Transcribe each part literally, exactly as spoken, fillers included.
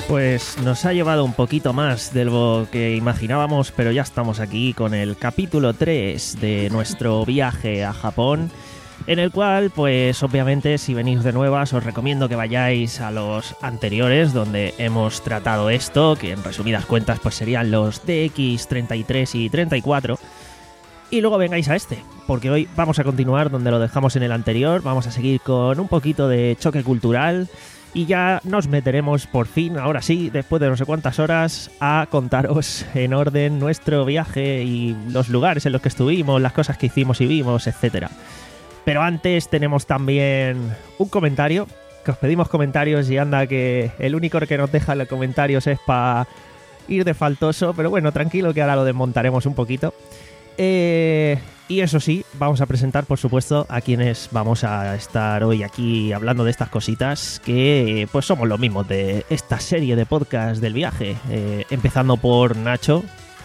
Pues nos ha llevado un poquito más de lo que imaginábamos, pero ya estamos aquí con el capítulo tres de nuestro viaje a Japón, en el cual, pues obviamente, si venís de nuevas, os recomiendo que vayáis a los anteriores, donde hemos tratado esto, que en resumidas cuentas pues serían los D X treinta y tres y treinta y cuatro, y luego vengáis a este, porque hoy vamos a continuar donde lo dejamos en el anterior, vamos a seguir con un poquito de choque cultural. Y ya nos meteremos por fin, ahora sí, después de no sé cuántas horas, a contaros en orden nuestro viaje y los lugares en los que estuvimos, las cosas que hicimos y vimos, etcétera. Pero antes tenemos también un comentario, que os pedimos comentarios y anda que el único que nos deja los comentarios es para ir de faltoso, pero bueno, tranquilo que ahora lo desmontaremos un poquito. Eh... Y eso sí, vamos a presentar, por supuesto, a quienes vamos a estar hoy aquí hablando de estas cositas, que pues somos los mismos de esta serie de podcast del viaje. Eh, empezando por Nacho.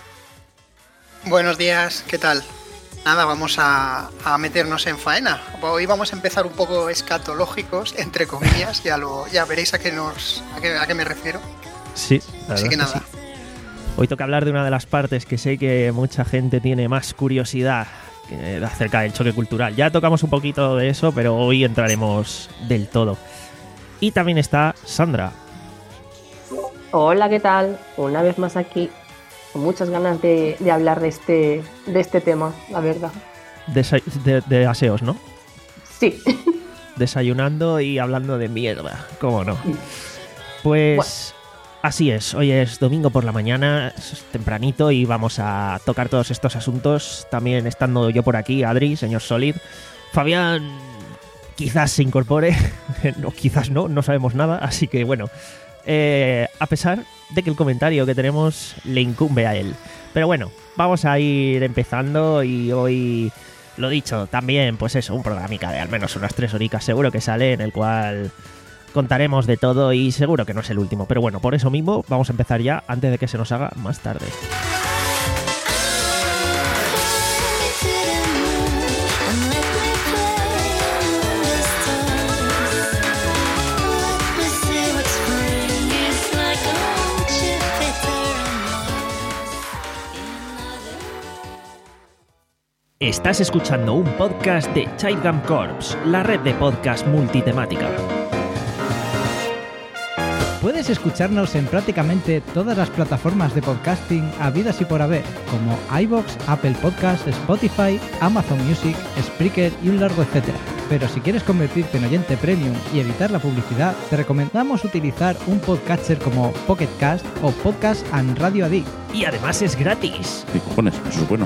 Buenos días, ¿qué tal? Nada, vamos a, a meternos en faena. Hoy vamos a empezar un poco escatológicos, entre comillas, ya lo ya veréis a qué, nos, a qué, a qué me refiero. Sí, así que nada. Sí. Hoy toca hablar de una de las partes que sé que mucha gente tiene más curiosidad acerca del choque cultural. Ya tocamos un poquito de eso, pero hoy entraremos del todo. Y también está Sandra. Hola, ¿qué tal? Una vez más aquí, con muchas ganas de, de hablar de este, de este tema, la verdad. De, de, de aseos, ¿no? Sí. Desayunando y hablando de mierda, ¿cómo no? Pues... Bueno. Así es, hoy es domingo por la mañana, es tempranito y vamos a tocar todos estos asuntos, también estando yo por aquí, Adri, señor Solid. Fabián quizás se incorpore, no, quizás no, no sabemos nada, así que bueno, eh, a pesar de que el comentario que tenemos le incumbe a él. Pero bueno, vamos a ir empezando y hoy, lo dicho, también pues eso, un programica de al menos unas tres horicas seguro que sale, en el cual... contaremos de todo y seguro que no es el último. Pero bueno, por eso mismo vamos a empezar ya antes de que se nos haga más tarde. Estás escuchando un podcast de Childgum Corps, la red de podcast multitemática. Puedes escucharnos en prácticamente todas las plataformas de podcasting habidas y por haber, como iVoox, Apple Podcasts, Spotify, Amazon Music, Spreaker y un largo etcétera. Pero si quieres convertirte en oyente premium y evitar la publicidad, te recomendamos utilizar un podcatcher como Pocket Cast o Podcast and Radio Addict. Y además es gratis. ¿Qué cojones? Eso es bueno.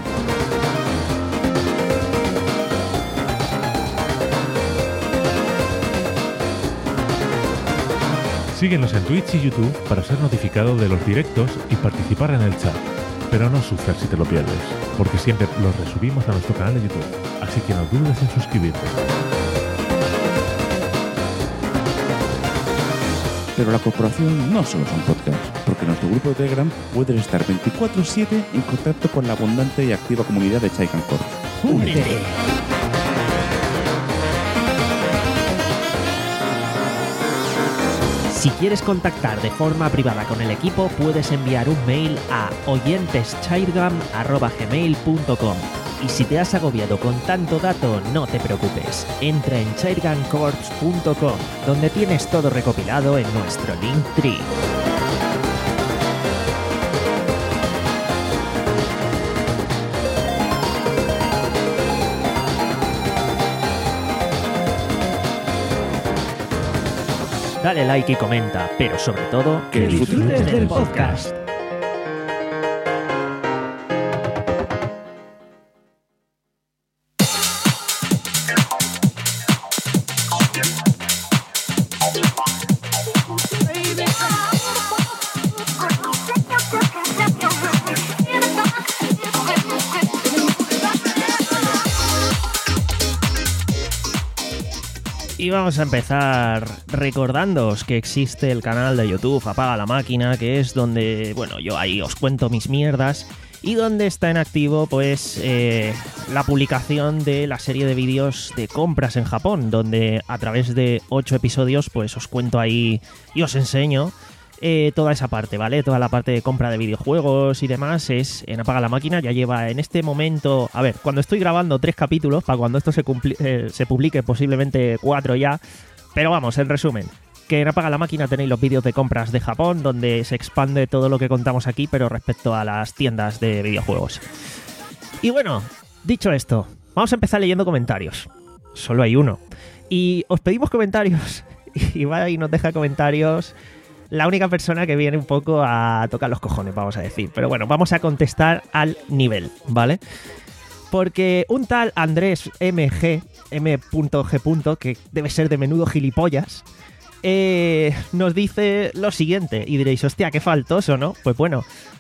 Síguenos en Twitch y YouTube para ser notificado de los directos y participar en el chat. Pero no sufras si te lo pierdes, porque siempre los resubimos a nuestro canal de YouTube, así que no dudes en suscribirte. Pero la corporación no solo son podcasts, porque en nuestro grupo de Telegram puedes estar veinticuatro siete en contacto con la abundante y activa comunidad de Childgum Corps. ¡Únete! Si quieres contactar de forma privada con el equipo, puedes enviar un mail a oyenteschildgum arroba gmail punto com. Y si te has agobiado con tanto dato, no te preocupes. Entra en childgum corps punto com, donde tienes todo recopilado en nuestro Linktree. Dale like y comenta, pero sobre todo, que disfrutes del podcast. Y vamos a empezar recordándoos que existe el canal de YouTube Apaga la Máquina, que es donde, bueno, yo ahí os cuento mis mierdas y donde está en activo pues eh, la publicación de la serie de vídeos de compras en Japón, donde a través de ocho episodios pues os cuento ahí y os enseño Eh, toda esa parte, ¿vale? Toda la parte de compra de videojuegos y demás es en Apaga la Máquina. Ya lleva en este momento, a ver, cuando estoy grabando tres capítulos, para cuando esto se, cumpli- eh, se publique posiblemente cuatro ya, pero vamos, en resumen, que en Apaga la Máquina tenéis los vídeos de compras de Japón, donde se expande todo lo que contamos aquí, pero respecto a las tiendas de videojuegos. Y bueno, dicho esto, vamos a empezar leyendo comentarios. Solo hay uno. Y os pedimos comentarios, y va y nos deja comentarios la única persona que viene un poco a tocar los cojones, vamos a decir. Pero bueno, vamos a contestar al nivel, ¿vale? Porque un tal Andrés M G, M.G. que debe ser de menudo gilipollas, eh, nos dice lo siguiente. Y diréis, hostia, qué faltoso, ¿no? Pues bueno,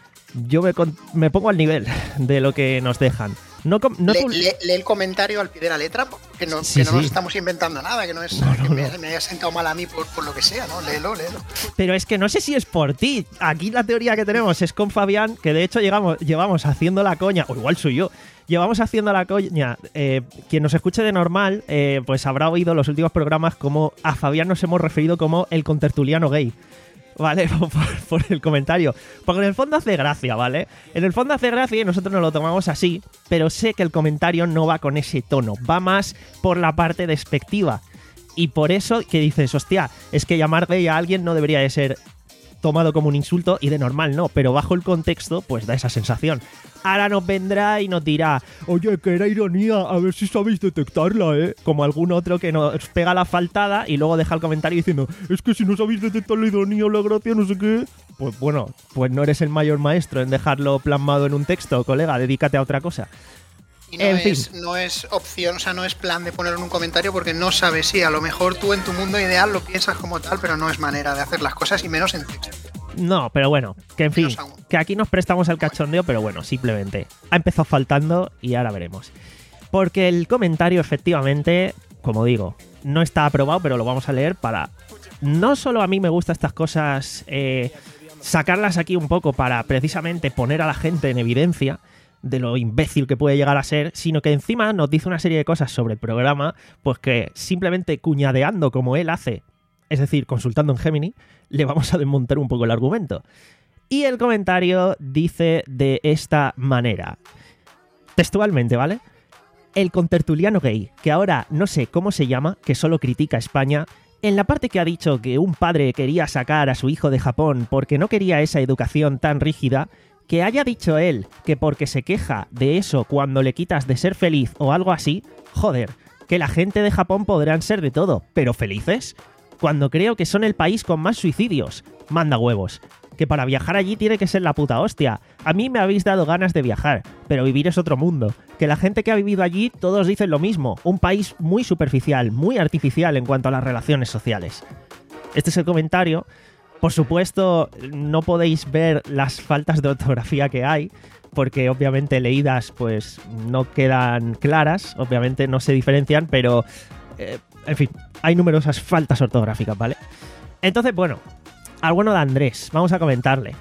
yo me, con- me pongo al nivel de lo que nos dejan. No, com- no Le- pub- le- lee el comentario al pie de la letra, que no, Sí, que no sí. nos estamos inventando nada, que no es No, no, que me, no. me haya sentado mal a mí por, por lo que sea, ¿no? Léelo, léelo. Pero es que no sé si es por ti. Aquí la teoría que tenemos es con Fabián, que de hecho llegamos, llevamos haciendo la coña, o igual soy yo, llevamos haciendo la coña. Eh, quien nos escuche de normal, eh, pues habrá oído los últimos programas como a Fabián nos hemos referido como el contertuliano gay. ¿Vale? Por, por el comentario. Porque en el fondo hace gracia, ¿vale? En el fondo hace gracia y nosotros nos lo tomamos así, pero sé que el comentario no va con ese tono, va más por la parte despectiva. Y por eso que dices, hostia, es que llamar gay a alguien no debería de ser tomado como un insulto y de normal no, pero bajo el contexto pues da esa sensación. Ahora nos vendrá y nos dirá, oye, que era ironía, a ver si sabéis detectarla, ¿eh? Como algún otro que nos pega la faltada y luego deja el comentario diciendo, es que si no sabéis detectar la ironía o la gracia, no sé qué. Pues bueno, pues no eres el mayor maestro en dejarlo plasmado en un texto, colega, dedícate a otra cosa. Y no, En es, fin. no es opción, o sea, no es plan de ponerlo en un comentario porque no sabes si a lo mejor tú en tu mundo ideal lo piensas como tal, pero no es manera de hacer las cosas y menos en texto. No, pero bueno, que en fin, Menos aún. que aquí nos prestamos al cachondeo, pero bueno, simplemente ha empezado faltando y ahora veremos. Porque el comentario efectivamente, como digo, no está aprobado, pero lo vamos a leer para... No solo a mí me gustan estas cosas, eh, sacarlas aquí un poco para precisamente poner a la gente en evidencia de lo imbécil que puede llegar a ser, sino que encima nos dice una serie de cosas sobre el programa, pues que simplemente cuñadeando como él hace, es decir, consultando en Gemini, le vamos a desmontar un poco el argumento. Y el comentario dice de esta manera, textualmente, ¿vale? El contertuliano gay, que ahora no sé cómo se llama, que solo critica a España, en la parte que ha dicho que un padre quería sacar a su hijo de Japón porque no quería esa educación tan rígida, que haya dicho él que porque se queja de eso cuando le quitas de ser feliz o algo así, joder, que la gente de Japón podrán ser de todo, pero ¿felices? Cuando creo que son el país con más suicidios. Manda huevos. Que para viajar allí tiene que ser la puta hostia. A mí me habéis dado ganas de viajar, pero vivir es otro mundo. Que la gente que ha vivido allí todos dicen lo mismo. Un país muy superficial, muy artificial en cuanto a las relaciones sociales. Este es el comentario. Por supuesto, no podéis ver las faltas de ortografía que hay, porque obviamente leídas pues no quedan claras, obviamente no se diferencian, pero eh, en fin, hay numerosas faltas ortográficas, ¿vale? Entonces, bueno, al bueno de Andrés, vamos a comentarle.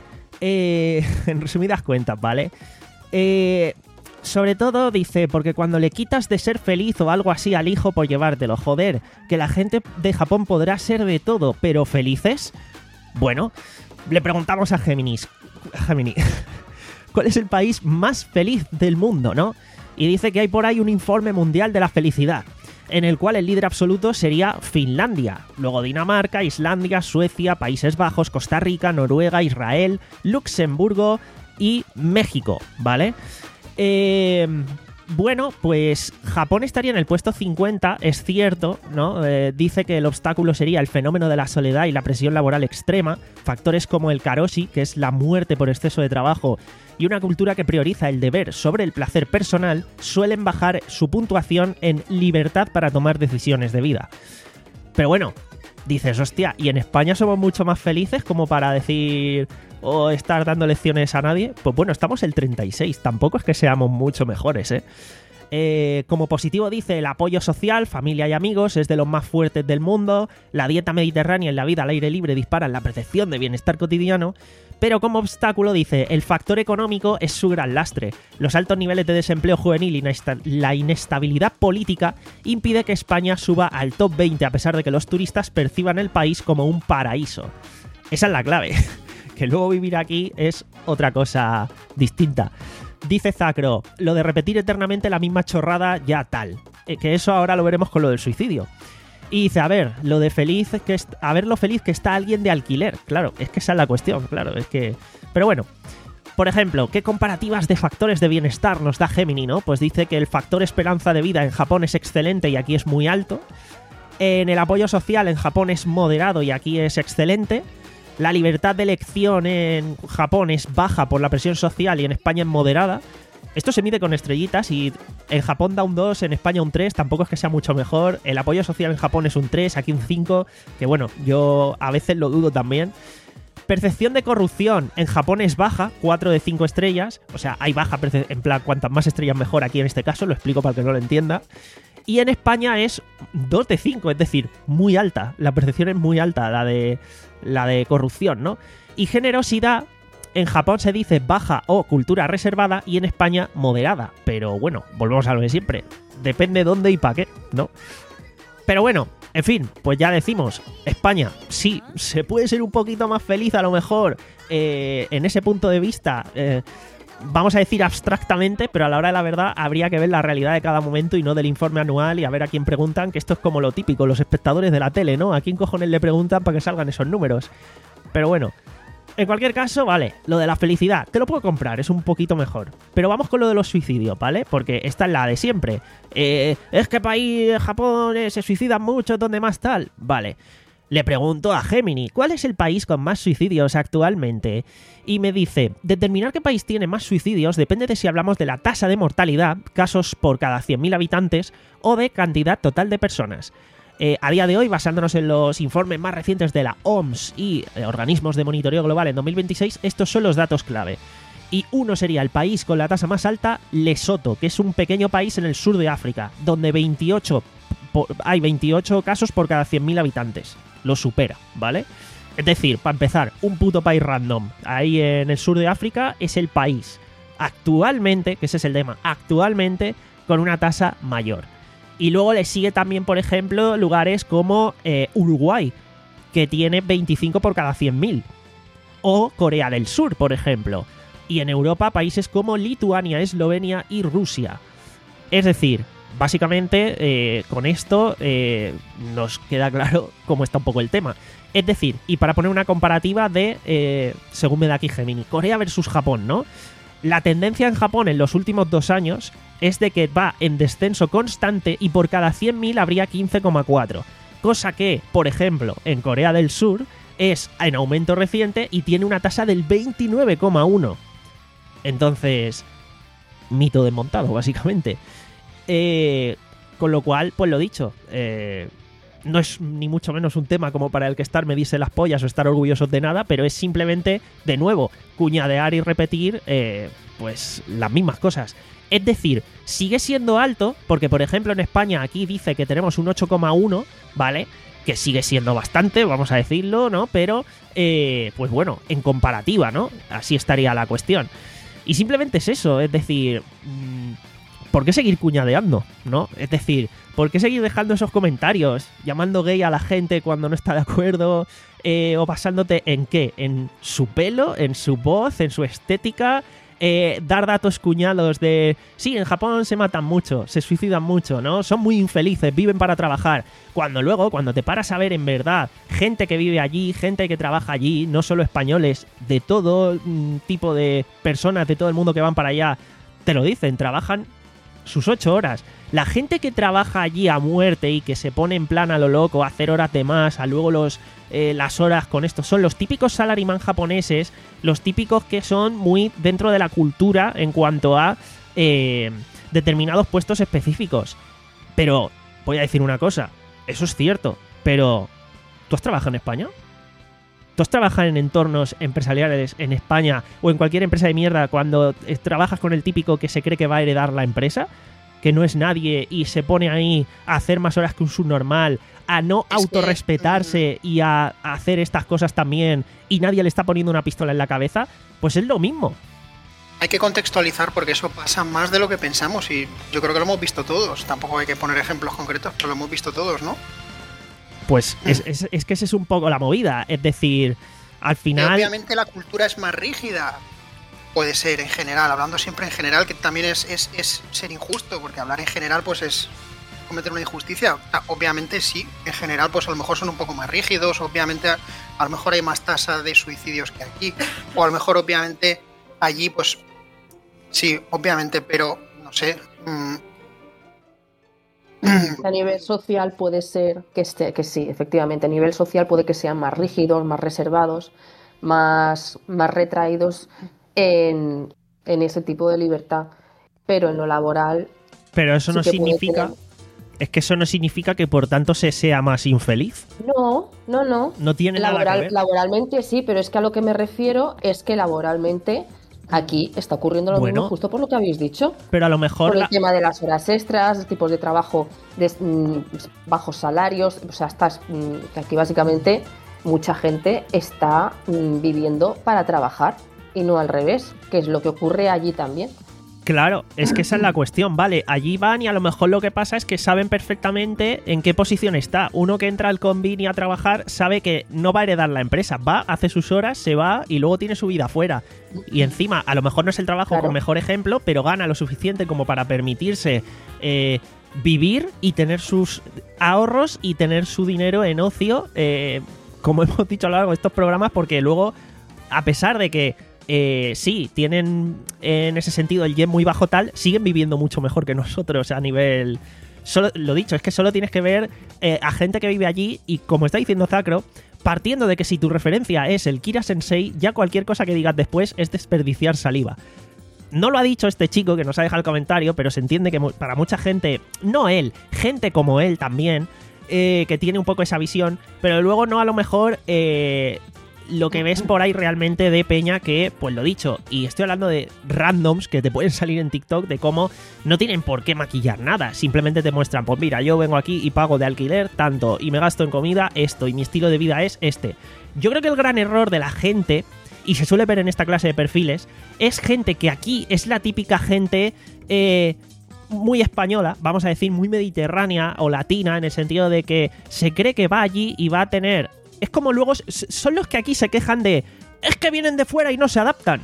Eh, en resumidas cuentas, ¿vale? Eh, sobre todo dice, porque cuando le quitas de ser feliz o algo así al hijo por llevártelo, joder, que la gente de Japón podrá ser de todo, pero ¿felices? Bueno, le preguntamos a Géminis, Gemini, ¿cuál es el país más feliz del mundo, no? Y dice que hay por ahí un informe mundial de la felicidad, en el cual el líder absoluto sería Finlandia, luego Dinamarca, Islandia, Suecia, Países Bajos, Costa Rica, Noruega, Israel, Luxemburgo y México, ¿vale? Eh... Bueno, pues Japón estaría en el puesto cincuenta, es cierto, ¿no? Eh, dice que el obstáculo sería el fenómeno de la soledad y la presión laboral extrema, factores como el karoshi, que es la muerte por exceso de trabajo, y una cultura que prioriza el deber sobre el placer personal, suelen bajar su puntuación en libertad para tomar decisiones de vida. Pero bueno, dices, hostia, ¿y en España somos mucho más felices como para decir o estar dando lecciones a nadie? Pues bueno, estamos el treinta y seis, tampoco es que seamos mucho mejores, ¿eh? Eh, como positivo dice el apoyo social, familia y amigos es de los más fuertes del mundo, la dieta mediterránea y la vida al aire libre disparan la percepción de bienestar cotidiano, pero como obstáculo dice el factor económico es su gran lastre, los altos niveles de desempleo juvenil y la inestabilidad política impide que España suba al top veinte a pesar de que los turistas perciban el país como un paraíso. Esa es la clave. Que luego vivir aquí es otra cosa distinta. Dice Zacro, lo de repetir eternamente la misma chorrada ya tal. Eh, que eso ahora lo veremos con lo del suicidio. Y dice, a ver, lo de feliz que es, a ver lo feliz que está alguien de alquiler. Claro, es que esa es la cuestión, claro, es que... Pero bueno, por ejemplo, ¿qué comparativas de factores de bienestar nos da Gemini, no? Pues dice que el factor esperanza de vida en Japón es excelente y aquí es muy alto. En el apoyo social en Japón es moderado y aquí es excelente. La libertad de elección en Japón es baja por la presión social y en España es moderada. Esto se mide con estrellitas y en Japón da un dos, en España un tres, tampoco es que sea mucho mejor. El apoyo social en Japón es un tres, aquí un cinco, que bueno, yo a veces lo dudo también. Percepción de corrupción en Japón es baja, cuatro de cinco estrellas. O sea, hay baja percepción, en plan, cuantas más estrellas mejor aquí en este caso, lo explico para el que no lo entienda. Y en España es dos de cinco, es decir, muy alta. La percepción es muy alta, la de, la de corrupción, ¿no? Y generosidad, en Japón se dice baja o cultura reservada y en España moderada. Pero bueno, volvemos a lo de siempre. Depende dónde y para qué, ¿no? Pero bueno, en fin, pues ya decimos, España, sí, se puede ser un poquito más feliz a lo mejor eh, en ese punto de vista, eh, vamos a decir abstractamente, pero a la hora de la verdad habría que ver la realidad de cada momento y no del informe anual y a ver a quién preguntan, que esto es como lo típico, los espectadores de la tele, ¿no? ¿A quién cojones le preguntan para que salgan esos números? Pero bueno, en cualquier caso, vale, lo de la felicidad, te lo puedo comprar, es un poquito mejor. Pero vamos con lo de los suicidios, ¿vale? Porque esta es la de siempre. Eh, es que país, Japón, eh, se suicidan mucho, ¿dónde más tal? Vale. Le pregunto a Gemini, ¿cuál es el país con más suicidios actualmente? Y me dice, determinar qué país tiene más suicidios depende de si hablamos de la tasa de mortalidad, casos por cada cien mil habitantes, o de cantidad total de personas. Eh, a día de hoy, basándonos en los informes más recientes de la O M S y eh, organismos de monitoreo global en dos mil veintiséis, estos son los datos clave. Y uno sería el país con la tasa más alta, Lesoto, que es un pequeño país en el sur de África, donde veintiocho, por, hay veintiocho casos por cada cien mil habitantes. Lo supera, ¿vale? Es decir, para empezar, un puto país random. Ahí en el sur de África es el país actualmente, que ese es el tema, actualmente con una tasa mayor. Y luego le sigue también, por ejemplo, lugares como eh, Uruguay, que tiene veinticinco por cada cien mil. O Corea del Sur, por ejemplo. Y en Europa, países como Lituania, Eslovenia y Rusia. Es decir, básicamente, eh, con esto eh, nos queda claro cómo está un poco el tema. Es decir, y para poner una comparativa de, eh, según me da aquí Gemini, Corea versus Japón, ¿no? La tendencia en Japón en los últimos dos años es de que va en descenso constante y por cada cien mil habría quince coma cuatro. Cosa que, por ejemplo, en Corea del Sur es en aumento reciente y tiene una tasa del veintinueve coma uno. Entonces, mito desmontado, básicamente. Eh, con lo cual, pues lo dicho, eh, no es ni mucho menos un tema como para el que estar medirse las pollas o estar orgullosos de nada, pero es simplemente, de nuevo, cuñadear y repetir eh, pues las mismas cosas. Es decir, sigue siendo alto, porque por ejemplo en España aquí dice que tenemos un ocho coma uno, ¿vale? Que sigue siendo bastante, vamos a decirlo, ¿no? Pero, eh, pues bueno, en comparativa, ¿no? Así estaría la cuestión. Y simplemente es eso, es decir, ¿por qué seguir cuñadeando, no? Es decir, ¿por qué seguir dejando esos comentarios, llamando gay a la gente cuando no está de acuerdo? Eh, o basándote en qué, en su pelo, en su voz, en su estética... Eh, dar datos cuñados de sí, en Japón se matan mucho, se suicidan mucho, ¿no? Son muy infelices, viven para trabajar. Cuando luego, cuando te paras a ver en verdad gente que vive allí, gente que trabaja allí, no solo españoles, de todo mm, tipo de personas de todo el mundo que van para allá, te lo dicen, trabajan sus ocho horas. La gente que trabaja allí a muerte y que se pone en plan a lo loco, a hacer horas de más, a luego los eh, las horas con esto, son los típicos salaryman japoneses, los típicos que son muy dentro de la cultura en cuanto a eh, determinados puestos específicos. Pero voy a decir una cosa, eso es cierto, pero ¿tú has trabajado en España? ¿Tú has trabajado en entornos empresariales en España o en cualquier empresa de mierda cuando trabajas con el típico que se cree que va a heredar la empresa? Que no es nadie y se pone ahí a hacer más horas que un subnormal, a no es autorrespetarse que... y a, a hacer estas cosas también y nadie le está poniendo una pistola en la cabeza, pues es lo mismo. Hay que contextualizar porque eso pasa más de lo que pensamos y yo creo que lo hemos visto todos. Tampoco hay que poner ejemplos concretos, pero lo hemos visto todos, ¿no? Pues es, es, es que esa es un poco la movida. Es decir, al final... Y obviamente la cultura es más rígida. Puede ser en general, hablando siempre en general, que también es, es, es ser injusto, porque hablar en general pues es cometer una injusticia. Obviamente sí, en general pues a lo mejor son un poco más rígidos, obviamente a, a lo mejor hay más tasa de suicidios que aquí, o a lo mejor obviamente allí pues sí, obviamente, pero no sé... Mmm, A nivel social puede ser que, esté, que sí, efectivamente, a nivel social puede que sean más rígidos, más reservados, más, más retraídos en, en ese tipo de libertad, pero en lo laboral... Pero eso sí no que puede significa... tener... Es que eso no significa que por tanto se sea más infeliz. No, no, no. No tiene Laboral, nada que ver. Laboralmente sí, pero es que a lo que me refiero es que laboralmente aquí está ocurriendo lo Bueno, mismo justo por lo que habéis dicho. Pero a lo mejor... Por el la- tema de las horas extras, tipos de trabajo de mm, bajos salarios, o sea, estás, mm, que aquí básicamente mucha gente está mm, viviendo para trabajar y no al revés, que es lo que ocurre allí también. Claro, es que esa es la cuestión, vale, allí van y a lo mejor lo que pasa es que saben perfectamente en qué posición está. Uno que entra al convini a trabajar sabe que no va a heredar la empresa, va, hace sus horas, se va y luego tiene su vida afuera. Y encima, a lo mejor no es el trabajo Claro. con mejor ejemplo, pero gana lo suficiente como para permitirse eh, vivir y tener sus ahorros y tener su dinero en ocio, eh, como hemos dicho a lo largo de estos programas, porque luego, a pesar de que Eh, sí, tienen en ese sentido el yen muy bajo tal, siguen viviendo mucho mejor que nosotros a nivel... Solo, lo dicho, es que solo tienes que ver eh, a gente que vive allí y, como está diciendo Zacro, partiendo de que si tu referencia es el Kira Sensei, ya cualquier cosa que digas después es desperdiciar saliva. No lo ha dicho este chico que nos ha dejado el comentario, pero se entiende que mu- para mucha gente, no él, gente como él también, eh, que tiene un poco esa visión, pero luego no a lo mejor... Eh, lo que ves por ahí realmente de peña que, pues lo dicho, y estoy hablando de randoms que te pueden salir en TikTok de cómo no tienen por qué maquillar nada, simplemente te muestran, pues mira, yo vengo aquí y pago de alquiler tanto y me gasto en comida esto y mi estilo de vida es este. Yo creo que el gran error de la gente, y se suele ver en esta clase de perfiles, es gente que aquí es la típica gente... Eh, muy española, vamos a decir, muy mediterránea o latina, en el sentido de que se cree que va allí y va a tener... Es como luego... Son los que aquí se quejan de... Es que vienen de fuera y no se adaptan.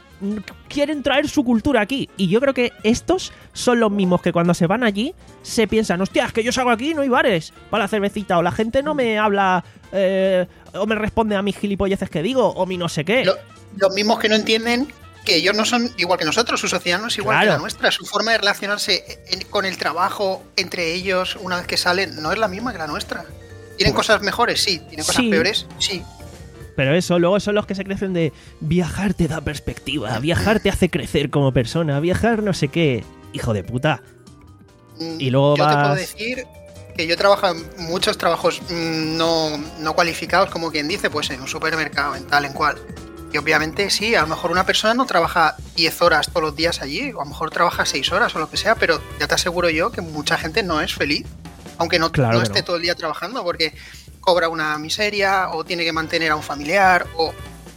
Quieren traer su cultura aquí. Y yo creo que estos son los mismos que cuando se van allí se piensan, hostia, es que yo salgo aquí y no hay bares para la cervecita. O la gente no me habla... Eh, o me responde a mis gilipolleces que digo. O mi no sé qué. Lo, los mismos que no entienden... que ellos no son igual que nosotros, su sociedad no es igual Claro. que la nuestra, su forma de relacionarse en- con el trabajo entre ellos una vez que salen no es la misma que la nuestra. ¿Tienen Pues- cosas mejores? Sí. ¿Tienen cosas Sí. peores? Sí. Pero eso, luego son los que se crecen de viajar te da perspectiva, viajar te hace crecer como persona, viajar no sé qué. Hijo de puta. Mm, Y luego yo te puedo vas- decir que yo he trabajado en muchos trabajos mm, no, no cualificados, como quien dice, pues en un supermercado, en tal, en cual. Y obviamente sí, a lo mejor una persona no trabaja diez horas todos los días allí, o a lo mejor trabaja seis horas o lo que sea, pero ya te aseguro yo que mucha gente no es feliz, aunque no, Claro no que esté no. todo el día trabajando, porque cobra una miseria, o tiene que mantener a un familiar, o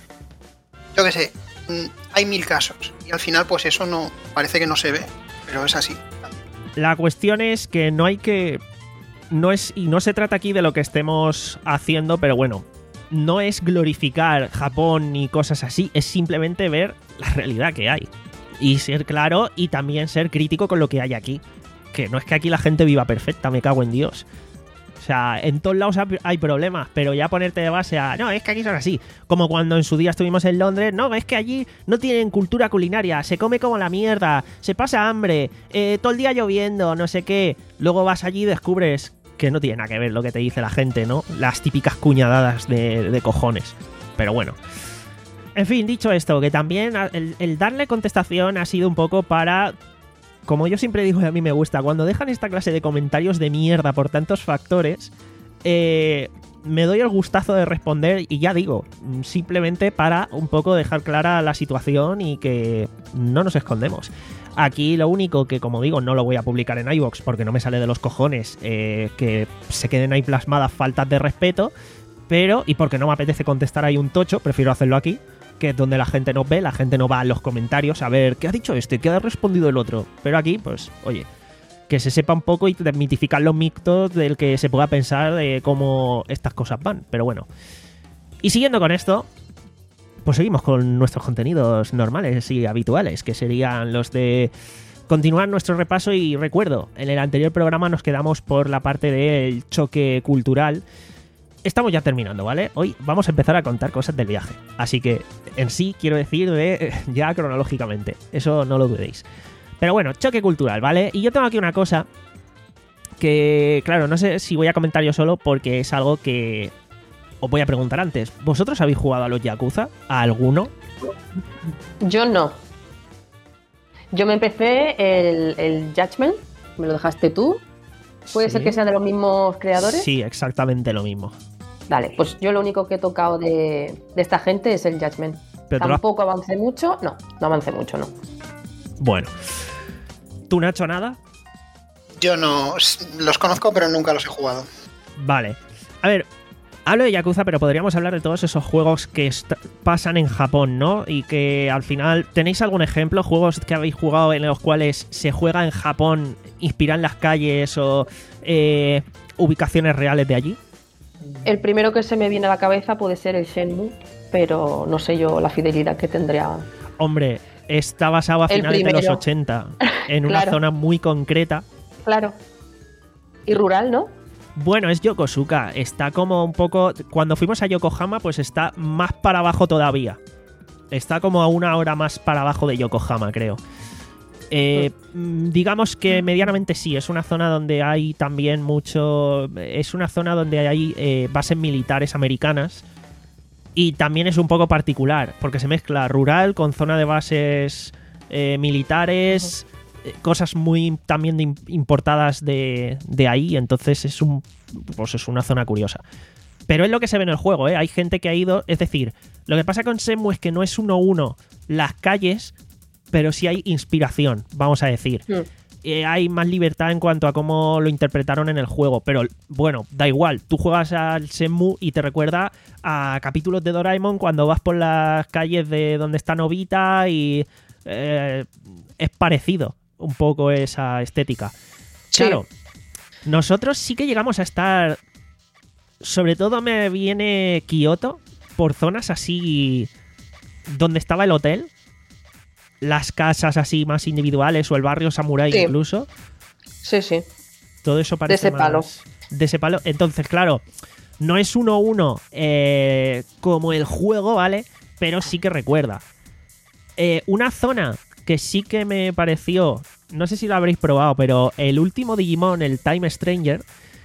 yo qué sé, mm, hay mil casos. Y al final pues eso no parece que no se ve, pero es así. La cuestión es que no hay que... No es, y no se trata aquí de lo que estemos haciendo, pero bueno, no es glorificar Japón ni cosas así, es simplemente ver la realidad que hay. Y ser claro y también ser crítico con lo que hay aquí. Que no es que aquí la gente viva perfecta, me cago en Dios. O sea, en todos lados hay problemas, pero ya ponerte de base a... No, es que aquí son así. Como cuando en su día estuvimos en Londres. No, es que allí no tienen cultura culinaria. Se come como la mierda. Se pasa hambre. Eh, todo el día lloviendo, no sé qué. Luego vas allí y descubres que no tiene nada que ver lo que te dice la gente, ¿no? Las típicas cuñadadas de, de cojones. Pero bueno. En fin, dicho esto, que también el, el darle contestación ha sido un poco para... Como yo siempre digo y a mí me gusta, cuando dejan esta clase de comentarios de mierda por tantos factores, eh, me doy el gustazo de responder y ya digo, simplemente para un poco dejar clara la situación y que no nos escondemos. Aquí lo único que, como digo, no lo voy a publicar en iVoox porque no me sale de los cojones eh, que se queden ahí plasmadas faltas de respeto, pero, y porque no me apetece contestar ahí un tocho, prefiero hacerlo aquí, que es donde la gente nos ve, la gente no va a los comentarios a ver qué ha dicho este, qué ha respondido el otro. Pero aquí, pues, oye, que se sepa un poco y desmitificar los mitos del que se pueda pensar de cómo estas cosas van. Pero bueno. Y siguiendo con esto, pues seguimos con nuestros contenidos normales y habituales, que serían los de continuar nuestro repaso. Y recuerdo, en el anterior programa nos quedamos por la parte del choque cultural. Estamos ya terminando, ¿vale? Hoy vamos a empezar a contar cosas del viaje. Así que en sí quiero decir de ya cronológicamente. Eso no lo dudéis. Pero bueno, choque cultural, ¿vale? Y yo tengo aquí una cosa que, claro, no sé si voy a comentar yo solo porque es algo que os voy a preguntar antes. ¿Vosotros habéis jugado a los Yakuza? ¿A alguno? Yo no. Yo me empecé el, el Judgment, me lo dejaste tú. ¿Puede Sí. ser que sean de los mismos creadores? Sí, exactamente lo mismo. Vale, pues yo lo único que he tocado de, de esta gente es el Judgment. Pero te lo has- Tampoco avancé mucho, no, no avancé mucho, no. Bueno. ¿Tú, Nacho, nada? Yo no los conozco, pero nunca los he jugado. Vale. A ver, hablo de Yakuza, pero podríamos hablar de todos esos juegos que est- pasan en Japón, ¿no? Y que al final... ¿Tenéis algún ejemplo? Juegos que habéis jugado en los cuales se juega en Japón, inspiran las calles o eh, ubicaciones reales de allí? El primero que se me viene a la cabeza puede ser el Shenmue, pero no sé yo la fidelidad que tendría. Hombre, está basado a El finales de los primero. ochenta, en una Claro. zona muy concreta. Claro. Y rural, ¿no? Bueno, es Yokosuka. Está como un poco... Cuando fuimos a Yokohama, pues está más para abajo todavía. Está como a una hora más para abajo de Yokohama, creo. Eh, mm, digamos que medianamente sí. Es una zona donde hay también mucho... Es una zona donde hay eh, bases militares americanas. Y también es un poco particular, porque se mezcla rural con zona de bases eh, militares... eh, cosas muy también de im- importadas de, de ahí, entonces es un pues es una zona curiosa. Pero es lo que se ve en el juego, ¿eh? Hay gente que ha ido, es decir, lo que pasa con Shenmue es que no es uno a uno las calles, pero sí hay inspiración, vamos a decir. Mm. Eh, hay más libertad en cuanto a cómo lo interpretaron en el juego, pero bueno, da igual, tú juegas al Shenmue y te recuerda a capítulos de Doraemon cuando vas por las calles de donde está Nobita y eh, es parecido un poco esa estética. Sí. Claro, nosotros sí que llegamos a estar, sobre todo me viene Kioto, por zonas así donde estaba el hotel, las casas así más individuales o el barrio samurái Sí. incluso. Sí, sí. Todo eso parece ese palo. más- de ese palo. Entonces, claro, no es uno a uno eh, como el juego, ¿vale? Pero sí que recuerda. Eh, una zona que sí que me pareció, no sé si lo habréis probado, pero el último Digimon, el Time Stranger,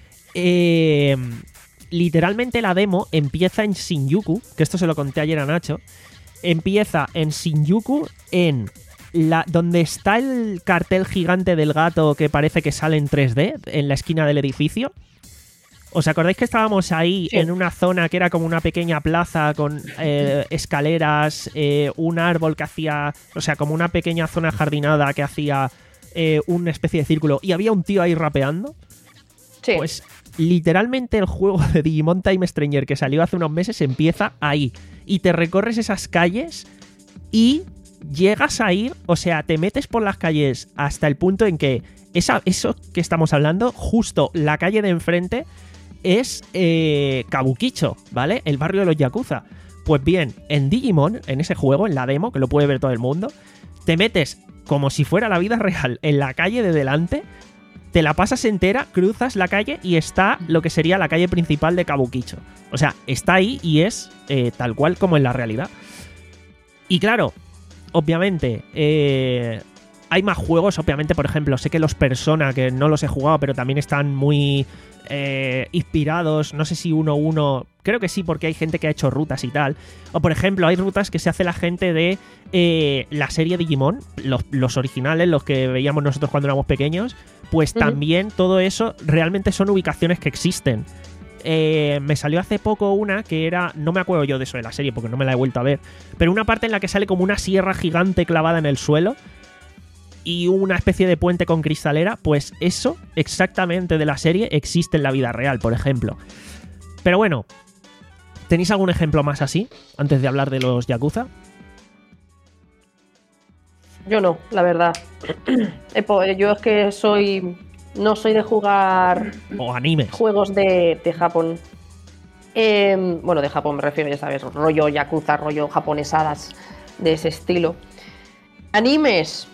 eh, literalmente la demo empieza en Shinjuku, que esto se lo conté ayer a Nacho, empieza en Shinjuku, en la, donde está el cartel gigante del gato que parece que sale en tres D, en la esquina del edificio. ¿Os acordáis que estábamos ahí Sí. en una zona que era como una pequeña plaza con eh, escaleras, eh, un árbol que hacía, o sea, como una pequeña zona jardinada que hacía eh, una especie de círculo y había un tío ahí rapeando? Sí. Pues literalmente el juego de Digimon Time Stranger que salió hace unos meses empieza ahí y te recorres esas calles y llegas a ir, o sea, te metes por las calles hasta el punto en que esa, eso que estamos hablando, justo la calle de enfrente es eh, Kabukicho, ¿vale? El barrio de los Yakuza. Pues bien, en Digimon, en ese juego, en la demo, que lo puede ver todo el mundo, te metes como si fuera la vida real en la calle de delante, te la pasas entera, cruzas la calle y está lo que sería la calle principal de Kabukicho. O sea, está ahí y es eh, tal cual como en la realidad. Y claro, obviamente, eh, hay más juegos, obviamente, por ejemplo, sé que los Persona, que no los he jugado, pero también están muy eh, inspirados, no sé si uno a uno, creo que sí, porque hay gente que ha hecho rutas y tal. O por ejemplo, hay rutas que se hace la gente de eh, la serie Digimon, los, los originales, los que veíamos nosotros cuando éramos pequeños, pues Ujú. también todo eso realmente son ubicaciones que existen. Eh, me salió hace poco una que era, no me acuerdo yo de eso de la serie porque no me la he vuelto a ver, pero una parte en la que sale como una sierra gigante clavada en el suelo y una especie de puente con cristalera, pues eso exactamente de la serie existe en la vida real, por ejemplo. Pero bueno, ¿tenéis algún ejemplo más así antes de hablar de los Yakuza? Yo no, la verdad. Eh, po- Yo es que soy. No soy de jugar O animes. juegos de, de Japón. Eh, bueno, de Japón me refiero, ya sabes, rollo yakuza, rollo japonesadas de ese estilo. Animes,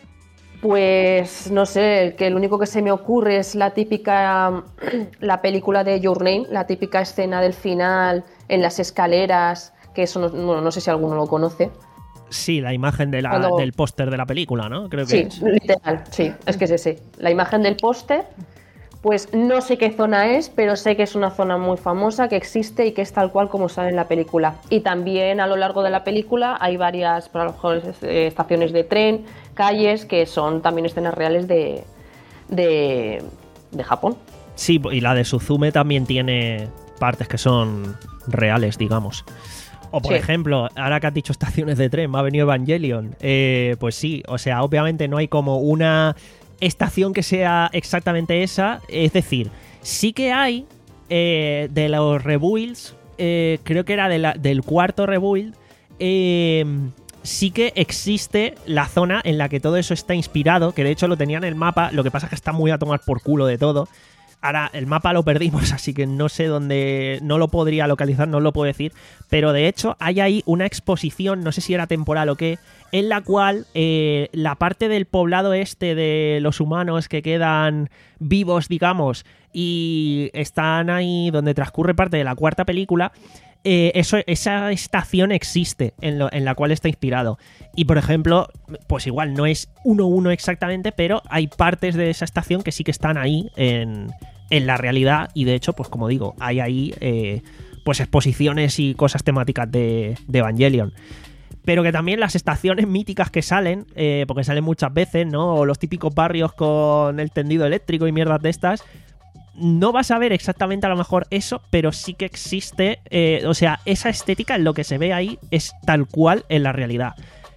pues no sé, el que el único que se me ocurre es la típica, la película de Your Name, la típica escena del final en las escaleras, que eso no, bueno, no sé si alguno lo conoce. Sí, la imagen de la, Cuando... del póster de la película, ¿no? Creo que sí, es. literal, sí, es que es ese. La imagen del póster, pues no sé qué zona es, pero sé que es una zona muy famosa, que existe y que es tal cual como sale en la película. Y también a lo largo de la película hay varias, por lo mejor, estaciones de tren, calles, que son también escenas reales de, de, de Japón. Sí, y la de Suzume también tiene partes que son reales, digamos. O por Sí. ejemplo, ahora que has dicho estaciones de tren, me ha venido Evangelion. Eh, pues sí, o sea, obviamente no hay como una estación que sea exactamente esa. Es decir, sí que hay eh, de los rebuilds, eh, creo que era de la, del cuarto rebuild, eh, sí que existe la zona en la que todo eso está inspirado, que de hecho lo tenía en el mapa, lo que pasa es que está muy a tomar por culo de todo. Ahora, el mapa lo perdimos, así que no sé dónde... No lo podría localizar, no os lo puedo decir. Pero de hecho, hay ahí una exposición, no sé si era temporal o qué, en la cual eh, la parte del poblado este de los humanos que quedan vivos, digamos, y están ahí donde transcurre parte de la cuarta película... Eh, eso, esa estación existe en, lo, en la cual está inspirado. Y por ejemplo, pues igual no es uno a uno exactamente, pero hay partes de esa estación que sí que están ahí en, en la realidad. Y de hecho, pues como digo, hay ahí eh, pues exposiciones y cosas temáticas de, de Evangelion. Pero que también las estaciones míticas que salen, eh, porque salen muchas veces, ¿no? O los típicos barrios con el tendido eléctrico y mierdas de estas. No vas a ver exactamente a lo mejor eso, pero sí que existe, eh, o sea, esa estética en lo que se ve ahí es tal cual en la realidad.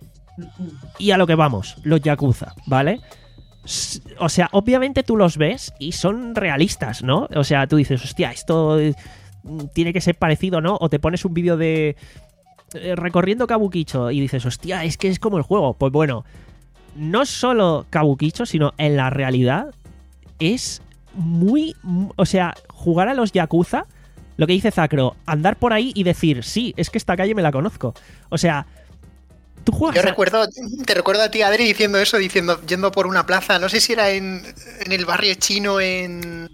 Y a lo que vamos, los Yakuza, ¿vale? O sea, obviamente tú los ves y son realistas, ¿no? O sea, tú dices, hostia, esto tiene que ser parecido, ¿no? O te pones un vídeo de eh, recorriendo Kabukicho y dices, hostia, es que es como el juego. Pues bueno, no solo Kabukicho, sino en la realidad es... muy, o sea, jugar a los Yakuza, lo que dice Zacro, andar por ahí y decir, sí, es que esta calle me la conozco. O sea, tú juegas... Yo a... recuerdo, te recuerdo a ti, Adri, diciendo eso, diciendo, yendo por una plaza, no sé si era en, en el barrio chino, en...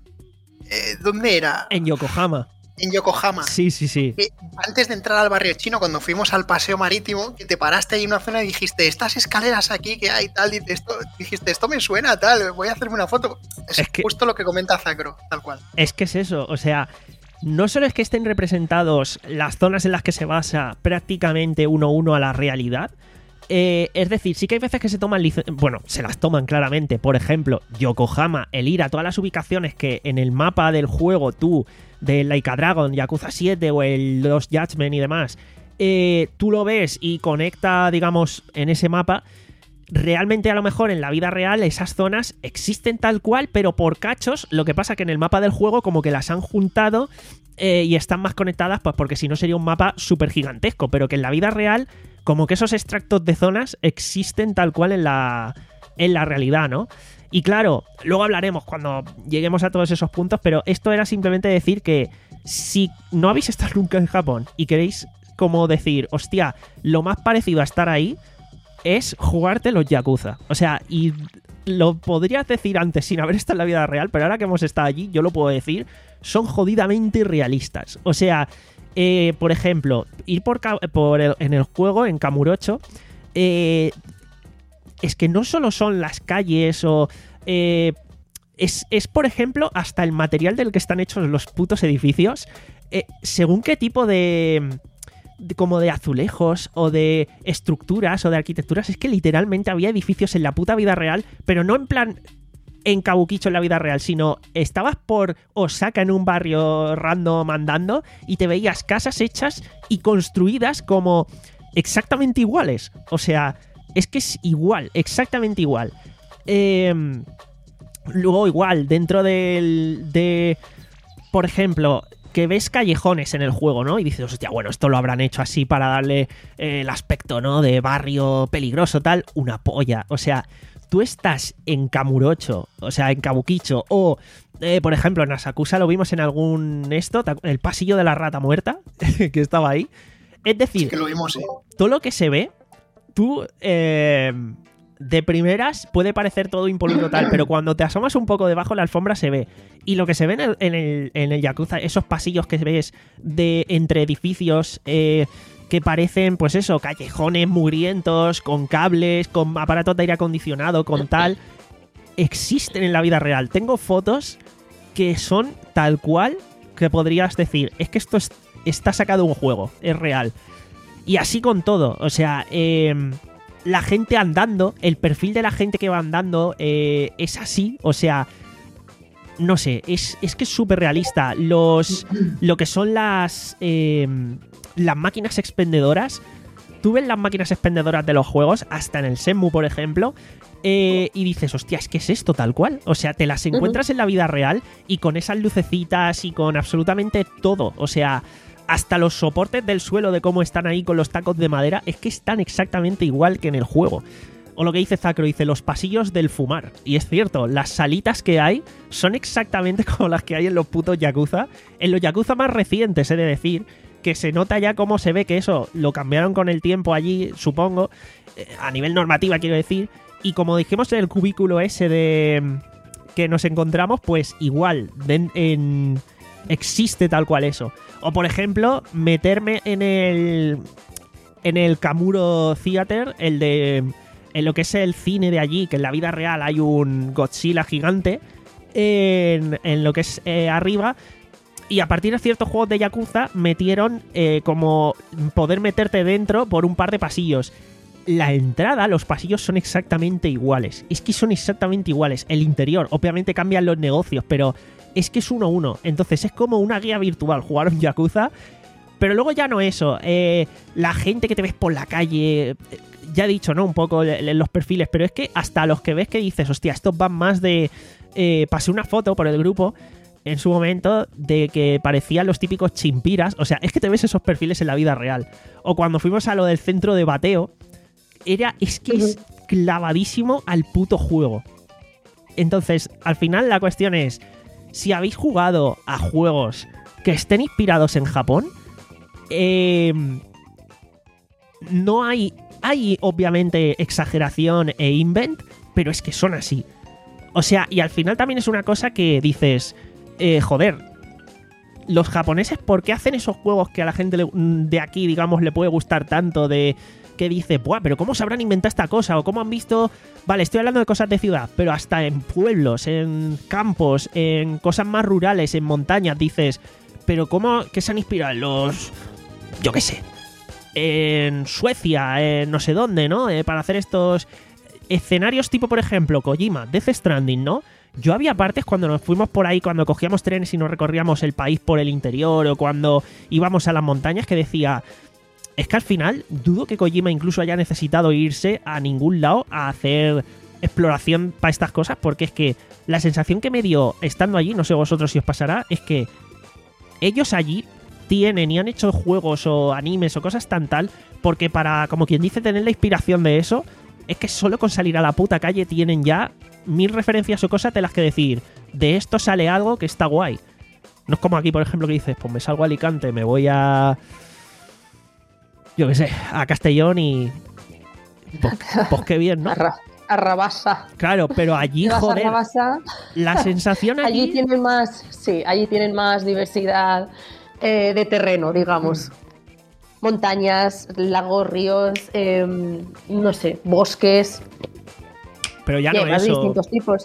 Eh, ¿Dónde era? En Yokohama. En Yokohama. Sí, sí, sí. Que antes de entrar al barrio chino, cuando fuimos al paseo marítimo, que te paraste ahí en una zona y dijiste, estas escaleras aquí que hay, tal, y esto, dijiste, esto me suena, tal, voy a hacerme una foto. Es, Es que- justo lo que comenta Zacro, tal cual. Es que es eso, o sea, no solo es que estén representados las zonas en las que se basa prácticamente uno a uno a la realidad, eh, es decir, sí que hay veces que se toman licencias, bueno, se las toman claramente, por ejemplo, Yokohama, el ir a todas las ubicaciones que en el mapa del juego tú, de Laika Dragon, Yakuza siete o el Lost Judgment y demás, eh, tú lo ves y conecta, digamos, en ese mapa. Realmente a lo mejor en la vida real esas zonas existen tal cual, pero por cachos. Lo que pasa que en el mapa del juego como que las han juntado eh, y están más conectadas, pues porque si no sería un mapa súper gigantesco, pero que en la vida real como que esos extractos de zonas existen tal cual en la, en la realidad, ¿no? Y claro, luego hablaremos cuando lleguemos a todos esos puntos, pero esto era simplemente decir que si no habéis estado nunca en Japón y queréis como decir, hostia, lo más parecido a estar ahí es jugarte los Yakuza. O sea, y lo podrías decir antes sin haber estado en la vida real, pero ahora que hemos estado allí, yo lo puedo decir, son jodidamente realistas. O sea, eh, por ejemplo, ir por, por el, en el juego, en Kamurocho, eh, es que no solo son las calles o... Eh, es, es, por ejemplo, hasta el material del que están hechos los putos edificios, eh, según qué tipo de... De, como de azulejos o de estructuras o de arquitecturas, es que literalmente había edificios en la puta vida real, pero no en plan en Kabukicho en la vida real, sino estabas por Osaka en un barrio random andando y te veías casas hechas y construidas como exactamente iguales. O sea, es que es igual, exactamente igual. Eh, luego igual, dentro del... de... Por ejemplo... que ves callejones en el juego, ¿no? Y dices, hostia, bueno, esto lo habrán hecho así para darle eh, el aspecto, ¿no? De barrio peligroso, tal. Una polla. O sea, tú estás en Kamurocho, o sea, en Kabukicho, o, eh, por ejemplo, en Asakusa lo vimos en algún esto, el pasillo de la rata muerta, que estaba ahí. Es decir, Sí que lo vimos, sí. todo lo que se ve, tú, eh, de primeras, puede parecer todo impoluto tal, pero cuando te asomas un poco debajo de la alfombra se ve. Y lo que se ve en el, en el, en el Yakuza, esos pasillos que ves de entre edificios... Eh, que parecen, pues eso, callejones mugrientos, con cables, con aparatos de aire acondicionado, con tal, existen en la vida real. Tengo fotos que son tal cual que podrías decir, es que esto es, está sacado de un juego, es real. Y así con todo, o sea, eh, la gente andando, el perfil de la gente que va andando eh, es así, o sea... No sé, es, es que es súper realista. Los, lo que son las... Eh, las máquinas expendedoras. Tú ves las máquinas expendedoras de los juegos, hasta en el Shenmue, por ejemplo, eh, y dices, hostia, es que es esto tal cual. O sea, te las encuentras uh-huh. en la vida real y con esas lucecitas y con absolutamente todo. O sea, hasta los soportes del suelo de cómo están ahí con los tacos de madera, es que están exactamente igual que en el juego. O lo que dice Zacro, dice los pasillos del fumar. Y es cierto, las salitas que hay son exactamente como las que hay en los putos Yakuza. En los Yakuza más recientes, he de decir, que se nota ya cómo se ve que eso lo cambiaron con el tiempo allí, supongo, eh, a nivel normativa quiero decir. Y como dijimos en el cubículo ese de que nos encontramos, pues igual, de, en, existe tal cual eso. O por ejemplo, meterme en el, en el Kamuro Theater, el de... en lo que es el cine de allí, que en la vida real hay un Godzilla gigante, en, en lo que es eh, arriba, y a partir de ciertos juegos de Yakuza metieron eh, como poder meterte dentro por un par de pasillos. La entrada, los pasillos son exactamente iguales. Es que son exactamente iguales. El interior, obviamente cambian los negocios, pero es que es uno a uno. Entonces es como una guía virtual jugar un Yakuza. Pero luego ya no eso. Eh, la gente que te ves por la calle... Ya he dicho, ¿no? Un poco en los perfiles, pero es que hasta los que ves que dices, hostia, estos van más de... Eh, pasé una foto por el grupo en su momento de que parecían los típicos chimpiras. O sea, es que te ves esos perfiles en la vida real. O cuando fuimos a lo del centro de bateo, era, es que es clavadísimo al puto juego. Entonces, al final la cuestión es, si habéis jugado a juegos que estén inspirados en Japón, eh, no hay... Hay, obviamente, exageración e invent, pero es que son así. O sea, y al final también es una cosa que dices, eh, joder, los japoneses, ¿por qué hacen esos juegos que a la gente de aquí, digamos, le puede gustar tanto? De que dice, buah, pero ¿cómo sabrán inventar esta cosa? O ¿cómo han visto...? Vale, estoy hablando de cosas de ciudad, pero hasta en pueblos, en campos, en cosas más rurales, en montañas, dices, pero ¿cómo que se han inspirado los... yo qué sé... en Suecia, en no sé dónde, ¿no? Eh, para hacer estos escenarios tipo, por ejemplo, Kojima, Death Stranding, ¿no? Yo había partes cuando nos fuimos por ahí, cuando cogíamos trenes y nos recorríamos el país por el interior, o cuando íbamos a las montañas, que decía, es que al final dudo que Kojima incluso haya necesitado irse a ningún lado a hacer exploración para estas cosas, porque es que la sensación que me dio estando allí, no sé vosotros si os pasará, es que ellos allí tienen y han hecho juegos o animes o cosas tan tal, porque para, como quien dice, tener la inspiración de eso, es que solo con salir a la puta calle tienen ya mil referencias o cosas de las que decir, de esto sale algo que está guay. No es como aquí, por ejemplo, que dices, pues me salgo a Alicante, me voy a... yo qué sé, a Castellón y... pues, pues qué bien, ¿no? Arra Arrabasa. Claro, pero allí, joder, la sensación allí... allí tienen más, sí, allí tienen más diversidad... Eh, de terreno, digamos. Montañas, lagos, ríos, eh, no sé, bosques. Pero ya no eso. De distintos tipos.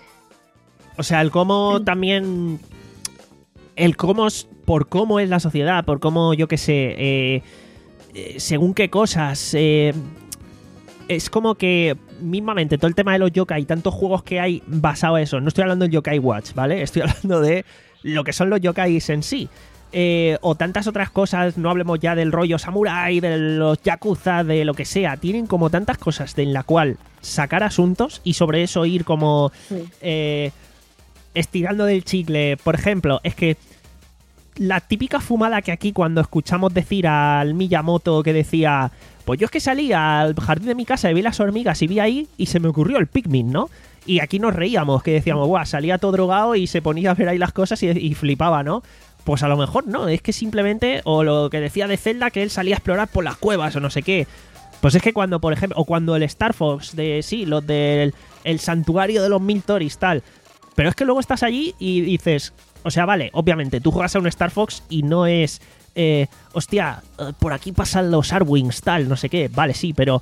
O sea, el cómo también... El cómo... Por cómo es la sociedad, por cómo, yo qué sé, eh, eh, según qué cosas... Eh, es como que mismamente todo el tema de los yokai, tantos juegos que hay basado en eso. No estoy hablando del Yokai Watch, ¿vale? Estoy hablando de lo que son los yokais en sí. Eh, o tantas otras cosas, no hablemos ya del rollo samurai, de los yakuza, de lo que sea. Tienen como tantas cosas de en la cual sacar asuntos y sobre eso ir como sí. eh, estirando del chicle. Por ejemplo, es que la típica fumada que aquí cuando escuchamos decir al Miyamoto que decía, pues yo es que salí al jardín de mi casa y vi las hormigas y vi ahí y se me ocurrió el Pikmin, ¿no? Y aquí nos reíamos, que decíamos, guau, salía todo drogado y se ponía a ver ahí las cosas y, y flipaba, ¿no? Pues a lo mejor no, es que simplemente, o lo que decía de Zelda, que él salía a explorar por las cuevas o no sé qué. Pues es que cuando, por ejemplo, o cuando el Star Fox, de sí, los del el santuario de los mil Toris, tal. Pero es que luego estás allí y dices, o sea, vale, obviamente, tú juegas a un Star Fox y no es, eh, hostia, por aquí pasan los Arwings, tal, no sé qué. Vale, sí, pero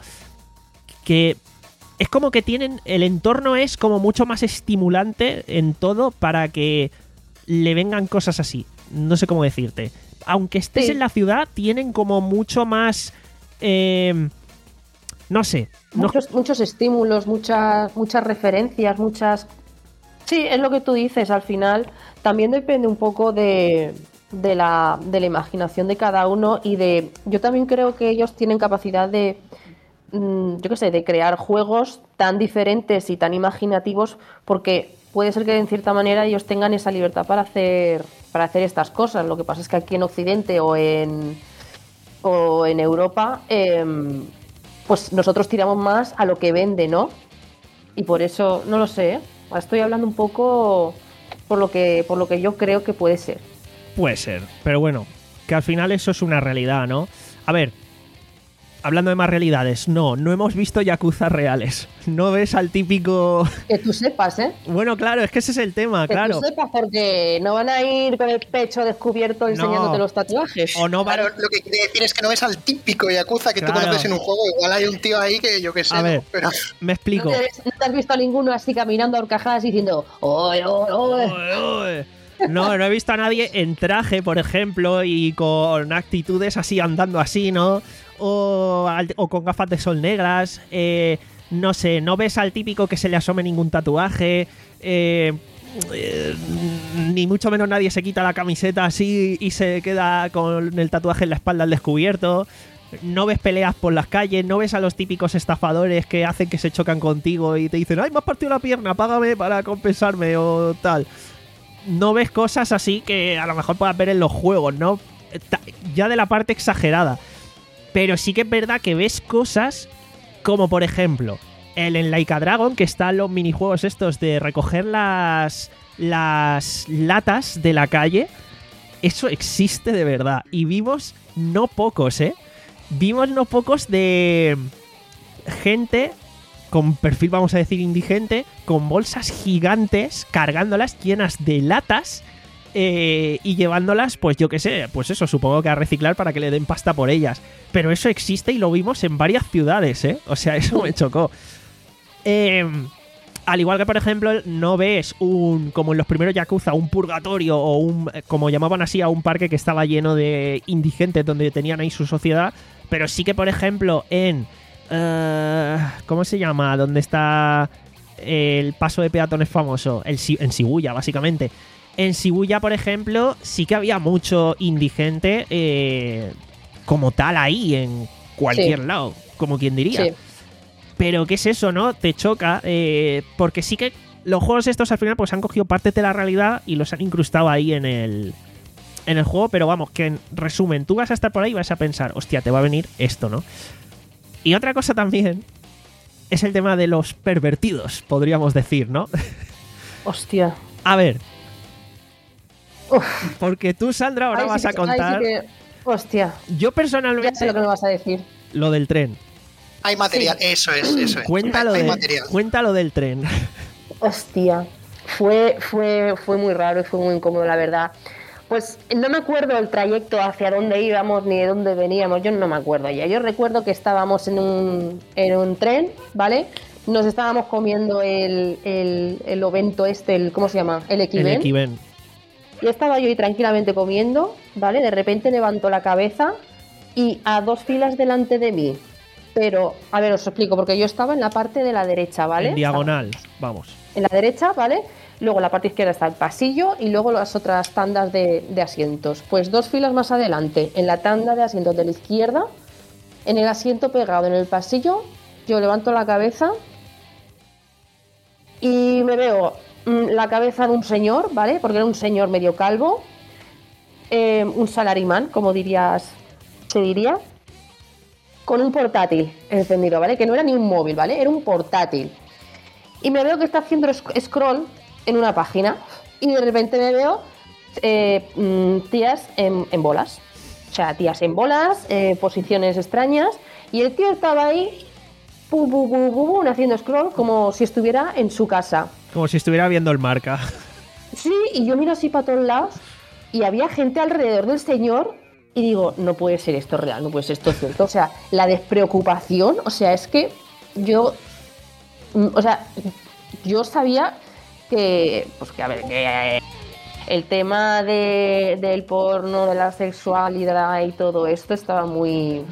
que es como que tienen, el entorno es como mucho más estimulante en todo para que le vengan cosas así. No sé cómo decirte. Aunque estés Sí. en la ciudad, tienen como mucho más... Eh, no sé. No, Muchos, muchos estímulos, muchas, muchas referencias, muchas... Sí, es lo que tú dices, al final también depende un poco de, de, la, de la imaginación de cada uno y de... Yo también creo que ellos tienen capacidad de, mm, yo qué sé, de crear juegos tan diferentes y tan imaginativos porque puede ser que en cierta manera ellos tengan esa libertad para hacer, para hacer estas cosas. Lo que pasa es que aquí en Occidente o en, o en Europa... Eh, pues nosotros tiramos más a lo que vende, ¿no? Y por eso, no lo sé, ¿eh? Estoy hablando un poco por lo que, por lo que yo creo que puede ser. puede ser. Pero bueno, que al final eso es una realidad, ¿no? A ver, hablando de más realidades, no, no hemos visto Yakuza reales. No ves al típico... Que tú sepas, ¿eh? Bueno, claro, es que ese es el tema, Que claro. tú sepas, porque no van a ir con el pecho descubierto enseñándote los tatuajes. O no van... Claro, lo que quiere decir es que no ves al típico Yakuza que Claro. tú conoces en un juego. Igual hay un tío ahí que yo qué sé, A ver, ¿no? Pero me explico. ¿No te, no te has visto a ninguno así caminando a horcajadas diciendo ¡Oye, oye, oye! Oe, oe. No, no he visto a nadie en traje, por ejemplo, y con actitudes así, andando así, ¿no? O, al- o con gafas de sol negras. Eh, no sé, no ves al típico que se le asome ningún tatuaje. Eh, eh, ni mucho menos nadie se quita la camiseta así y se queda con el tatuaje en la espalda al descubierto. No ves peleas por las calles, no ves a los típicos estafadores que hacen que se chocan contigo y te dicen, ¡ay, me has partido la pierna, págame para compensarme! O tal. No ves cosas así que a lo mejor puedas ver en los juegos, ¿no? Ta- Ya de la parte exagerada. Pero sí que es verdad que ves cosas como, por ejemplo, el en Like a Dragon, que están los minijuegos estos de recoger las, las latas de la calle. Eso existe de verdad. Y vimos no pocos, ¿eh? Vimos no pocos de gente con perfil, vamos a decir, indigente, con bolsas gigantes, cargándolas llenas de latas eh, y llevándolas, pues yo qué sé, pues eso, supongo que a reciclar para que le den pasta por ellas. Pero eso existe y lo vimos en varias ciudades, ¿eh? O sea, eso me chocó. Eh, al igual que, por ejemplo, no ves un, como en los primeros Yakuza, un purgatorio o un, como llamaban así, a un parque que estaba lleno de indigentes donde tenían ahí su sociedad. Pero sí que, por ejemplo, en... Uh, ¿cómo se llama? ¿Dónde está el paso de peatones famoso? El, en Shibuya, básicamente. En Shibuya, por ejemplo, sí que había mucho indigente eh, como tal ahí, en cualquier Sí. lado, como quien diría. Sí. Pero ¿qué es eso, no? Te choca, eh, porque sí que los juegos estos al final pues han cogido partes de la realidad y los han incrustado ahí en el, en el juego, pero vamos, que en resumen, tú vas a estar por ahí y vas a pensar, hostia, te va a venir esto, ¿no? Y otra cosa también es el tema de los pervertidos, podríamos decir, ¿no? Hostia. A ver, Uf. porque tú, Sandra, ahora Ahí sí vas que- a ahí contar... sí que- Hostia. Yo Ya sé personalmente, lo que me vas a decir. lo del tren. hay material. Eso es, eso es. Cuéntalo, hay, hay de- material. cuéntalo del tren. Hostia, fue, fue, fue muy raro y fue muy incómodo, la verdad. Pues no me acuerdo el trayecto hacia dónde íbamos ni de dónde veníamos, yo no me acuerdo ya. Yo recuerdo que estábamos en un, en un tren, ¿vale? Nos estábamos comiendo el, el, el ovento este, el, ¿cómo se llama? El El equiven. Equiven. Y estaba yo ahí tranquilamente comiendo, ¿vale? De repente levanto la cabeza y a dos filas delante de mí. Pero, a ver, os explico, porque yo estaba en la parte de la derecha, ¿vale? En diagonal, vamos. En la derecha, ¿vale? Luego en la parte izquierda está el pasillo y luego las otras tandas de, de asientos. Pues dos filas más adelante, en la tanda de asientos de la izquierda, en el asiento pegado en el pasillo, yo levanto la cabeza y me veo mm, la cabeza de un señor, ¿vale? Porque era un señor medio calvo, eh, un salaryman, como dirías, se diría, con un portátil encendido, ¿vale? Que no era ni un móvil, ¿vale? Era un portátil. Y me veo que está haciendo scroll en una página y de repente me veo eh, tías en, en bolas. O sea, tías en bolas, eh, posiciones extrañas, y el tío estaba ahí pu, pu, pu, pu, pu, haciendo scroll como si estuviera en su casa. Como si estuviera viendo el Marca. Sí, y yo miro así para todos lados y había gente alrededor del señor y digo, no puede ser esto real, no puede ser esto cierto. O sea, la despreocupación, o sea, es que yo, o sea, yo sabía que, pues que a ver, que el tema de, del porno, de la sexualidad y todo esto estaba muy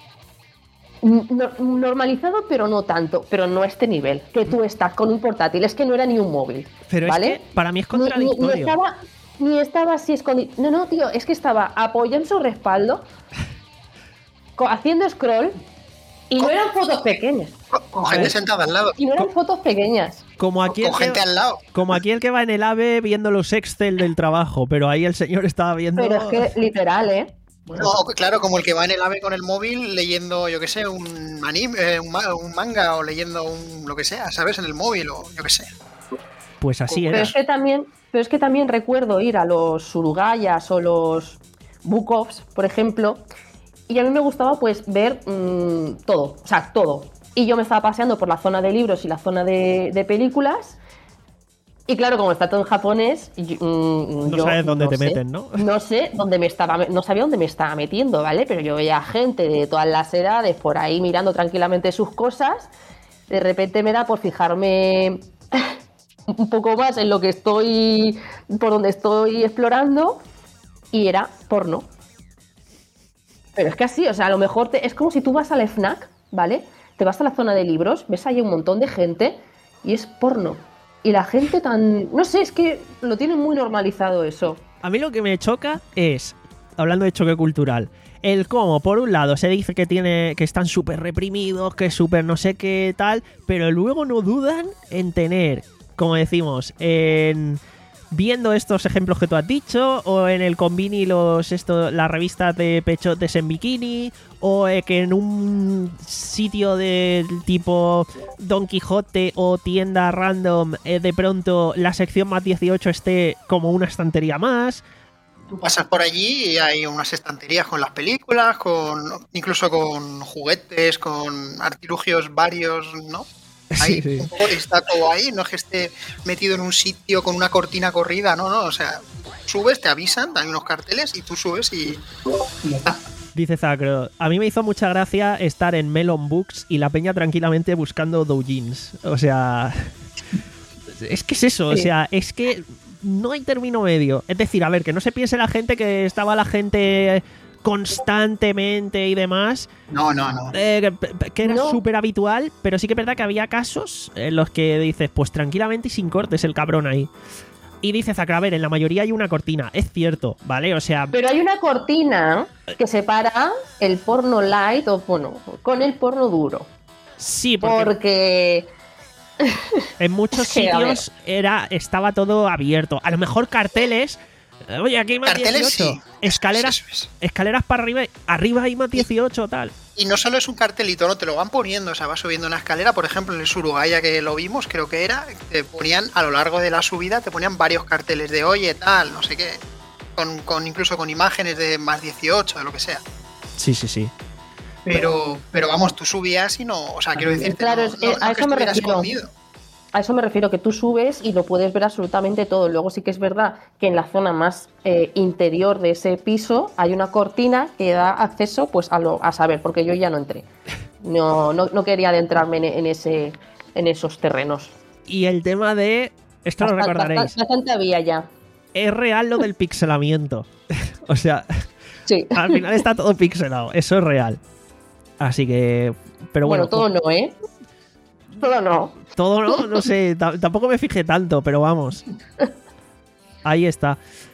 no, normalizado, pero no tanto, pero no a este nivel, que tú estás con un portátil, es que no era ni un móvil. Pero ¿vale? Es que para mí es contradictorio. Ni, ni, ni, estaba, ni estaba así escondido. No, no, tío, es que estaba apoyado en su respaldo, haciendo scroll, y no eran fotos pequeñas. Con gente sentada al lado. Y no eran fotos pequeñas. Como aquí, con gente que, al lado. Como aquí el que va en el AVE viendo los Excel del trabajo, pero ahí el señor estaba viendo... Pero es que literal, ¿eh? Bueno, no, claro, como el que va en el AVE con el móvil leyendo, yo qué sé, un anime, eh, un, un manga o leyendo un lo que sea, ¿sabes? En el móvil o yo qué sé. Pues así pero era. Es que también, pero es que también recuerdo ir a los surugayas o los book-offs, por ejemplo, y a mí me gustaba pues ver mmm, todo, o sea, todo. Y yo me estaba paseando por la zona de libros y la zona de, de películas. Y claro, como está todo en japonés, yo, no yo sabes dónde no te sé, meten, ¿no? No sé dónde me estaba, no sabía dónde me estaba metiendo, ¿vale? Pero yo veía gente de todas las edades por ahí mirando tranquilamente sus cosas. De repente me da por fijarme un poco más en lo que estoy, por donde estoy explorando, y era porno. Pero es que así, o sea, a lo mejor te, es como si tú vas al FNAC, ¿vale? Te vas a la zona de libros, ves ahí un montón de gente y es porno. Y la gente tan... No sé, es que lo tienen muy normalizado eso. A mí lo que me choca es, hablando de choque cultural, el cómo, por un lado, se dice que tiene que están súper reprimidos, que súper no sé qué tal, pero luego no dudan en tener, como decimos, en... viendo estos ejemplos que tú has dicho, o en el Convini los esto, las revistas de pechotes en bikini, o eh, que en un sitio de tipo Don Quijote o tienda random eh, de pronto la sección más dieciocho esté como una estantería más. Tú pasas por allí y hay unas estanterías con las películas, con incluso con juguetes, con artilugios varios, ¿no? Ahí, sí, sí. Un poco está todo ahí, no es que esté metido en un sitio con una cortina corrida, no, no, o sea, subes, te avisan, hay unos carteles y tú subes y, y ya está. Dice Zacro, a mí me hizo mucha gracia estar en Melon Books y la peña tranquilamente buscando doujins. O sea, es que es eso, o sea, es que no hay término medio. Es decir, a ver, que no se piense la gente que estaba la gente constantemente y demás. No, no, no. Eh, que, que era No. súper habitual, pero sí que es verdad que había casos en los que dices, pues tranquilamente y sin cortes el cabrón ahí. Y dice Zacra, a ver, en la mayoría hay una cortina, es cierto, ¿vale? O sea... Pero hay una cortina que separa el porno light o bueno, con el porno duro. Sí, porque, Porque... en muchos Sí, a ver. sitios era, estaba todo abierto. A lo mejor carteles... Oye, aquí hay más Carteles, dieciocho. sí. Escaleras, Eso es. escaleras para arriba, arriba hay más dieciocho, tal. Y no solo es un cartelito, no, te lo van poniendo, o sea, vas subiendo una escalera, por ejemplo, en el Surugaya que lo vimos, creo que era, te ponían a lo largo de la subida, te ponían varios carteles de oye, tal, no sé qué, con, con incluso con imágenes de más dieciocho, de lo que sea. Sí, sí, sí. Pero, pero vamos, tú subías y no, o sea, quiero decirte, Claro, no, es- no- eh, no a que eso me estuviera refiero. escondido. A eso me refiero, que tú subes y lo puedes ver absolutamente todo. Luego sí que es verdad que en la zona más eh, interior de ese piso hay una cortina que da acceso pues a lo a saber, porque yo ya no entré. No, no, no quería adentrarme en, en ese en esos terrenos. Y el tema de... Esto lo Bastante- recordaréis. bastante- Bastante había ya. Es real lo del pixelamiento. O sea, Sí. al final está todo pixelado. Eso es real. Así que... Pero bueno, Bueno, todo no, ¿eh? Todo no. todo no, no sé. t- Tampoco me fijé tanto, pero vamos. Ahí está.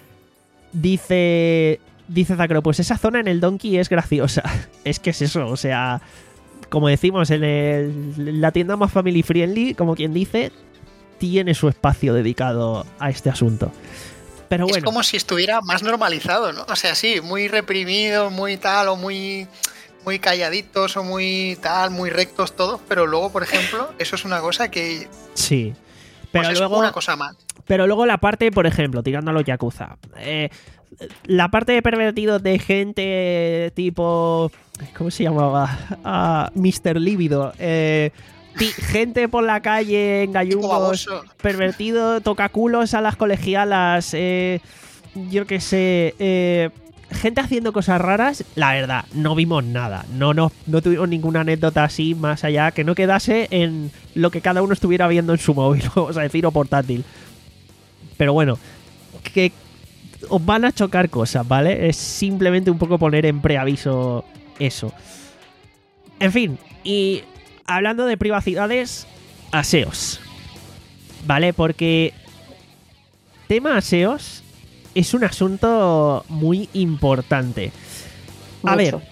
Dice... Dice Zacro, pues esa zona en el Donkey es graciosa. Es que es eso, o sea... Como decimos, en el- la tienda más family friendly, como quien dice, tiene su espacio dedicado a este asunto. Pero bueno. Es como si estuviera más normalizado, ¿no? O sea, sí, muy reprimido, muy tal, o muy, muy calladitos, o muy tal, muy rectos todos, pero luego, por ejemplo, eso es una cosa que... Sí. Pero pues luego... es una cosa más. Pero luego la parte, por ejemplo, tirando a los Yakuza. Eh, la parte de pervertidos de gente tipo... ¿Cómo se llamaba? Uh, mister Líbido. Eh... Gente por la calle en gallumbos, pervertido, tocaculos a las colegialas, eh, yo qué sé, eh, gente haciendo cosas raras. La verdad, no vimos nada, no, no, no tuvimos ninguna anécdota así más allá que no quedase en lo que cada uno estuviera viendo en su móvil, vamos a decir, o portátil. Pero bueno, que os van a chocar cosas, ¿vale? Es simplemente un poco poner en preaviso eso. En fin, y... hablando de privacidades, aseos. ¿Vale? Porque tema aseos es un asunto muy importante. A Mucho. ver,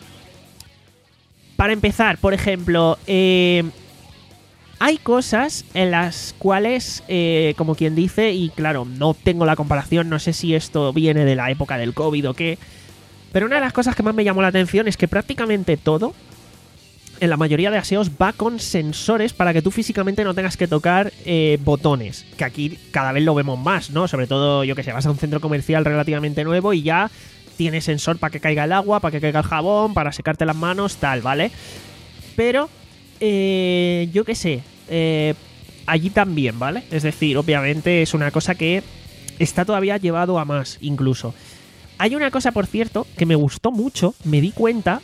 para empezar, por ejemplo, eh, hay cosas en las cuales, eh, como quien dice, y claro, no tengo la comparación, no sé si esto viene de la época del COVID o qué, pero una de las cosas que más me llamó la atención es que prácticamente todo, en la mayoría de aseos, va con sensores para que tú físicamente no tengas que tocar eh, botones. Que aquí cada vez lo vemos más, ¿no? Sobre todo, yo que sé, vas a un centro comercial relativamente nuevo y ya tiene sensor para que caiga el agua, para que caiga el jabón, para secarte las manos, tal, ¿vale? Pero, eh, yo que sé, eh, allí también, ¿vale? Es decir, obviamente es una cosa que está todavía llevado a más, incluso. Hay una cosa, por cierto, que me gustó mucho, me di cuenta...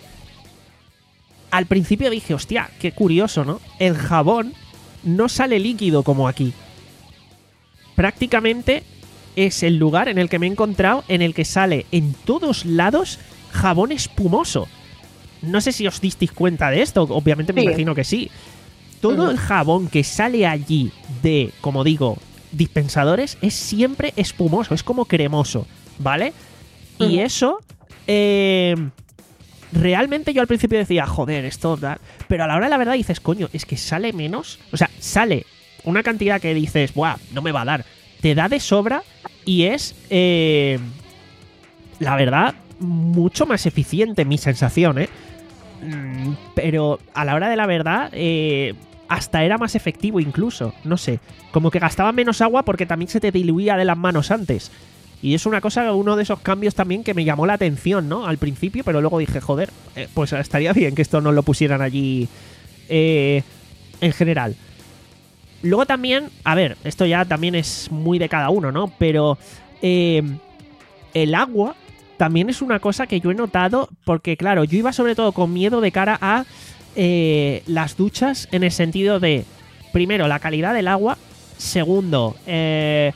Al principio dije, hostia, qué curioso, ¿no? El jabón no sale líquido como aquí. Prácticamente es el lugar en el que me he encontrado en el que sale en todos lados jabón espumoso. No sé si os disteis cuenta de esto, obviamente me sí. imagino que sí. Todo el jabón que sale allí de, como digo, dispensadores es siempre espumoso, es como cremoso, ¿vale? Uh-huh. Y eso... Eh... Realmente yo al principio decía, joder, esto da... Pero a la hora de la verdad dices, coño, es que sale menos. O sea, sale una cantidad que dices, buah, no me va a dar. Te da de sobra y es, eh, la verdad, mucho más eficiente, mi sensación, ¿eh? Mm, pero a la hora de la verdad, eh, hasta era más efectivo incluso. No sé, como que gastaba menos agua porque también se te diluía de las manos antes. Y es una cosa, uno de esos cambios también que me llamó la atención, ¿no? Al principio, pero luego dije, joder, eh, pues estaría bien que esto no lo pusieran allí eh, en general. Luego también, a ver, esto ya también es muy de cada uno, ¿no? Pero eh, el agua también es una cosa que yo he notado porque, claro, yo iba sobre todo con miedo de cara a eh, las duchas en el sentido de, primero, la calidad del agua, segundo, eh...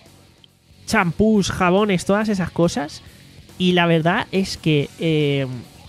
champús, jabones, todas esas cosas. Y la verdad es que eh,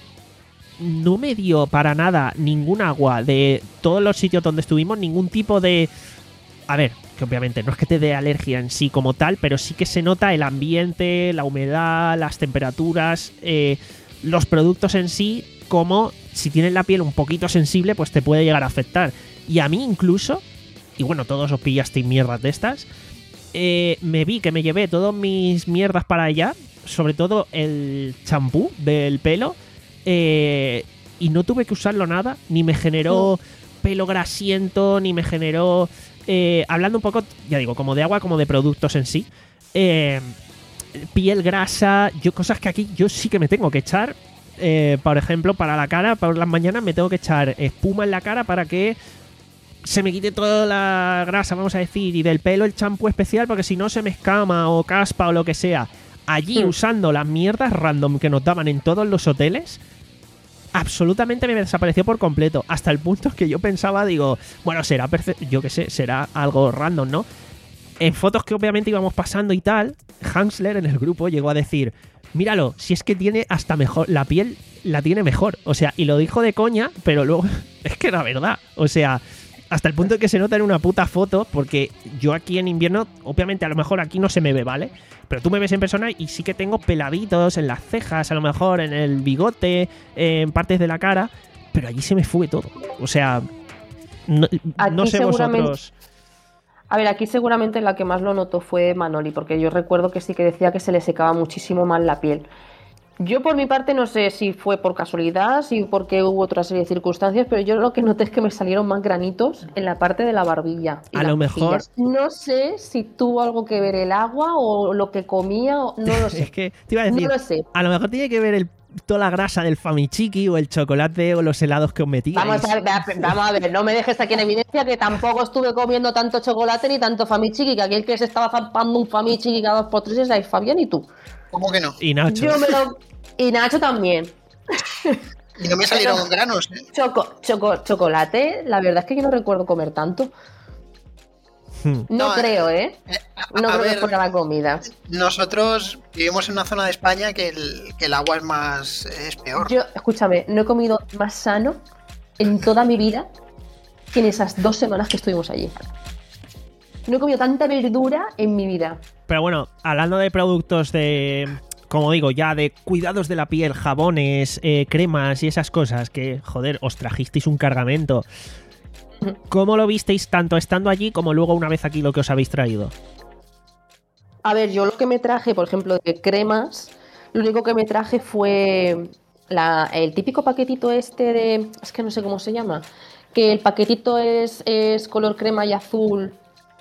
no me dio para nada ningún agua de todos los sitios donde estuvimos, ningún tipo de... A ver, que obviamente no es que te dé alergia en sí como tal, pero sí que se nota el ambiente, la humedad, las temperaturas, eh, los productos en sí, como si tienes la piel un poquito sensible, pues te puede llegar a afectar. Y a mí incluso, y bueno, todos os pillasteis mierdas de estas... Eh, me vi que me llevé todas mis mierdas para allá, sobre todo el champú del pelo, eh, y no tuve que usarlo nada, ni me generó pelo grasiento, ni me generó, eh, hablando un poco, ya digo, como de agua, como de productos en sí, eh, piel grasa, yo cosas que aquí yo sí que me tengo que echar, eh, por ejemplo, para la cara, por las mañanas me tengo que echar espuma en la cara para que se me quite toda la grasa, vamos a decir, y del pelo el champú especial, porque si no se me escama o caspa o lo que sea. Allí, mm. usando las mierdas random que nos daban en todos los hoteles, absolutamente me desapareció por completo, hasta el punto que yo pensaba, digo, bueno, será perfecto, yo qué sé, será algo random, ¿no? En fotos que obviamente íbamos pasando y tal, Hansler en el grupo llegó a decir, míralo, si es que tiene hasta mejor, la piel la tiene mejor, o sea, y lo dijo de coña, pero luego es que era verdad, o sea... Hasta el punto de que se nota en una puta foto, porque yo aquí en invierno, obviamente a lo mejor aquí no se me ve, ¿vale? Pero tú me ves en persona y sí que tengo peladitos en las cejas, a lo mejor en el bigote, en partes de la cara, pero allí se me fue todo. O sea, no, no sé vosotros... A ver, aquí seguramente la que más lo notó fue Manoli, porque yo recuerdo que sí que decía que se le secaba muchísimo más la piel. Yo por mi parte no sé si fue por casualidad, si porque hubo otra serie de circunstancias, pero yo lo que noté es que me salieron más granitos en la parte de la barbilla. Y A las lo mejor... mejillas. No sé si tuvo algo que ver el agua o lo que comía, o... no lo sé. Es que te iba a decir, no lo sé. a lo mejor tiene que ver el, toda la grasa del Famichiki o el chocolate o los helados que os metíais. Vamos a, ver, vamos a ver, no me dejes aquí en evidencia que tampoco estuve comiendo tanto chocolate ni tanto Famichiki, que aquel que se estaba zampando un Famichiki cada dos por tres es Fabián y tú. ¿Cómo que no? Y Nacho. Yo me lo... Y Nacho también. Y no me salieron Pero, granos, ¿eh? Choco, choco, chocolate, la verdad es que yo no recuerdo comer tanto. Hmm. No, No, creo, ¿eh? Eh, a- No a creo ver, que fuera la comida. nosotros vivimos en una zona de España que el, que el agua es más es peor. Yo, escúchame, no he comido más sano en toda mi vida que en esas dos semanas que estuvimos allí. No he comido tanta verdura en mi vida. Pero bueno, hablando de productos de, como digo, ya de cuidados de la piel, jabones, eh, cremas y esas cosas que, joder, os trajisteis un cargamento. ¿Cómo lo visteis tanto estando allí como luego una vez aquí lo que os habéis traído? A ver, yo lo que me traje, por ejemplo, de cremas, lo único que me traje fue la, el típico paquetito este de... Es que no sé cómo se llama. Que el paquetito es, es color crema y azul.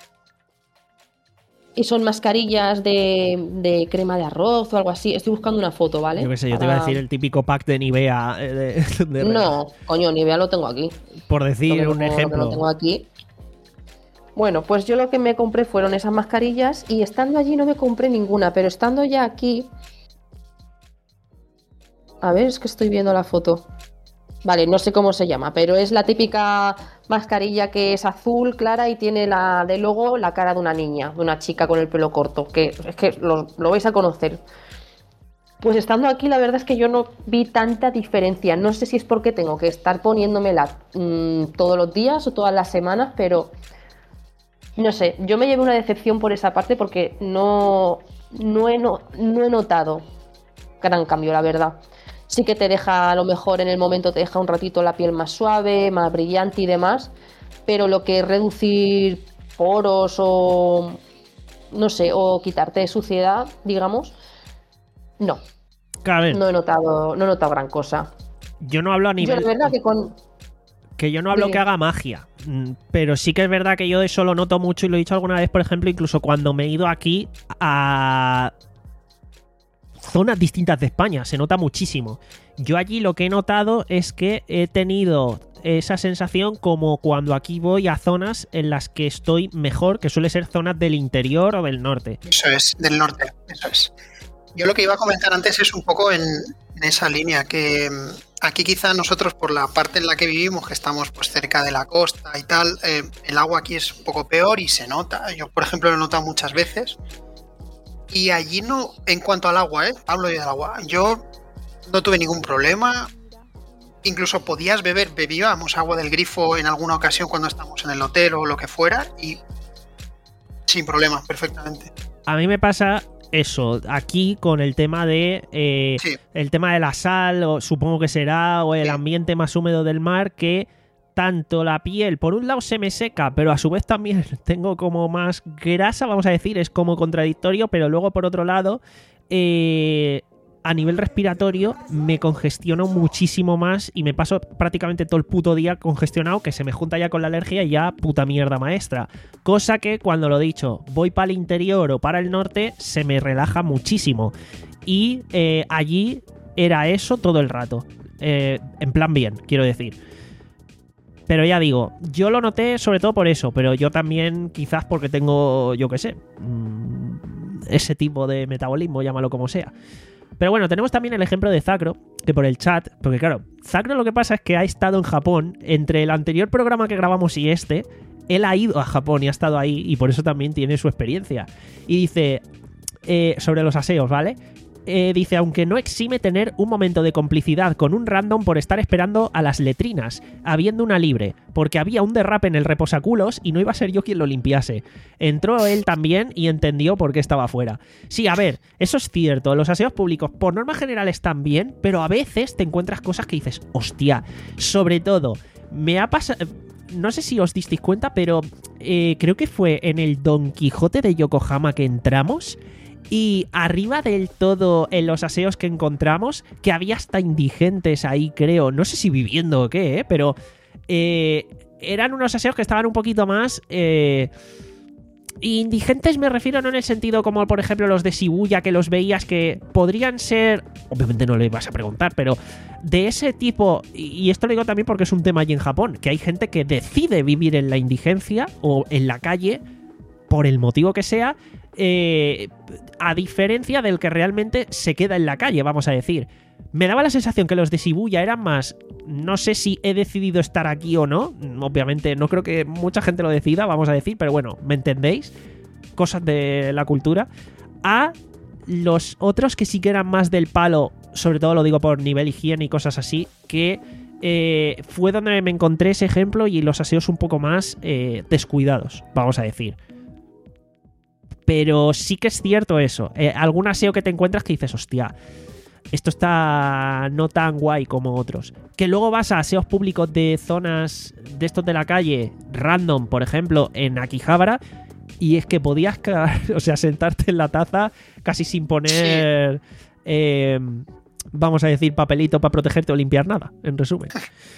Y son mascarillas de, de crema de arroz o algo así. Estoy buscando una foto, ¿vale? Yo qué sé, yo te Para- iba a decir el típico pack de Nivea. eh, de- de- No, coño, Nivea lo tengo aquí. Por Lo decir que un no- Lo ejemplo. tengo aquí. Bueno, pues yo lo que me compré fueron esas mascarillas y estando allí no me compré ninguna, pero estando ya aquí... A ver, es que estoy viendo la foto. Vale, no sé cómo se llama, pero es la típica mascarilla que es azul, clara y tiene la de logo la cara de una niña, de una chica con el pelo corto, que es que lo, lo vais a conocer. Pues estando aquí, la verdad es que yo no vi tanta diferencia. No sé si es porque tengo que estar poniéndomela mmm, todos los días o todas las semanas, pero no sé, yo me llevé una decepción por esa parte porque no, no, he, no, no he notado gran cambio, la verdad. Sí que te deja, a lo mejor en el momento te deja un ratito la piel más suave, más brillante y demás, pero lo que es reducir poros o, no sé, o quitarte suciedad, digamos, no, Claro, a ver, no he notado, no he notado gran cosa. yo no hablo a Yo nivel... la verdad que con... Que yo no hablo Dime. que haga magia, mm, pero sí que es verdad que yo eso lo noto mucho y lo he dicho alguna vez, por ejemplo, incluso cuando me he ido aquí a zonas distintas de España, se nota muchísimo. Yo allí lo que he notado es que he tenido esa sensación como cuando aquí voy a zonas en las que estoy mejor, que suele ser zonas del interior o del norte. Eso es, del norte, eso es. Yo lo que iba a comentar antes es un poco en, en esa línea, que mm, aquí quizá nosotros por la parte en la que vivimos, que estamos pues cerca de la costa y tal, eh, el agua aquí es un poco peor y se nota. Yo, por ejemplo, lo he notado muchas veces. Y allí no, en cuanto al agua, ¿eh? Hablo yo del agua. Yo no tuve ningún problema. Incluso podías beber, bebíamos agua del grifo en alguna ocasión cuando estamos en el hotel o lo que fuera y sin problema, perfectamente. A mí me pasa eso, aquí con el tema de eh, Sí. el tema de la sal, o supongo que será, o el Sí. ambiente más húmedo del mar, que tanto la piel, por un lado se me seca, pero a su vez también tengo como más grasa, vamos a decir, es como contradictorio, pero luego por otro lado, eh, a nivel respiratorio me congestiono muchísimo más y me paso prácticamente todo el puto día congestionado, que se me junta ya con la alergia y ya puta mierda maestra. Cosa que cuando lo dicho, voy para el interior o para el norte, se me relaja muchísimo. Y eh, allí era eso todo el rato. Eh, en plan bien, quiero decir. Pero ya digo, yo lo noté sobre todo por eso, pero yo también quizás porque tengo, yo qué sé, mmm, ese tipo de metabolismo, llámalo como sea. Pero bueno, tenemos también el ejemplo de Zacro, que por el chat, porque claro, Zacro lo que pasa es que ha estado en Japón, entre el anterior programa que grabamos y este, él ha ido a Japón y ha estado ahí, y por eso también tiene su experiencia. Y dice, eh, sobre los aseos, ¿vale? Eh, dice, aunque no exime tener un momento de complicidad con un random por estar esperando a las letrinas, habiendo una libre, porque había un derrape en el reposaculos y no iba a ser yo quien lo limpiase. Entró él también y entendió por qué estaba fuera. Sí, a ver, eso es cierto, los aseos públicos por norma general están bien, pero a veces te encuentras cosas que dices, hostia, sobre todo, me ha pasado... no sé si os disteis cuenta, pero eh, creo que fue en el Don Quijote de Yokohama que entramos y arriba del todo en los aseos que encontramos, que había hasta indigentes ahí, creo, no sé si viviendo o qué, ¿eh? Pero eh, eran unos aseos que estaban un poquito más... Eh, indigentes me refiero no en el sentido como por ejemplo los de Shibuya, que los veías que podrían ser, obviamente no le vas a preguntar, pero de ese tipo, y esto lo digo también porque es un tema allí en Japón, que hay gente que decide vivir en la indigencia o en la calle por el motivo que sea, eh, a diferencia del que realmente se queda en la calle, vamos a decir. Me daba la sensación que los de Shibuya eran más, no sé si he decidido estar aquí o no, obviamente no creo que mucha gente lo decida, vamos a decir, pero bueno, ¿me entendéis? Cosas de la cultura. A los otros que sí que eran más del palo, sobre todo lo digo por nivel higiene y cosas así, que eh, fue donde me encontré ese ejemplo y los aseos un poco más eh, descuidados, vamos a decir. Pero sí que es cierto eso, eh, algún aseo que te encuentras que dices, hostia... Esto está no tan guay como otros. Que luego vas a aseos públicos de zonas de estos de la calle, random, por ejemplo, en Akihabara, y es que podías cagar, o sea, sentarte en la taza casi sin poner, sí. eh, vamos a decir, papelito para protegerte o limpiar nada, en resumen.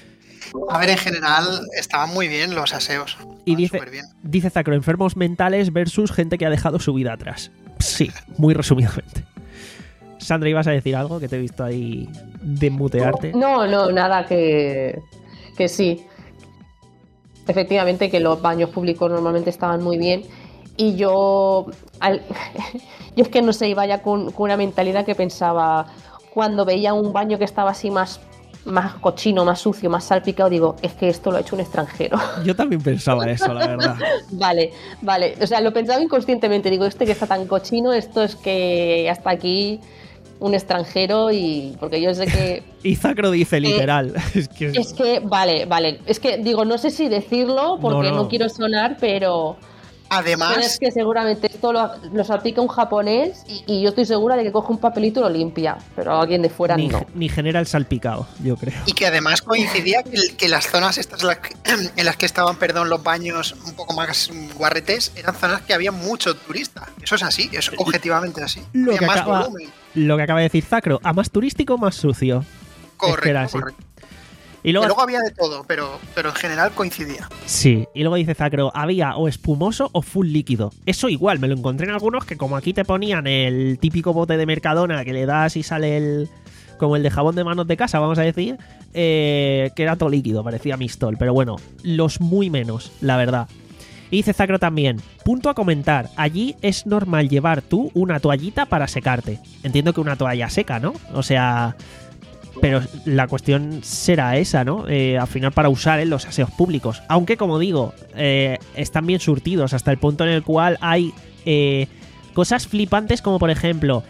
A ver, en general estaban muy bien los aseos. Y dice, dice Zacro, enfermos mentales versus gente que ha dejado su vida atrás. Sí, muy resumidamente. Sandra, ¿ibas a decir algo? Que te he visto ahí desmutearte. No, no, nada, que, que sí. Efectivamente, que los baños públicos normalmente estaban muy bien. Y yo, al, yo es que no sé, iba ya con, con una mentalidad que pensaba, cuando veía un baño que estaba así más, más cochino, más sucio, más salpicado, digo, es que esto lo ha hecho un extranjero. Yo también pensaba eso, la verdad. Vale, vale. O sea, lo pensaba inconscientemente. Digo, este que está tan cochino, esto es que hasta aquí... un extranjero, y porque yo sé que... Y Zacro dice, literal. Eh, es, que... es que, vale, vale. Es que, digo, no sé si decirlo porque no, no. no quiero sonar, pero... Además... Pero es que seguramente esto lo, lo salpica un japonés y, y yo estoy segura de que coge un papelito y lo limpia, pero alguien de fuera ni, no. Ni genera el salpicado, yo creo. Y que además coincidía que, que las zonas estas en las que estaban, perdón, los baños un poco más guarretes, eran zonas que había mucho turista. Eso es así, es objetivamente así. Lo, había que más acaba, volumen. Lo que acaba de decir Zacro, a más turístico, más sucio. Correcto, correcto. Y luego, que luego había de todo, pero, pero en general coincidía. Sí, y luego dice Zacro, había o espumoso o full líquido. Eso igual, me lo encontré en algunos que como aquí te ponían el típico bote de Mercadona que le das y sale el... como el de jabón de manos de casa, vamos a decir, eh, que era todo líquido, parecía Mistol. Pero bueno, los muy menos, la verdad. Y dice Zacro también, punto a comentar, allí es normal llevar tú una toallita para secarte. Entiendo que una toalla seca, ¿no? O sea... Pero la cuestión será esa, ¿no? Eh, al final para usar en los aseos públicos. Aunque, como digo, eh, están bien surtidos hasta el punto en el cual hay eh, cosas flipantes como, por ejemplo,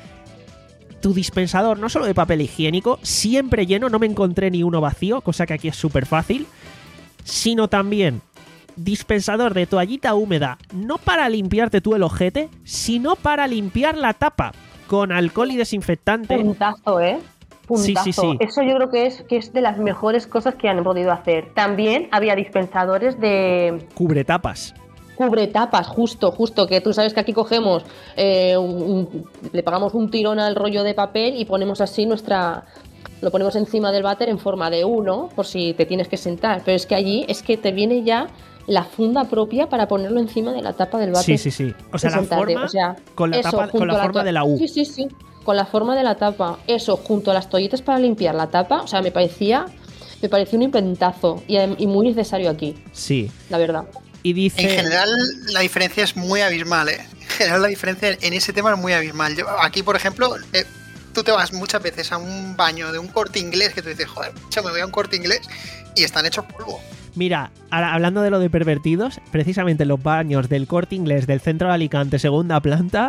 tu dispensador, no solo de papel higiénico, siempre lleno, no me encontré ni uno vacío, cosa que aquí es súper fácil, sino también dispensador de toallita húmeda, no para limpiarte tú el ojete, sino para limpiar la tapa con alcohol y desinfectante. Puntazo, ¿eh? Puntazo. Sí, sí, sí. Eso yo creo que es, que es de las mejores cosas que han podido hacer. También había dispensadores de... Cubretapas. Cubretapas, justo, justo, que tú sabes que aquí cogemos, eh, un, un, le pagamos un tirón al rollo de papel y ponemos así nuestra... Lo ponemos encima del váter en forma de uno, por si te tienes que sentar. Pero es que allí es que te viene ya la funda propia para ponerlo encima de la tapa del váter. Sí, sí, sí. O sea, la forma, o sea, con la, eso, tapa, con la, la forma de la U. Sí, sí, sí. Con la forma de la tapa, eso junto a las toallitas para limpiar la tapa, o sea, me parecía me parecía un inventazo y, y muy necesario aquí. Sí. La verdad. Y dice... En general la diferencia es muy abismal, ¿eh? En general la diferencia en ese tema es muy abismal. Yo, aquí, por ejemplo, eh, tú te vas muchas veces a un baño de un Corte Inglés que tú dices, joder, yo me voy a un Corte Inglés y están hechos polvo. Mira, ahora, hablando de lo de pervertidos, precisamente los baños del Corte Inglés del centro de Alicante, segunda planta...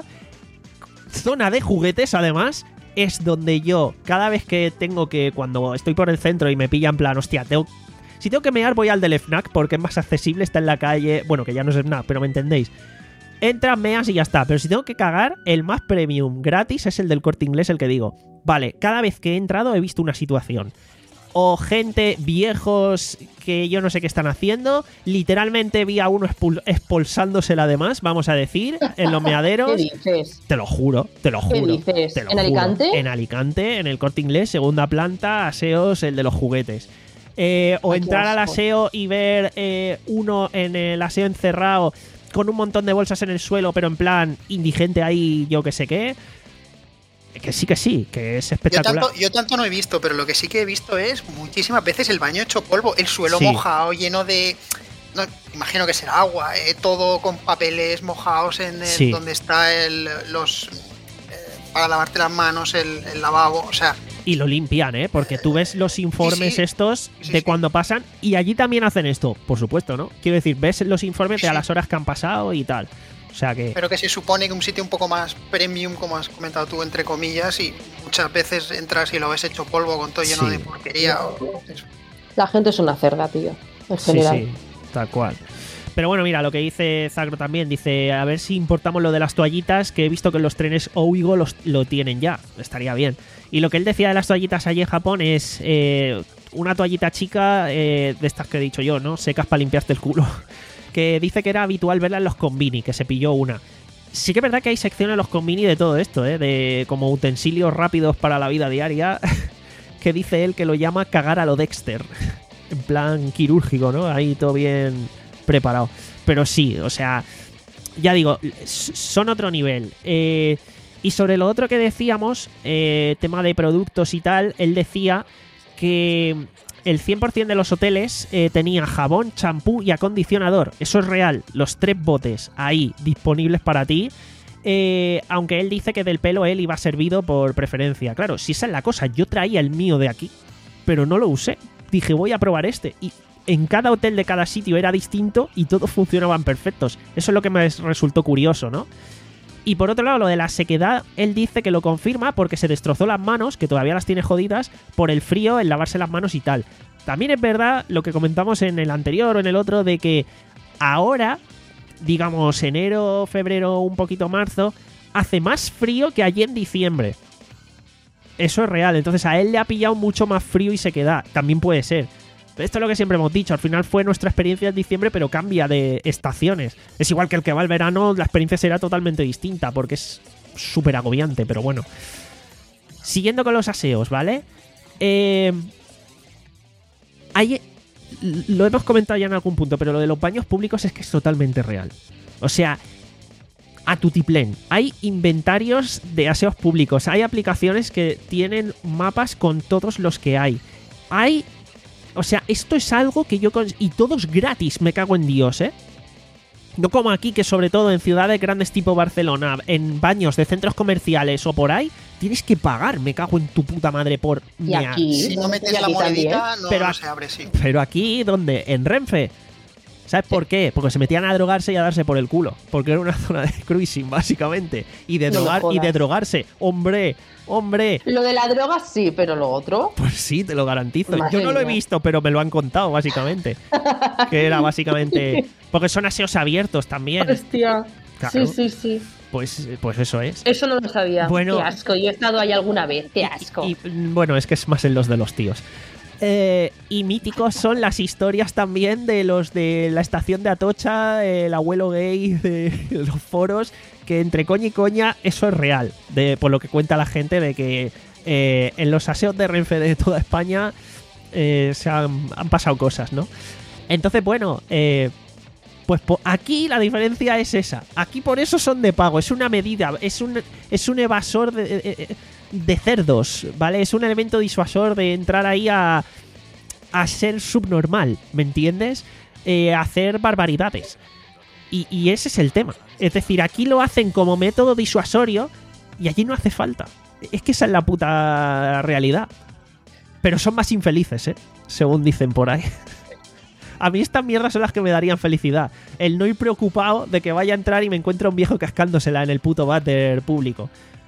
Zona de juguetes, además, es donde yo, cada vez que tengo que, cuando estoy por el centro y me pilla en plan, hostia, tengo, si tengo que mear voy al del FNAC porque es más accesible, está en la calle, bueno, que ya no es FNAC, pero me entendéis. Entras, meas y ya está, pero si tengo que cagar, el más premium gratis es el del Corte Inglés, el que digo, vale, cada vez que he entrado he visto una situación. o gente, viejos, que yo no sé qué están haciendo. Literalmente vi a uno expul- expulsándosela además, vamos a decir, en los meaderos. ¿Qué dices? Te lo juro, te lo ¿Qué juro. dices? Te lo ¿En juro. Alicante? En Alicante, en el Corte Inglés, segunda planta, aseos, el de los juguetes. Eh, o Ay, qué entrar al asco. aseo y ver eh, uno en el aseo encerrado con un montón de bolsas en el suelo, pero en plan indigente ahí, yo que sé qué. Que sí, que sí, que es Yo espectacular. tanto, yo tanto no he visto, pero lo que sí que he visto es muchísimas veces el baño hecho polvo, el suelo Sí. mojado, lleno de... No, imagino que será agua, eh, todo con papeles mojados en el, Sí. donde está el, los... eh, para lavarte las manos, el, el lavabo, o sea... Y lo limpian, ¿eh? Porque tú ves los informes Sí, sí. estos Sí, de sí. cuando pasan y allí también hacen esto, por supuesto, ¿no? Quiero decir, ves los informes Sí, de a sí. las horas que han pasado y tal. O sea que... Pero que se supone que un sitio un poco más premium, como has comentado tú, entre comillas, y muchas veces entras y lo ves hecho polvo con todo lleno Sí. de porquería. O, eso. La gente es una cerda, tío. En Sí, general. sí, tal cual. Pero bueno, mira, lo que dice Zagro también, dice, a ver si importamos lo de las toallitas, que he visto que los trenes Ouigo los, lo tienen ya, estaría bien. Y lo que él decía de las toallitas allí en Japón es eh, una toallita chica, eh, de estas que he dicho yo, ¿no? Secas para limpiarte el culo. Que dice que era habitual verla en los konbini, que se pilló una. Sí que es verdad que hay secciones en los konbini de todo esto, ¿eh? De como utensilios rápidos para la vida diaria, que dice él que lo llama cagar a lo Dexter. En plan quirúrgico, ¿no? Ahí todo bien preparado. Pero sí, o sea, ya digo, son otro nivel. Eh, y sobre lo otro que decíamos, eh, tema de productos y tal, él decía que el cien por ciento de los hoteles eh, tenía jabón, champú y acondicionador. Eso es real. Los tres botes ahí disponibles para ti. Eh, aunque él dice que del pelo él iba servido por preferencia. Claro, si esa es la cosa, yo traía el mío de aquí, pero no lo usé. Dije, voy a probar este. Y en cada hotel de cada sitio era distinto y todos funcionaban perfectos. Eso es lo que me resultó curioso, ¿no? Y por otro lado, lo de la sequedad, él dice que lo confirma porque se destrozó las manos, que todavía las tiene jodidas, por el frío, el lavarse las manos y tal. También es verdad lo que comentamos en el anterior o en el otro, de que ahora, digamos enero, febrero, un poquito marzo, hace más frío que allí en diciembre. Eso es real, entonces a él le ha pillado mucho más frío y sequedad. También puede ser. Esto es lo que siempre hemos dicho, al final fue nuestra experiencia en diciembre, pero cambia de estaciones. Es igual que el que va al verano, la experiencia será totalmente distinta, porque es súper agobiante, pero bueno. Siguiendo con los aseos, ¿vale? Eh, hay, lo hemos comentado ya en algún punto, pero lo de los baños públicos es que es totalmente real. O sea, a tutiplén. Hay inventarios de aseos públicos, hay aplicaciones que tienen mapas con todos los que hay. Hay... O sea, esto es algo que yo... Cons- y todo es gratis, me cago en Dios, ¿eh? No como aquí, que sobre todo en ciudades grandes tipo Barcelona, en baños de centros comerciales o por ahí, tienes que pagar, me cago en tu puta madre por... Y mea. aquí, Si no metes y la aquí monedita, no, Pero no a- se abre, sí. Pero aquí, ¿dónde? En Renfe. ¿Sabes por qué? Porque se metían a drogarse y a darse por el culo. Porque era una zona de cruising, básicamente. Y de, No me drogar, y de jodas. drogarse. ¡Hombre! ¡Hombre! Lo de la droga sí, pero lo otro... Pues sí, te lo garantizo. Madre Yo no lo he mía. visto, pero me lo han contado, básicamente. Que era básicamente... Porque son aseos abiertos también. Hostia. Claro. Sí, sí, sí. Pues, pues eso es. Eso no lo sabía. Bueno. Qué asco. Yo he estado ahí alguna vez. Qué asco. Y, y, bueno, es que es más en los de los tíos. Eh, y míticos son las historias también de los de la estación de Atocha, el abuelo gay de los foros, que entre coña y coña eso es real, de, por lo que cuenta la gente, de que eh, en los aseos de Renfe de toda España eh, se han, han pasado cosas, ¿no? Entonces, bueno, eh, pues po- aquí la diferencia es esa. Aquí por eso son de pago, es una medida, es un, es un evasor de... de- de- de cerdos, ¿vale? Es un elemento disuasor de entrar ahí a, a ser subnormal, ¿me entiendes? Eh, a hacer barbaridades. Y, y ese es el tema. Es decir, aquí lo hacen como método disuasorio y allí no hace falta. Es que esa es la puta realidad. Pero son más infelices, ¿eh? Según dicen por ahí. A mí estas mierdas son las que me darían felicidad. El no ir preocupado de que vaya a entrar y me encuentre un viejo cascándosela en el puto váter público.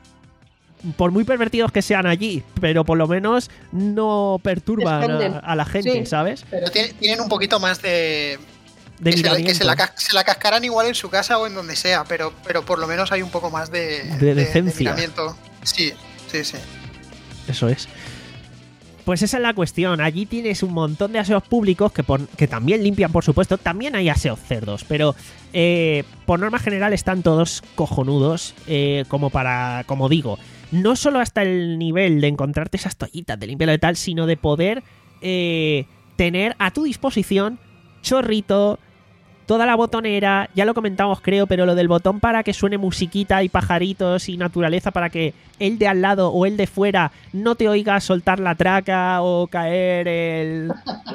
Por muy pervertidos que sean allí, pero por lo menos no perturban Esconden. a, a la gente, Sí. ¿sabes? Pero tiene- tienen un poquito más de... De que se, la, que miramiento. se la cas- se la cascaran igual en su casa o en donde sea, pero, pero por lo menos hay un poco más de, De decencia. miramiento. Sí, sí, sí. Eso es. Pues esa es la cuestión. Allí tienes un montón de aseos públicos que, por, que también limpian, por supuesto. También hay aseos cerdos, pero eh, por norma general están todos cojonudos, eh, como para, como digo, no solo hasta el nivel de encontrarte esas toallitas de limpiarlo y tal, sino de poder eh, tener a tu disposición chorrito, toda la botonera, ya lo comentamos creo, pero lo del botón para que suene musiquita y pajaritos y naturaleza para que el de al lado o el de fuera no te oiga soltar la traca o caer el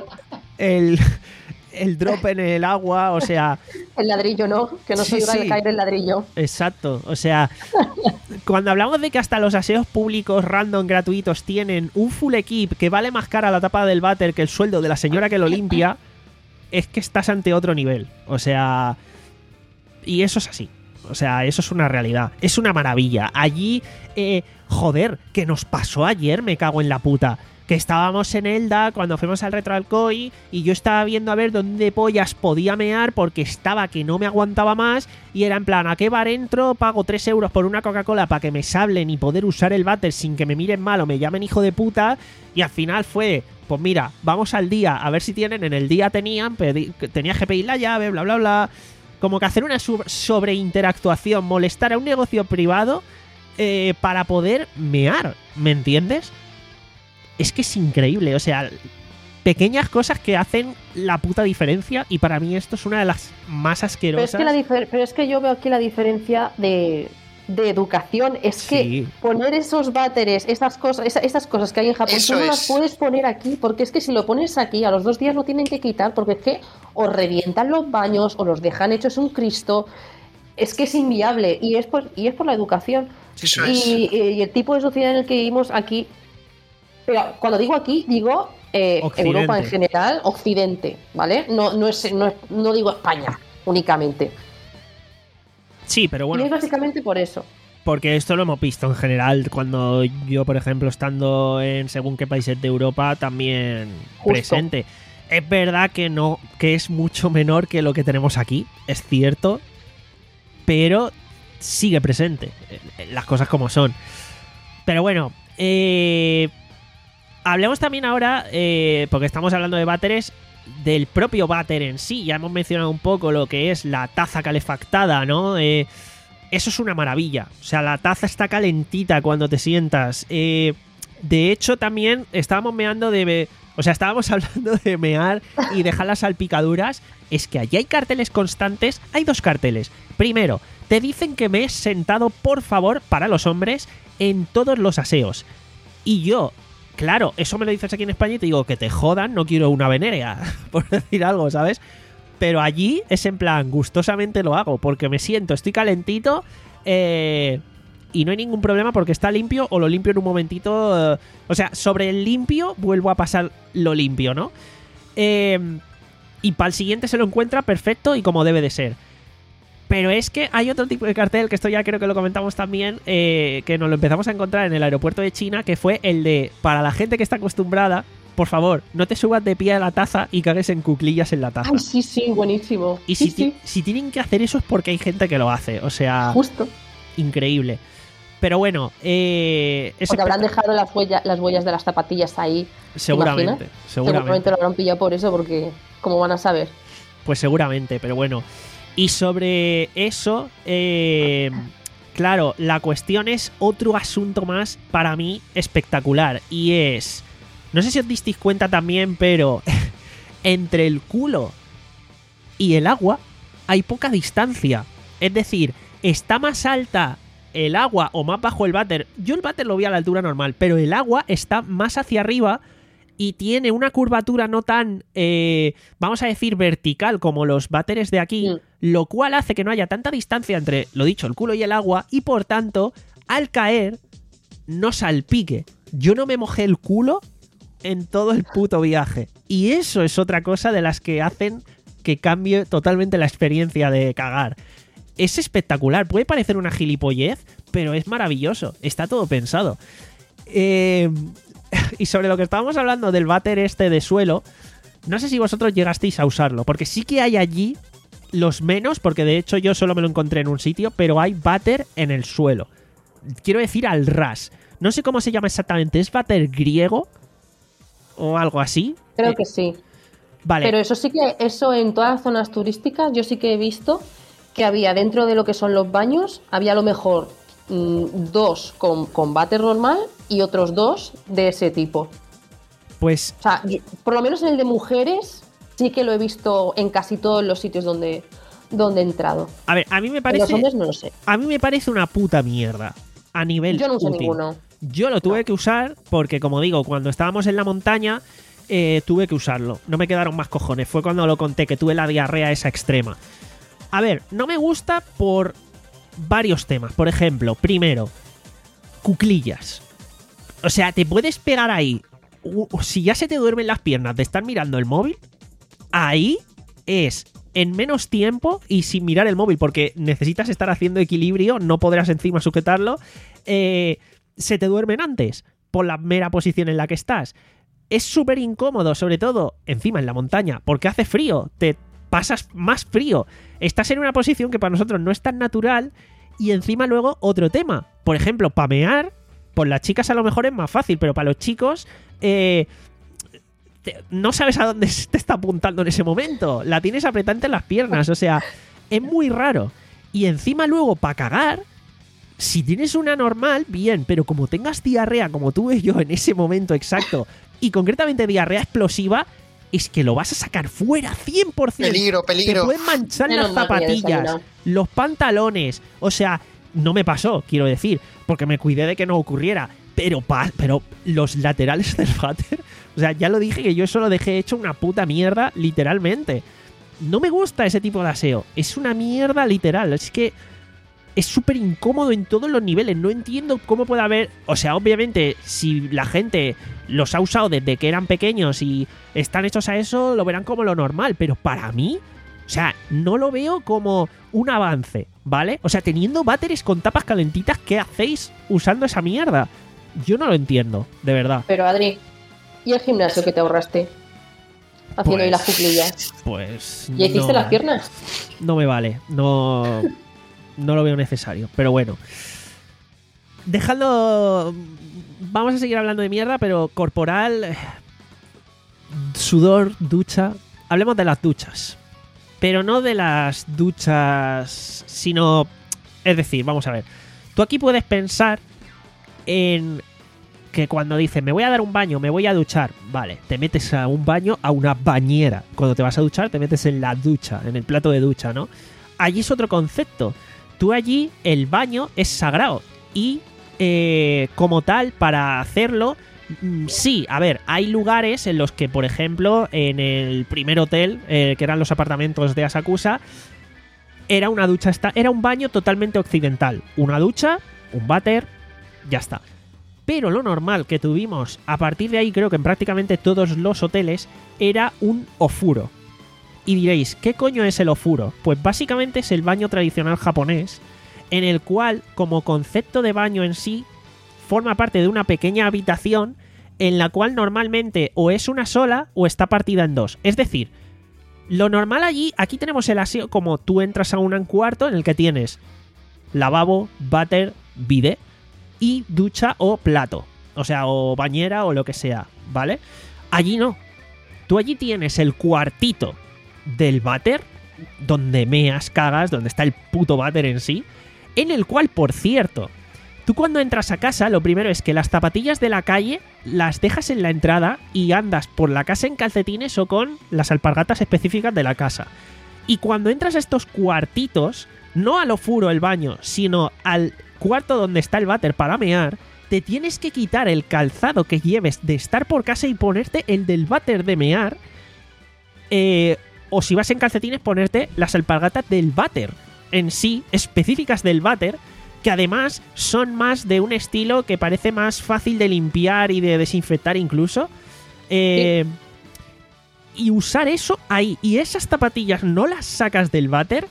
el, el drop en el agua, o sea... El ladrillo, ¿no? Que no sí, se oiga sí. caer el ladrillo. Exacto, o sea, cuando hablamos de que hasta los aseos públicos random gratuitos tienen un full equip que vale más cara la tapa del váter que el sueldo de la señora que lo limpia... es que estás ante otro nivel. O sea... Y eso es así. O sea, eso es una realidad. Es una maravilla. Allí... Eh, joder, que nos pasó ayer, me cago en la puta. Que estábamos en Elda cuando fuimos al Retro Alcoy y yo estaba viendo a ver dónde pollas podía mear porque estaba que no me aguantaba más y era en plan, ¿a qué bar entro? Pago tres euros por una Coca-Cola para que me sablen y poder usar el váter sin que me miren mal o me llamen hijo de puta, y al final fue... Pues mira, vamos al día, a ver si tienen, en el día tenían, pedí, tenías que pedir la llave, bla, bla, bla. Como que hacer una sobreinteractuación, molestar a un negocio privado eh, para poder mear, ¿me entiendes? Es que es increíble, o sea, pequeñas cosas que hacen la puta diferencia y para mí esto es una de las más asquerosas. Pero es que, la pero es que yo veo aquí la diferencia de... de educación, es que sí. Poner esos váteres, esas cosas, esa, esas cosas que hay en Japón, Eso tú no es. las puedes poner aquí, porque es que si lo pones aquí, a los dos días lo tienen que quitar, porque es que o revientan los baños, o los dejan hechos un Cristo, es que es inviable, y es por, y es por la educación. Eso y, es. y, y el tipo de sociedad en el que vivimos aquí, pero cuando digo aquí, digo eh, Europa en general, Occidente, ¿vale? No, no, es, no, es, no digo España únicamente. Sí, pero bueno. Y es básicamente por eso. Porque esto lo hemos visto en general cuando yo, por ejemplo, estando en según qué países de Europa, también Justo. presente. Es verdad que no, que es mucho menor que lo que tenemos aquí, es cierto, pero sigue presente. Las cosas como son. Pero bueno, eh, hablemos también ahora, eh, porque estamos hablando de váteres, del propio váter en sí. Ya hemos mencionado un poco lo que es la taza calefactada, ¿no? Eh, eso es una maravilla. O sea, la taza está calentita cuando te sientas. Eh, de hecho, también estábamos meando de... O sea, estábamos hablando de mear y dejar las salpicaduras. Es que allí hay carteles constantes. Hay dos carteles. Primero, te dicen que me he sentado, por favor, para los hombres, en todos los aseos. Y yo... Claro, eso me lo dices aquí en España y te digo que te jodan, no quiero una venerea, por decir algo, ¿sabes? Pero allí es en plan, gustosamente lo hago, porque me siento, estoy calentito eh, y no hay ningún problema porque está limpio o lo limpio en un momentito. Eh, o sea, sobre el limpio vuelvo a pasar lo limpio, ¿no? Eh, y para el siguiente se lo encuentra perfecto y como debe de ser. Pero es que hay otro tipo de cartel, que esto ya creo que lo comentamos también, eh, que nos lo empezamos a encontrar en el aeropuerto de China, que fue el de, para la gente que está acostumbrada, por favor, no te subas de pie a la taza y cagues en cuclillas en la taza. Ay, sí, sí, buenísimo. Y sí, si, sí. si tienen que hacer eso es porque hay gente que lo hace, o sea... Justo. Increíble. Pero bueno, eh... Porque habrán dejado las huellas, las huellas de las zapatillas ahí. Seguramente, seguramente. Seguramente lo habrán pillado por eso, porque ¿cómo van a saber? Pues seguramente, pero bueno... Y sobre eso, eh, claro, la cuestión es otro asunto más para mí espectacular. Y es, no sé si os disteis cuenta también, pero entre el culo y el agua hay poca distancia. Es decir, está más alta el agua o más bajo el váter. Yo el váter lo vi a la altura normal, pero el agua está más hacia arriba y tiene una curvatura no tan, eh, vamos a decir, vertical como los váteres de aquí, mm. lo cual hace que no haya tanta distancia entre, lo dicho, el culo y el agua, y por tanto, al caer, no salpique. Yo no me mojé el culo en todo el puto viaje. Y eso es otra cosa de las que hacen que cambie totalmente la experiencia de cagar. Es espectacular, puede parecer una gilipollez, pero es maravilloso, está todo pensado. Eh... Y sobre lo que estábamos hablando del váter este de suelo, no sé si vosotros llegasteis a usarlo, porque sí que hay allí los menos, porque de hecho yo solo me lo encontré en un sitio, pero hay váter en el suelo. Quiero decir al ras. No sé cómo se llama exactamente, ¿es váter griego? o algo así. Creo Eh, que sí. Vale. Pero eso sí que, eso en todas las zonas turísticas, yo sí que he visto que había dentro de lo que son los baños, había a lo mejor mmm, dos con, con váter normal y otros dos de ese tipo. Pues O sea, yo- por lo menos en el de mujeres sí que lo he visto en casi todos los sitios donde, donde he entrado. a ver, a mí me En los parece hombres no lo sé. a mí me parece una puta mierda a nivel Yo no uso útil. ninguno. Yo lo tuve No. que usar porque, como digo, cuando estábamos en la montaña eh, tuve que usarlo. No me quedaron más cojones. Fue cuando lo conté que tuve la diarrea esa extrema. A ver, no me gusta por varios temas. Por ejemplo, primero, cuclillas. O sea, te puedes pegar ahí. U- Si ya se te duermen las piernas de estar mirando el móvil, ahí es en menos tiempo y sin mirar el móvil, porque necesitas estar haciendo equilibrio, no podrás encima sujetarlo. Eh, se te duermen antes por la mera posición en la que estás. Es súper incómodo, sobre todo encima en la montaña, porque hace frío, te pasas más frío. Estás en una posición que para nosotros no es tan natural y encima luego otro tema. Por ejemplo, pamear, por las chicas a lo mejor es más fácil, pero para los chicos eh, te- no sabes a dónde te está apuntando en ese momento. La tienes apretante en las piernas, o sea, es muy raro. Y encima luego para cagar, si tienes una normal, bien, pero como tengas diarrea como tuve yo en ese momento exacto, y concretamente diarrea explosiva, es que lo vas a sacar fuera cien por ciento. Peligro, Te peligro. pueden manchar Menos las mal que ya he zapatillas, desayunado. los pantalones. O sea, no me pasó, quiero decir, porque me cuidé de que no ocurriera. Pero, pa- pero los laterales del váter, o sea, ya lo dije que yo eso lo dejé hecho una puta mierda, literalmente. No me gusta ese tipo de aseo. Es una mierda literal. Es que es súper incómodo en todos los niveles. No entiendo cómo puede haber... O sea, obviamente, si la gente los ha usado desde que eran pequeños y están hechos a eso, lo verán como lo normal. Pero para mí, o sea, no lo veo como un avance, ¿vale? O sea, teniendo váteres con tapas calentitas, ¿qué hacéis usando esa mierda? Yo no lo entiendo, de verdad. Pero Adri, ¿y el gimnasio que te ahorraste? Haciendo Pues- ahí las cuclillas. Pues... ¿Ya hiciste no. las piernas? No me vale, no, no lo veo necesario, pero bueno. Dejando... Vamos a seguir hablando de mierda, pero corporal... eh, Sudor, ducha... Hablemos de las duchas. Pero no de las duchas, sino... Es decir, vamos a ver. Tú aquí puedes pensar en que cuando dices me voy a dar un baño, me voy a duchar, vale, te metes a un baño, a una bañera. Cuando te vas a duchar, te metes en la ducha, en el plato de ducha, ¿no? Allí es otro concepto. Tú allí, el baño es sagrado. Y eh, como tal, para hacerlo, mm, sí, a ver, hay lugares en los que, por ejemplo, en el primer hotel, eh, que eran los apartamentos de Asakusa, era una ducha, esta- era un baño totalmente occidental. Una ducha, un váter, ya está. Pero lo normal que tuvimos a partir de ahí, creo que en prácticamente todos los hoteles, era un ofuro. Y diréis, ¿qué coño es el ofuro? Pues básicamente es el baño tradicional japonés, en el cual, como concepto de baño en sí, forma parte de una pequeña habitación en la cual normalmente o es una sola o está partida en dos. Es decir, lo normal allí, aquí tenemos el aseo como tú entras a un cuarto en el que tienes lavabo, váter, bidet y ducha o plato. O sea, o bañera o lo que sea, ¿vale? Allí no. Tú allí tienes el cuartito del váter, donde meas, cagas, donde está el puto váter en sí, en el cual, por cierto, tú cuando entras a casa, lo primero es que las zapatillas de la calle las dejas en la entrada y andas por la casa en calcetines o con las alpargatas específicas de la casa. Y cuando entras a estos cuartitos, no al ofuro el baño, sino al cuarto donde está el váter para mear, te tienes que quitar el calzado que lleves de estar por casa y ponerte el del váter de mear. Eh, o si vas en calcetines, ponerte las alpargatas del váter en sí, específicas del váter, que además son más de un estilo que parece más fácil de limpiar y de desinfectar incluso. Eh, y usar eso ahí. Y esas zapatillas no las sacas del váter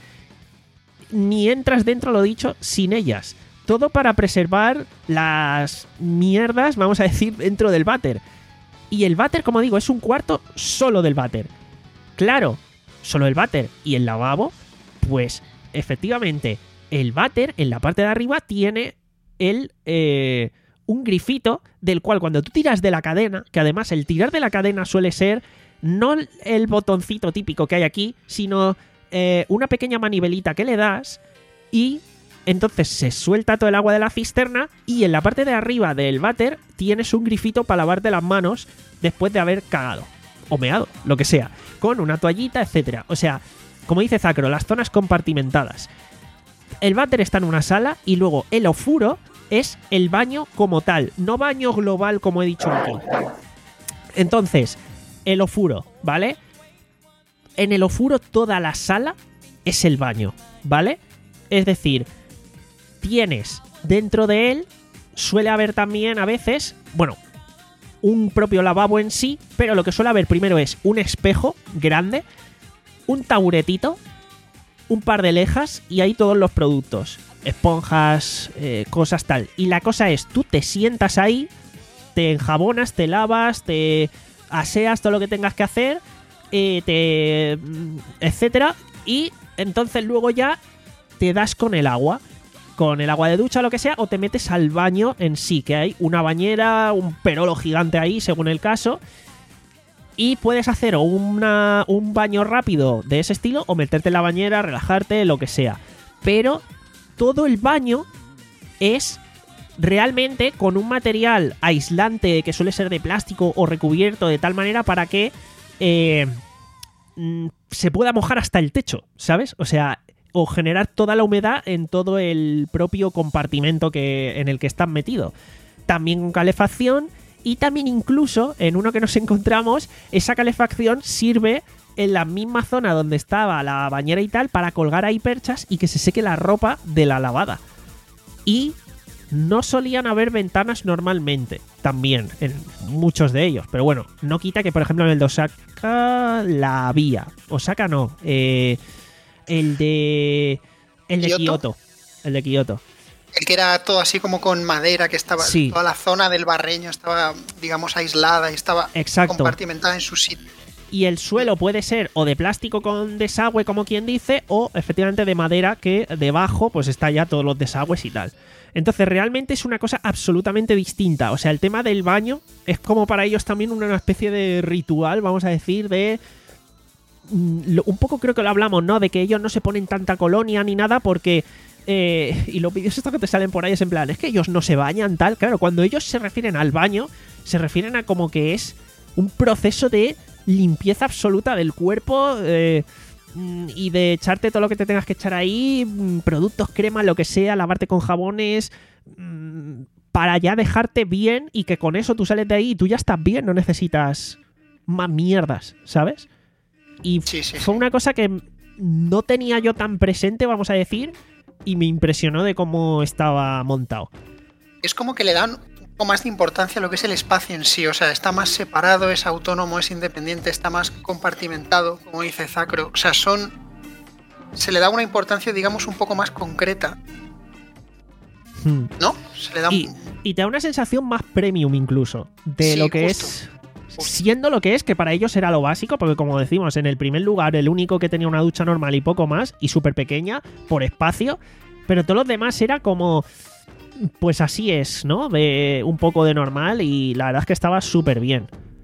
ni entras dentro, lo dicho, sin ellas. Todo para preservar las mierdas, vamos a decir, dentro del váter. Y el váter, como digo, es un cuarto solo del váter. Claro, solo el váter y el lavabo, pues efectivamente el váter en la parte de arriba tiene el eh, un grifito del cual cuando tú tiras de la cadena, que además el tirar de la cadena suele ser no el botoncito típico que hay aquí, sino eh, una pequeña manivelita que le das y entonces se suelta todo el agua de la cisterna y en la parte de arriba del váter tienes un grifito para lavarte las manos después de haber cagado o meado, lo que sea, con una toallita, etcétera. O sea, como dice Zacro, las zonas compartimentadas. El váter está en una sala y luego el ofuro es el baño como tal, no baño global como he dicho aquí. Entonces, el ofuro, ¿vale? En el ofuro toda la sala es el baño, ¿vale? Es decir, tienes dentro de él, suele haber también a veces, bueno, un propio lavabo en sí, pero lo que suele haber primero es un espejo grande, un taburetito, un par de lejas y ahí todos los productos, esponjas, eh, cosas tal. Y la cosa es, tú te sientas ahí, te enjabonas, te lavas, te aseas todo lo que tengas que hacer, eh, te etcétera, y entonces luego ya te das con el agua, con el agua de ducha o lo que sea, o te metes al baño en sí, que hay una bañera, un perolo gigante ahí, según el caso, y puedes hacer o una, un baño rápido de ese estilo, o meterte en la bañera, relajarte, lo que sea. Pero todo el baño es realmente con un material aislante que suele ser de plástico o recubierto de tal manera para que eh, se pueda mojar hasta el techo, ¿sabes? O sea, o generar toda la humedad en todo el propio compartimento que, en el que estás metido. También con calefacción y también incluso en uno que nos encontramos, esa calefacción sirve en la misma zona donde estaba la bañera y tal para colgar ahí perchas y que se seque la ropa de la lavada. Y no solían haber ventanas normalmente, también, en muchos de ellos. Pero bueno, no quita que por ejemplo en el de Osaka la había. Osaka no, eh... El de... El de ¿Kioto? Kioto. El de Kioto. El que era todo así como con madera, que estaba... Sí. Toda la zona del barreño estaba, digamos, aislada y estaba Exacto. compartimentada en su sitio. Y el suelo puede ser o de plástico con desagüe, como quien dice, o efectivamente de madera, que debajo pues está ya todos los desagües y tal. Entonces realmente es una cosa absolutamente distinta. O sea, el tema del baño es como para ellos también una especie de ritual, vamos a decir, de... Un poco creo que lo hablamos, ¿no? De que ellos no se ponen tanta colonia ni nada porque... Eh, y los vídeos estos que te salen por ahí es en plan, es que ellos no se bañan tal. Claro, cuando ellos se refieren al baño, se refieren a como que es un proceso de limpieza absoluta del cuerpo eh, y de echarte todo lo que te tengas que echar ahí, productos, cremas, lo que sea, lavarte con jabones, para ya dejarte bien y que con eso tú sales de ahí y tú ya estás bien, no necesitas más mierdas, ¿sabes? Y sí, sí, fue sí. una cosa que no tenía yo tan presente, vamos a decir, y me impresionó de cómo estaba montado. Es como que le dan un poco más de importancia a lo que es el espacio en sí, o sea, está más separado, es autónomo, es independiente, está más compartimentado, como dice Zacro. O sea, son... se le da una importancia, digamos, un poco más concreta. Hmm. ¿No? Se le da un... y, y te da una sensación más premium incluso, de Sí, lo que justo. es... Siendo lo que es, que para ellos era lo básico, porque como decimos, en el primer lugar, el único que tenía una ducha normal y poco más, y súper pequeña, por espacio, pero todos los demás era como, pues así es, ¿no? De un poco de normal, y la verdad es que estaba súper bien.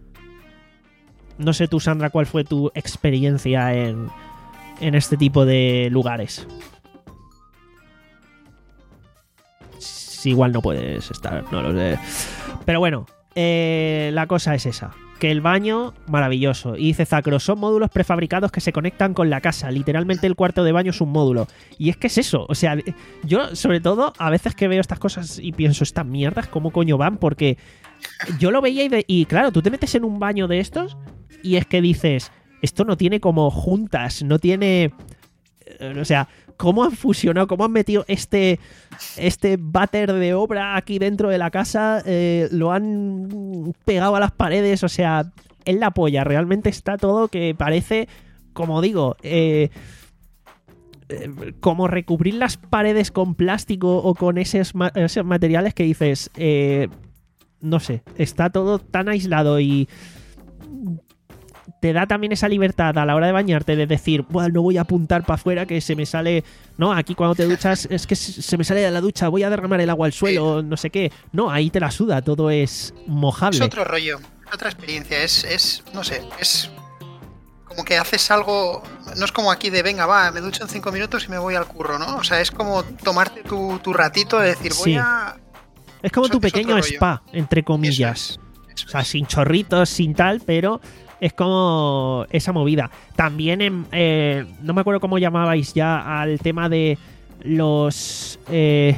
No sé tú, Sandra, cuál fue tu experiencia en, en este tipo de lugares. Si igual no puedes estar, no lo sé. Pero bueno, eh, la cosa es esa. Que el baño, maravilloso. Y dice Zacro, son módulos prefabricados que se conectan con la casa. Literalmente el cuarto de baño es un módulo. Y es que es eso. O sea, yo sobre todo a veces que veo estas cosas y pienso, estas mierdas, ¿cómo coño van? Porque yo lo veía y, de, y claro, tú te metes en un baño de estos y es que dices, esto no tiene como juntas, no tiene... O sea, ¿cómo han fusionado? ¿Cómo han metido este, este váter de obra aquí dentro de la casa? Eh, lo han pegado a las paredes. O sea, es la polla. Realmente está todo que parece, como digo, eh, eh, como recubrir las paredes con plástico o con esos, ma- esos materiales que dices, eh, no sé, está todo tan aislado y te da también esa libertad a la hora de bañarte de decir, bueno, no voy a apuntar para afuera que se me sale... No, aquí cuando te duchas es que se me sale de la ducha, voy a derramar el agua al suelo, no sé qué. No, ahí te la suda, todo es mojable. Es otro rollo, otra experiencia, es, es no sé, es como que haces algo, no es como aquí de venga, va, me ducho en cinco minutos y me voy al curro, ¿no? O sea, es como tomarte tu, tu ratito de decir, voy Sí. a... Es como es- tu es pequeño otro rollo. spa, entre comillas. Eso es, eso O sea, es. sin chorritos, sin tal, pero es como esa movida. También, en, eh, no me acuerdo cómo llamabais ya al tema de los eh,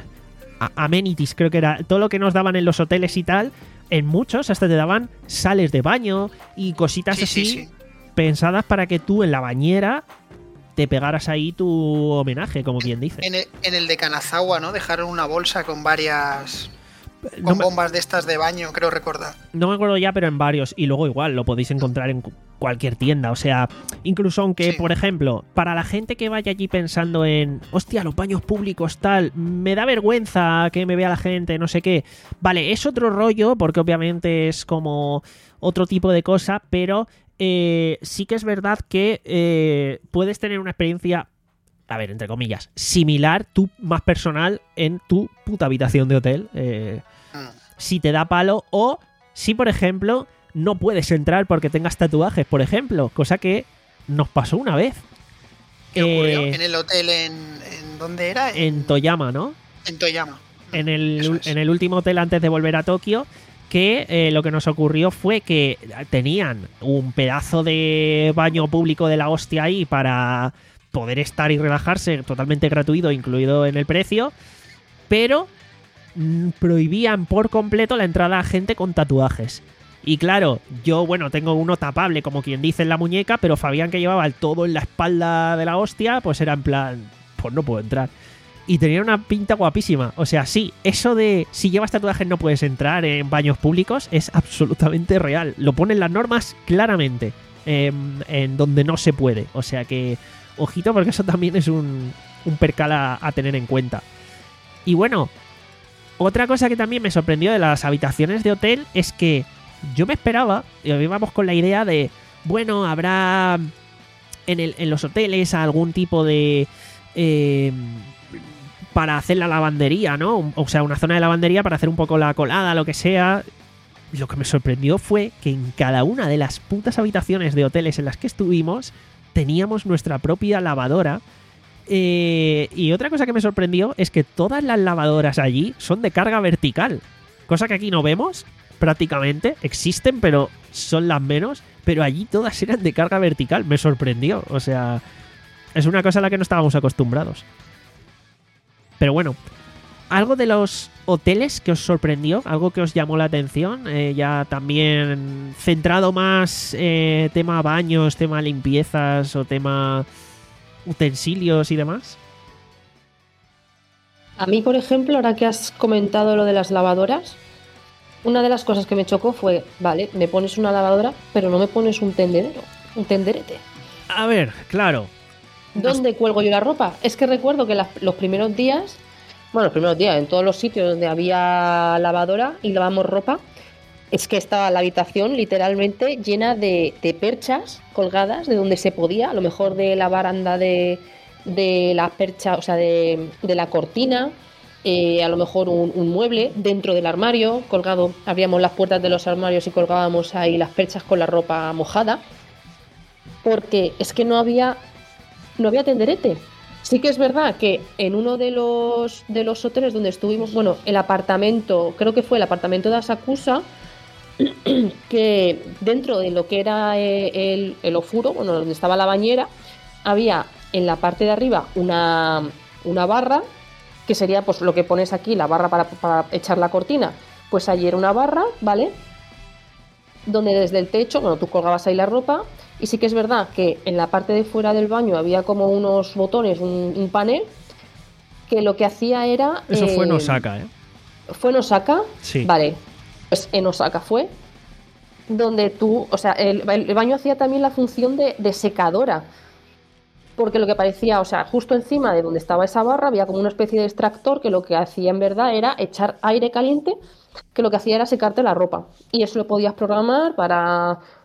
a- amenities, creo que era todo lo que nos daban en los hoteles y tal. En muchos hasta te daban sales de baño y cositas Sí, así sí, sí. pensadas para que tú en la bañera te pegaras ahí tu homenaje, como quien dice. En el, en el de Kanazawa, ¿no? Dejaron una bolsa con varias... No Con me- bombas de estas de baño, creo recordar. No me acuerdo ya, pero en varios. Y luego igual lo podéis encontrar en cu- cualquier tienda. O sea, incluso aunque, Sí. por ejemplo, para la gente que vaya allí pensando en, hostia, los baños públicos tal, me da vergüenza que me vea la gente, no sé qué. Vale, es otro rollo, porque obviamente es como otro tipo de cosa, pero eh, sí que es verdad que eh, puedes tener una experiencia, a ver, entre comillas, similar, tú más personal, en tu puta habitación de hotel. Eh, Mm. si te da palo o si, por ejemplo, no puedes entrar porque tengas tatuajes, por ejemplo, cosa que nos pasó una vez. ¿Qué ocurrió? Eh, En el hotel en, en ¿dónde era? en Toyama, ¿no? En Toyama. En el, Eso es. en el último hotel antes de volver a Tokio, que eh, lo que nos ocurrió fue que tenían un pedazo de baño público de la hostia ahí para poder estar y relajarse, totalmente gratuito, incluido en el precio, pero mm, prohibían por completo la entrada a gente con tatuajes. Y claro, yo, bueno, tengo uno tapable, como quien dice, en la muñeca, pero Fabián, que llevaba el todo en la espalda de la hostia, pues era en plan, pues no puedo entrar. Y tenía una pinta guapísima. O sea, sí, eso de si llevas tatuajes no puedes entrar en baños públicos es absolutamente real. Lo ponen las normas claramente eh, en donde no se puede. O sea que, ojito, porque eso también es un, un percal a, a tener en cuenta. Y bueno, otra cosa que también me sorprendió de las habitaciones de hotel es que yo me esperaba, y íbamos con la idea de, bueno, habrá en, el, en los hoteles algún tipo de... Eh, para hacer la lavandería, ¿no? O sea, una zona de lavandería para hacer un poco la colada, lo que sea. Lo que me sorprendió fue que en cada una de las putas habitaciones de hoteles en las que estuvimos teníamos nuestra propia lavadora. Eh, y otra cosa que me sorprendió es que todas las lavadoras allí son de carga vertical. Cosa que aquí no vemos, prácticamente. Existen, pero son las menos. Pero allí todas eran de carga vertical. Me sorprendió. O sea, es una cosa a la que no estábamos acostumbrados. Pero bueno, algo de los hoteles que os sorprendió, algo que os llamó la atención, eh, ya también centrado más eh, tema baños, tema limpiezas o tema utensilios y demás. A mí, por ejemplo, ahora que has comentado lo de las lavadoras, una de las cosas que me chocó fue, vale, me pones una lavadora, pero no me pones un tendedero, un tenderete. A ver, claro. ¿Dónde cuelgo yo la ropa? Es que recuerdo que las- los primeros días, bueno, los primeros días, en todos los sitios donde había lavadora y lavamos ropa, es que estaba la habitación literalmente llena de, de perchas colgadas de donde se podía, a lo mejor de la baranda de, de la percha, o sea, de, de la cortina, eh, a lo mejor un, un mueble dentro del armario, colgado, abríamos las puertas de los armarios y colgábamos ahí las perchas con la ropa mojada, porque es que no había, no había tenderete. Sí que es verdad que en uno de los, de los hoteles donde estuvimos, bueno, el apartamento, creo que fue el apartamento de Asakusa, que dentro de lo que era eh, el, el ofuro, bueno, donde estaba la bañera, había en la parte de arriba una, una barra, que sería pues lo que pones aquí, la barra para, para echar la cortina. Pues allí era una barra, ¿vale? Donde desde el techo, bueno, tú colgabas ahí la ropa. Y sí que es verdad que en la parte de fuera del baño había como unos botones, un, un panel, que lo que hacía era... Eso fue en eh, Osaka, ¿eh? ¿Fue en Osaka? Sí. Vale, pues en Osaka fue donde tú, o sea, el, el baño hacía también la función de, de secadora, porque lo que parecía, o sea, justo encima de donde estaba esa barra había como una especie de extractor que lo que hacía en verdad era echar aire caliente, que lo que hacía era secarte la ropa, y eso lo podías programar para,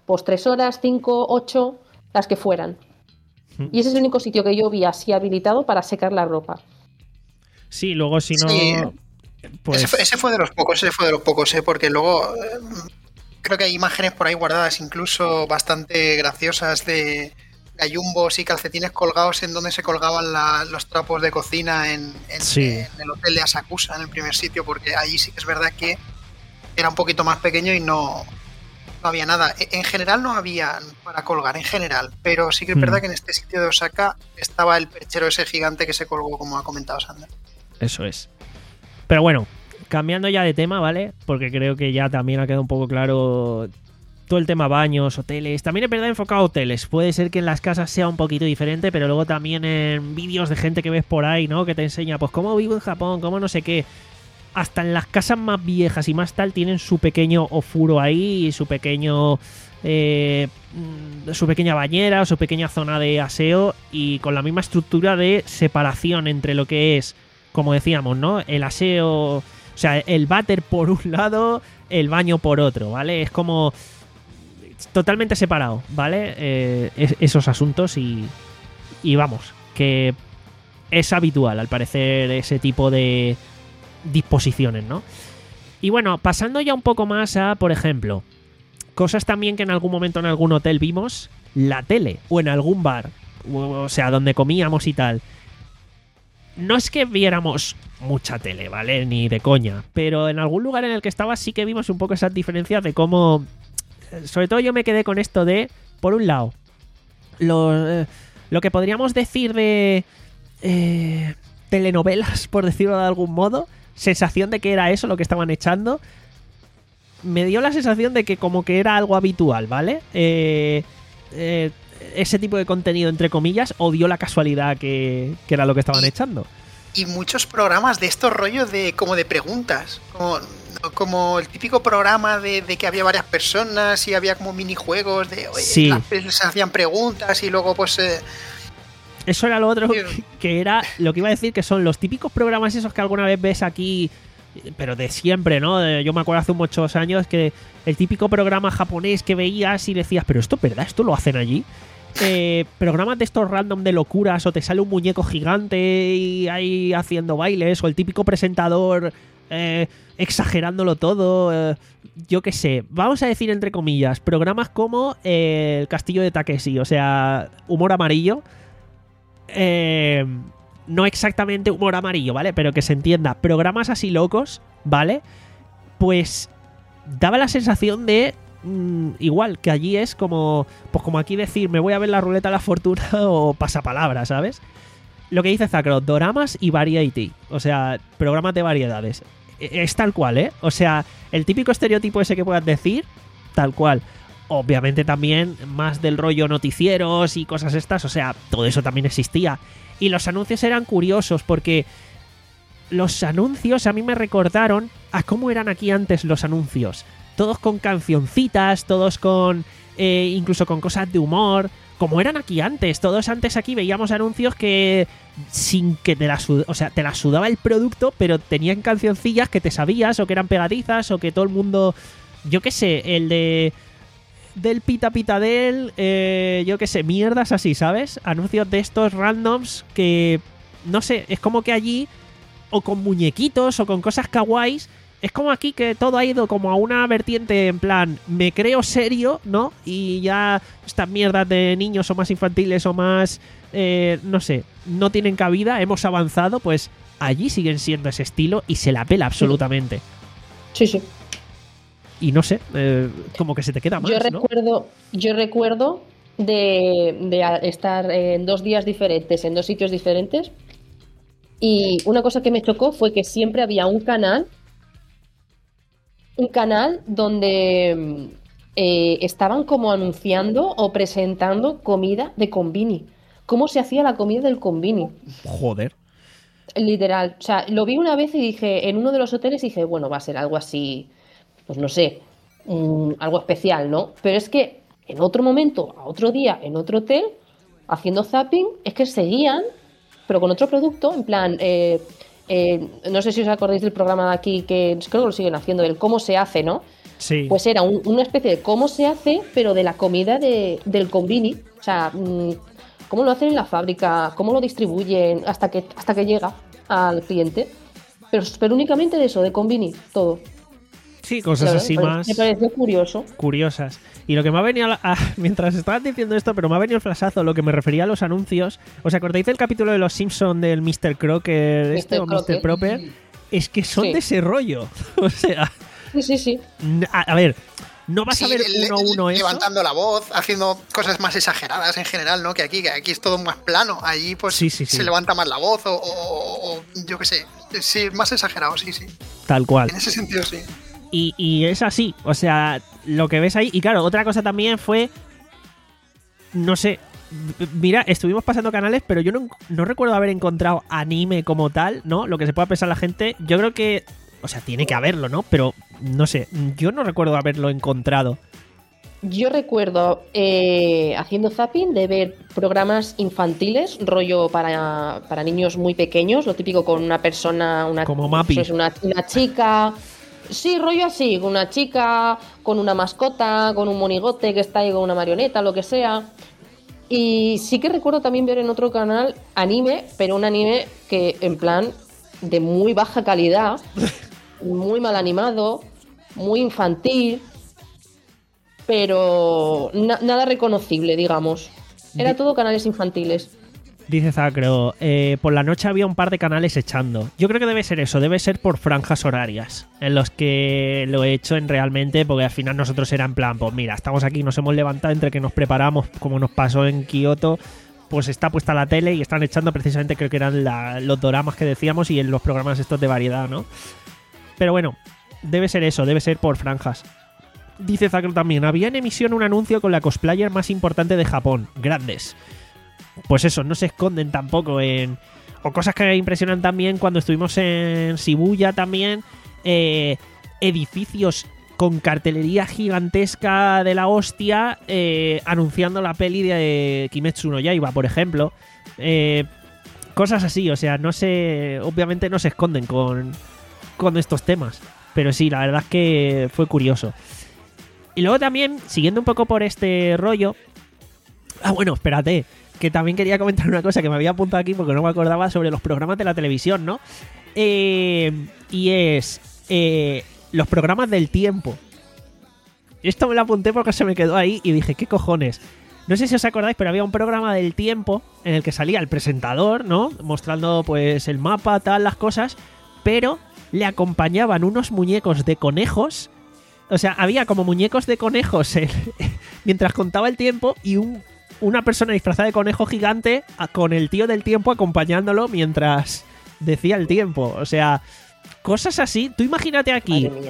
pues tres horas, cinco, ocho, las que fueran. Y ese es el único sitio que yo vi así habilitado para secar la ropa. Sí, luego si no... Sí. Pues... Ese, fue, ese fue de los pocos, ese fue de los pocos, ¿eh? Porque luego eh, creo que hay imágenes por ahí guardadas, incluso bastante graciosas, de gallumbos y calcetines colgados en donde se colgaban la, los trapos de cocina en, en, sí. en el hotel de Asakusa, en el primer sitio, porque allí sí que es verdad que era un poquito más pequeño y no... No había nada. En general no había para colgar, en general. Pero sí que es verdad mm. que en este sitio de Osaka estaba el perchero ese gigante que se colgó, como ha comentado Sander. Eso es. Pero bueno, cambiando ya de tema, ¿vale? Porque creo que ya también ha quedado un poco claro todo el tema baños, hoteles. También es verdad enfocado a hoteles. Puede ser que en las casas sea un poquito diferente, pero luego también en vídeos de gente que ves por ahí, ¿no? Que te enseña, pues, cómo vivo en Japón, cómo no sé qué. Hasta en las casas más viejas y más tal tienen su pequeño ofuro ahí y su pequeño eh, su pequeña bañera, su pequeña zona de aseo, y con la misma estructura de separación entre lo que es, como decíamos, ¿no? El aseo, o sea, el váter por un lado, el baño por otro, ¿vale? Es como totalmente separado, ¿vale? Eh, es, esos asuntos y, y vamos, que es habitual al parecer ese tipo de disposiciones, ¿no? Y bueno, pasando ya un poco más a, por ejemplo, cosas también que en algún momento en algún hotel vimos, la tele, o en algún bar, o sea, donde comíamos y tal. No es que viéramos mucha tele, ¿vale? Ni de coña, pero en algún lugar en el que estaba sí que vimos un poco esas diferencias de cómo... Sobre todo yo me quedé con esto de, por un lado, lo, eh, lo que podríamos decir de eh, telenovelas, por decirlo de algún modo, sensación de que era eso lo que estaban echando. Me dio la sensación de que como que era algo habitual, ¿vale? Eh, eh, ese tipo de contenido, entre comillas, o dio la casualidad que, que era lo que estaban y, echando. Y muchos programas de estos rollos de como de preguntas, como, como el típico programa de, de que había varias personas y había como minijuegos de, oye, sí. las, se hacían preguntas y luego pues... Eh, Eso era lo otro, que era lo que iba a decir, que son los típicos programas esos que alguna vez ves aquí, pero de siempre, ¿no? Yo me acuerdo hace muchos años que el típico programa japonés que veías y decías, pero esto es verdad, esto lo hacen allí. Eh, programas de estos random de locuras, o te sale un muñeco gigante y ahí haciendo bailes, o el típico presentador eh, exagerándolo todo, eh, yo qué sé, vamos a decir entre comillas, programas como eh, El Castillo de Takeshi, o sea, humor amarillo. Eh, no exactamente humor amarillo, ¿vale? Pero que se entienda, programas así locos, ¿vale? Pues daba la sensación de mmm, igual, que allí es como, pues como aquí decir, me voy a ver la ruleta de la fortuna o pasapalabra, ¿sabes? Lo que dice Zacro, doramas y variety, o sea, programas de variedades. Es tal cual, ¿eh? O sea, el típico estereotipo ese que puedas decir, tal cual. Obviamente también más del rollo noticieros y cosas estas, o sea, todo eso también existía. Y los anuncios eran curiosos porque los anuncios a mí me recordaron a cómo eran aquí antes los anuncios. Todos con cancioncitas, todos con... Eh, incluso con cosas de humor, como eran aquí antes. Todos antes aquí veíamos anuncios que sin que te la sud- o sea, te la sudaba el producto, pero tenían cancioncillas que te sabías o que eran pegadizas o que todo el mundo... Yo qué sé, el de... del pita pita del, eh, yo qué sé, mierdas así, ¿sabes? Anuncios de estos randoms que, no sé, es como que allí, o con muñequitos, o con cosas kawaiis, es como aquí que todo ha ido como a una vertiente en plan, me creo serio, ¿no? Y ya estas mierdas de niños o más infantiles o más, eh, no sé, no tienen cabida, hemos avanzado, pues allí siguen siendo ese estilo y se la pela absolutamente. Sí, sí. Y no sé, eh, como que se te queda más, yo ¿no? recuerdo, yo recuerdo de, de estar en dos días diferentes, en dos sitios diferentes, y una cosa que me chocó fue que siempre había un canal, un canal donde eh, estaban como anunciando o presentando comida de Konbini. ¿Cómo se hacía la comida del Konbini? Joder. Literal, o sea, lo vi una vez y dije, en uno de los hoteles dije, bueno, va a ser algo así... pues no sé, um, algo especial, ¿no? Pero es que en otro momento, a otro día, en otro hotel, haciendo zapping, es que seguían, pero con otro producto, en plan, eh, eh, no sé si os acordáis del programa de aquí, que creo que lo siguen haciendo, el cómo se hace, ¿no? Sí. Pues era un, una especie de cómo se hace, pero de la comida de, del konbini. O sea, mmm, cómo lo hacen en la fábrica, cómo lo distribuyen hasta que, hasta que llega al cliente. Pero, pero únicamente de eso, de konbini, todo. Sí, cosas Claro, así pues, más... Me pareció curioso. Curiosas. Y lo que me ha venido a la- a- mientras estabas diciendo esto, pero me ha venido el flasazo, lo que me refería a los anuncios. ¿Os acordáis del capítulo de los Simpsons del míster Crocker este míster o míster Crocker. Proper? Es que son Sí. de ese rollo. O sea, Sí, sí, sí. n- a, a ver, no vas a Sí, ver le- uno a uno le- eso. levantando la voz, haciendo cosas más exageradas en general, ¿no? Que aquí, que aquí es todo más plano. Allí pues Sí, sí, sí. se levanta más la voz o, o- o yo qué sé. Sí, más exagerado, sí, sí. Tal cual. En ese sentido, sí. Y, y es así, o sea, lo que ves ahí. Y claro, otra cosa también fue. No sé. m- Mira, estuvimos pasando canales, pero yo no, no recuerdo haber encontrado anime como tal, ¿no? Lo que se pueda pensar la gente. Yo creo que. O sea, tiene que haberlo, ¿no? Pero no sé, yo no recuerdo haberlo encontrado. Yo recuerdo eh, haciendo zapping de ver programas infantiles, rollo para, para niños muy pequeños, lo típico con una persona, una, Como Mappy. pues una, una chica. Sí, rollo así, con una chica, con una mascota, con un monigote que está ahí con una marioneta, lo que sea. Y sí que recuerdo también ver en otro canal anime, pero un anime que en plan de muy baja calidad, muy mal animado, muy infantil, pero na- nada reconocible, digamos. Era Di- todo canales infantiles. Dice Zacro, eh, por la noche había un par de canales echando. Yo creo que debe ser eso, debe ser por franjas horarias, en los que lo he hecho en realmente, porque al final nosotros era en plan, pues mira, estamos aquí, nos hemos levantado entre que nos preparamos, como nos pasó en Kioto, pues está puesta la tele y están echando precisamente, creo que eran la- los doramas que decíamos y en los programas estos de variedad, ¿no? Pero bueno, debe ser eso, debe ser por franjas. Dice Zacro también, había en emisión un anuncio con la cosplayer más importante de Japón, grandes. Pues eso, no se esconden tampoco en... O cosas que impresionan también cuando estuvimos en Shibuya también, eh, edificios con cartelería gigantesca de la hostia eh, anunciando la peli de Kimetsu no Yaiba, por ejemplo. Eh, cosas así, o sea, no se... Obviamente no se esconden con, con estos temas. Pero sí, la verdad es que fue curioso. Y luego también, siguiendo un poco por este rollo... Ah, bueno, espérate, que también quería comentar una cosa que me había apuntado aquí porque no me acordaba sobre los programas de la televisión, ¿no? Eh, y es eh, los programas del tiempo. Esto me lo apunté porque se me quedó ahí y dije, ¿qué cojones? No sé si os acordáis, pero había un programa del tiempo en el que salía el presentador, ¿no? Mostrando pues el mapa, tal, las cosas, pero le acompañaban unos muñecos de conejos. O sea, había como muñecos de conejos en- mientras contaba el tiempo y un una persona disfrazada de conejo gigante a- con el tío del tiempo acompañándolo mientras decía el tiempo. O sea, cosas así. Tú imagínate aquí, Madre mía.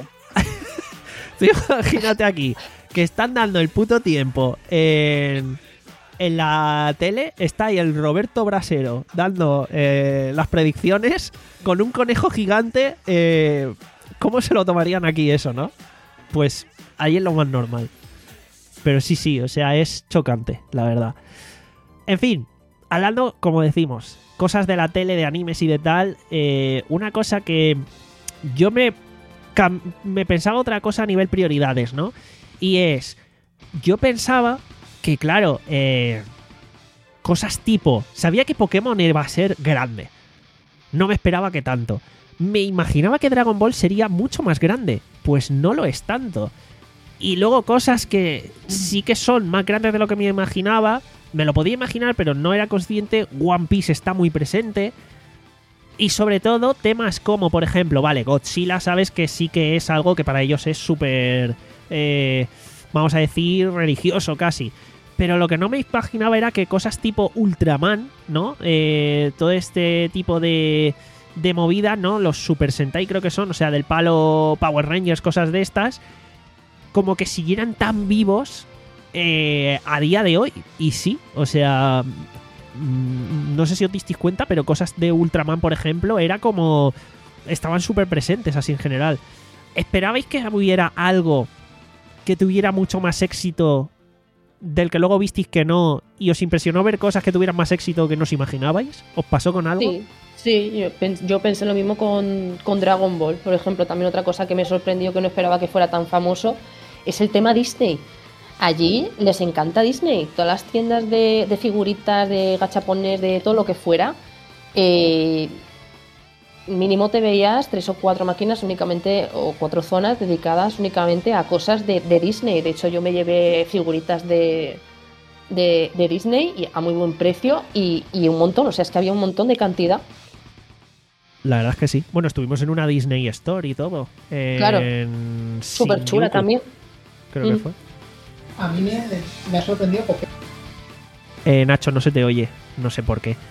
tú imagínate aquí, que están dando el puto tiempo en, en la tele. Está ahí el Roberto Brasero dando eh, las predicciones con un conejo gigante. Eh, ¿Cómo se lo tomarían aquí eso, no? Pues ahí es lo más normal. Pero sí, sí, o sea, es chocante, la verdad. En fin, hablando, como decimos, cosas de la tele, de animes y de tal, eh, una cosa que yo me, cam- me pensaba otra cosa a nivel prioridades, ¿no? Y es, yo pensaba que, claro, eh, cosas tipo, sabía que Pokémon iba a ser grande. No me esperaba que tanto. Me imaginaba que Dragon Ball sería mucho más grande. Pues no lo es tanto. Y luego cosas que sí que son más grandes de lo que me imaginaba. Me lo podía imaginar, pero no era consciente. One Piece está muy presente. Y sobre todo temas como, por ejemplo, vale, Godzilla, sabes que sí que es algo que para ellos es súper, eh, vamos a decir, religioso casi. Pero lo que no me imaginaba era que cosas tipo Ultraman, ¿no? Eh, todo este tipo de, de movida, ¿no? Los Super Sentai creo que son, o sea, del palo Power Rangers, cosas de estas, como que siguieran tan vivos eh, a día de hoy. Y sí, o sea, mmm, no sé si os disteis cuenta, pero cosas de Ultraman, por ejemplo, era como... estaban súper presentes así en general. ¿Esperabais que hubiera algo que tuviera mucho más éxito del que luego visteis que no y os impresionó ver cosas que tuvieran más éxito que no os imaginabais? ¿Os pasó con algo? Sí, sí, yo, pens- yo pensé lo mismo con, con Dragon Ball, por ejemplo. También otra cosa que me sorprendió, que no esperaba que fuera tan famoso, es el tema Disney. Allí les encanta Disney. Todas las tiendas de, de figuritas, de gachapones, de todo lo que fuera, eh, mínimo te veías tres o cuatro máquinas únicamente, o cuatro zonas dedicadas únicamente a cosas de, de Disney. De hecho, yo me llevé figuritas de, de, de Disney y a muy buen precio y, y un montón, o sea, es que había un montón de cantidad. La verdad es que sí. Bueno, estuvimos en una Disney Store y todo. En Claro. Súper chula Shinjuku, también. creo que Mm. fue. A mí me, me ha sorprendido porque Eh, Nacho, no se te oye. No sé por qué.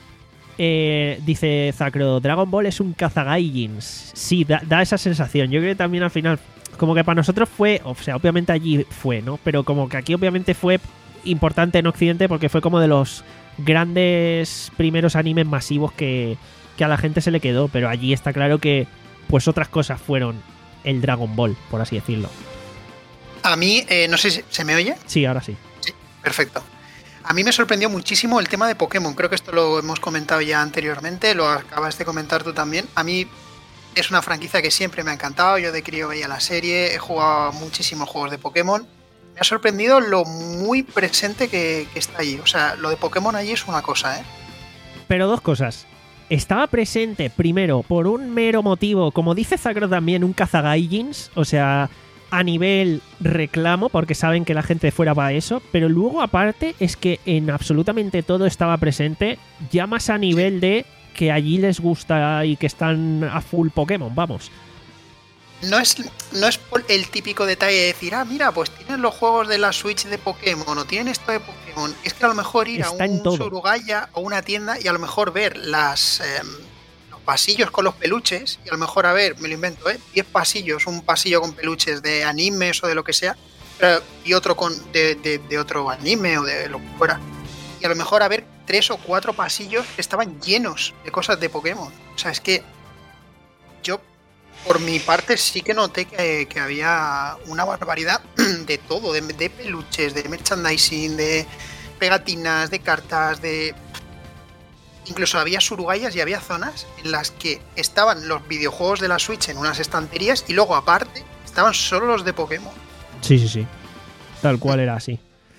Eh, dice Zacro, Dragon Ball es un cazagaijins. Sí, da, da esa sensación. Yo creo que también al final, como que para nosotros fue, o sea, obviamente allí fue, ¿no? Pero como que aquí obviamente fue importante en Occidente porque fue como de los grandes primeros animes masivos que, que a la gente se le quedó. Pero allí está claro que pues otras cosas fueron el Dragon Ball, por así decirlo. a mí, eh, no sé si se me oye. Sí, ahora sí. Perfecto. A mí me sorprendió muchísimo el tema de Pokémon. Creo que esto lo hemos comentado ya anteriormente, lo acabas de comentar tú también. A mí es una franquicia que siempre me ha encantado. Yo de crío veía la serie, he jugado a muchísimos juegos de Pokémon. Me ha sorprendido lo muy presente que, que está allí. O sea, lo de Pokémon allí es una cosa, ¿eh? Pero dos cosas. Estaba presente, primero, por un mero motivo, como dice Zacro también, un cazagaijins, o sea, a nivel reclamo, porque saben que la gente de fuera va a eso, pero luego aparte es que en absolutamente todo estaba presente, ya más a nivel de que allí les gusta y que están a full Pokémon, vamos. No es, no es por el típico detalle de decir, ah, mira, pues tienen los juegos de la Switch de Pokémon o tienen esto de Pokémon. Es que a lo mejor ir Está a en un todo. Surugaya o una tienda y a lo mejor ver las eh, los pasillos con los peluches y a lo mejor, a ver, me lo invento, ¿eh? diez pasillos, un pasillo con peluches de animes o de lo que sea, pero- y otro con de, de- de otro anime o de lo que fuera. Y a lo mejor a ver tres o cuatro pasillos que estaban llenos de cosas de Pokémon. O sea, es que yo, por mi parte, sí que noté que, que había una barbaridad de todo, de, de peluches, de merchandising, de pegatinas, de cartas, de... Incluso había surugayas y había zonas en las que estaban los videojuegos de la Switch en unas estanterías y luego aparte estaban solo los de Pokémon. Sí, sí, sí. Tal cual era así.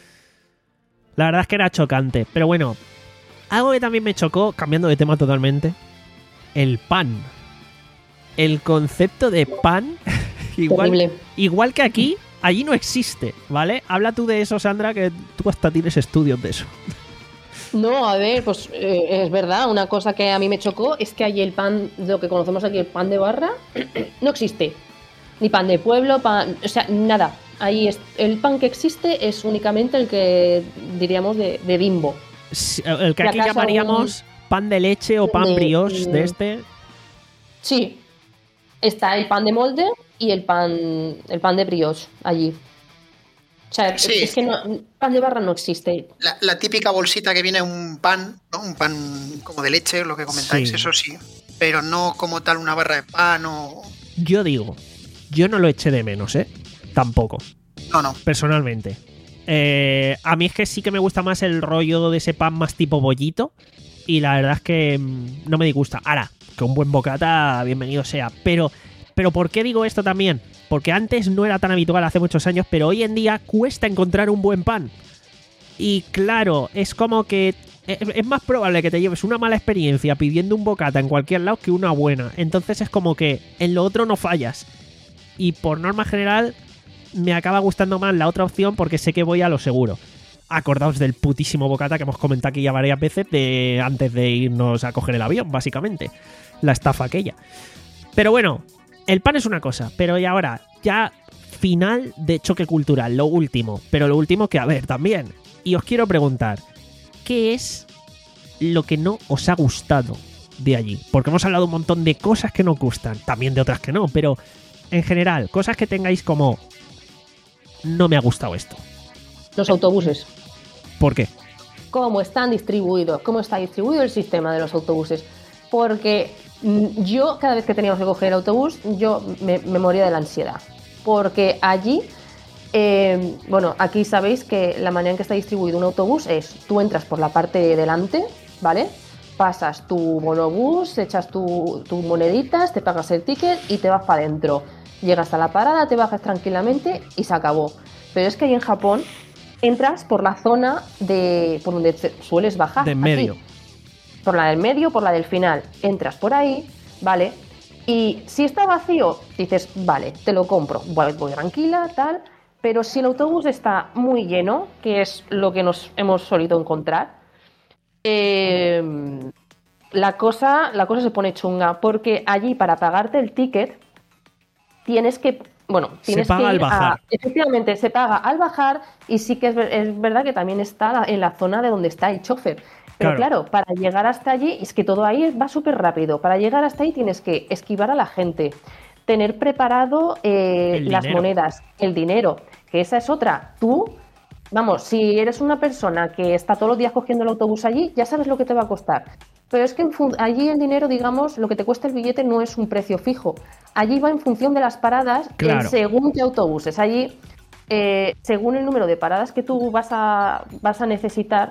La verdad es que era chocante. Pero bueno, algo que también me chocó, cambiando de tema totalmente, el pan. El concepto de pan, igual, Terrible. igual que aquí, allí no existe, ¿vale? Habla tú de eso, Sandra, que tú hasta tienes estudios de eso. No, a ver, pues eh, es verdad, una cosa que a mí me chocó es que allí el pan, lo que conocemos aquí, el pan de barra, no existe. Ni pan de pueblo, pan, o sea, nada. Ahí es, el pan que existe es únicamente el que diríamos de, de Bimbo. Sí, el que ¿Y aquí acaso llamaríamos pan de leche o pan de- brioche de de- este. Sí, está el pan de molde y el pan, el pan de brioche allí. O sea, Sí. es que no, pan de barra no existe. La, la típica bolsita que viene un pan, ¿no? Un pan como de leche, lo que comentáis, Sí. eso sí. Pero no como tal una barra de pan o... Yo digo, yo no lo eché de menos, ¿eh? Tampoco. No, no. Personalmente. Eh, a mí es que sí que me gusta más el rollo de ese pan más tipo bollito. Y la verdad es que mm, no me disgusta. Ahora, que un buen bocata, bienvenido sea. Pero, pero ¿por qué digo esto también? Porque antes no era tan habitual, hace muchos años, pero hoy en día cuesta encontrar un buen pan. Y claro, es como que es es más probable que te lleves una mala experiencia pidiendo un bocata en cualquier lado que una buena. Entonces es como que en lo otro no fallas. Y por norma general me acaba gustando más la otra opción porque sé que voy a lo seguro. Acordaos del putísimo bocata que hemos comentado aquí ya varias veces de antes de irnos a coger el avión, básicamente. La estafa aquella. Pero bueno, el pan es una cosa, pero y ahora, ya final de choque cultural, lo último. Pero lo último que, a ver, también. Y os quiero preguntar, ¿qué es lo que no os ha gustado de allí? Porque hemos hablado un montón de cosas que nos gustan, también de otras que no, pero en general, cosas que tengáis como... No me ha gustado esto. Los autobuses. ¿Por qué? Cómo están distribuidos, cómo está distribuido el sistema de los autobuses. Porque mm, yo, cada vez que teníamos que coger el autobús, yo me, me moría de la ansiedad. Porque allí Eh, bueno, aquí sabéis que la manera en que está distribuido un autobús es, tú entras por la parte de delante, ¿vale? Pasas tu bonobús, echas tus tu moneditas, te pagas el ticket y te vas para adentro. Llegas a la parada, te bajas tranquilamente y se acabó. Pero es que ahí en Japón entras por la zona de por donde te sueles bajar. De en medio. Aquí. Por la del medio, por la del final. Entras por ahí, ¿vale? Y si está vacío, dices, vale, te lo compro, voy, voy tranquila, tal... Pero si el autobús está muy lleno, que es lo que nos hemos solido encontrar, eh, la, cosa, la cosa se pone chunga, porque allí para pagarte el ticket tienes que... Bueno, tienes se paga que ir al bajar. A, efectivamente, se paga al bajar y sí que es, es verdad que también está en la zona de donde está el chofer. Pero claro. claro, para llegar hasta allí, es que todo ahí va súper rápido. Para llegar hasta ahí tienes que esquivar a la gente, tener preparado eh, las monedas, el dinero, que esa es otra. Tú, vamos, si eres una persona que está todos los días cogiendo el autobús allí, ya sabes lo que te va a costar. Pero es que en allí el dinero, digamos, lo que te cuesta el billete no es un precio fijo. Allí va en función de las paradas, claro. en según qué autobuses. Allí, eh, según el número de paradas que tú vas a, vas a necesitar,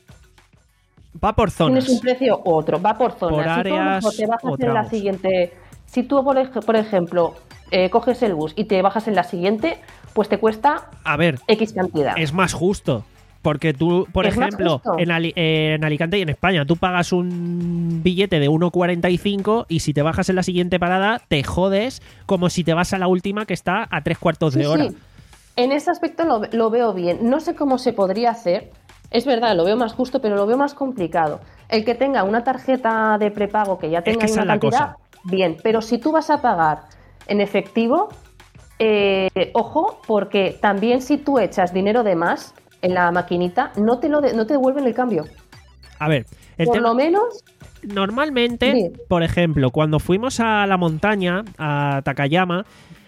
va por zonas. Tienes un precio u otro, va por zonas. Por si áreas tú te bajas o en la siguiente... Si tú, por, ej por ejemplo, eh, coges el bus y te bajas en la siguiente, pues te cuesta a ver, X cantidad. Es más justo. Porque tú, por ¿Es ejemplo, en, Ali eh, en Alicante y en España, tú pagas un billete de uno cuarenta y cinco y si te bajas en la siguiente parada, te jodes como si te vas a la última que está a tres cuartos de sí, hora. Sí. En ese aspecto lo, lo veo bien. No sé cómo se podría hacer. Es verdad, lo veo más justo, pero lo veo más complicado. El que tenga una tarjeta de prepago que ya tenga es que una cantidad, bien. Pero si tú vas a pagar en efectivo, eh, ojo, porque también si tú echas dinero de más en la maquinita, no te, lo de, no te devuelven el cambio. A ver, el por tema, lo menos... Normalmente, sí. por ejemplo, cuando fuimos a la montaña, a Takayama,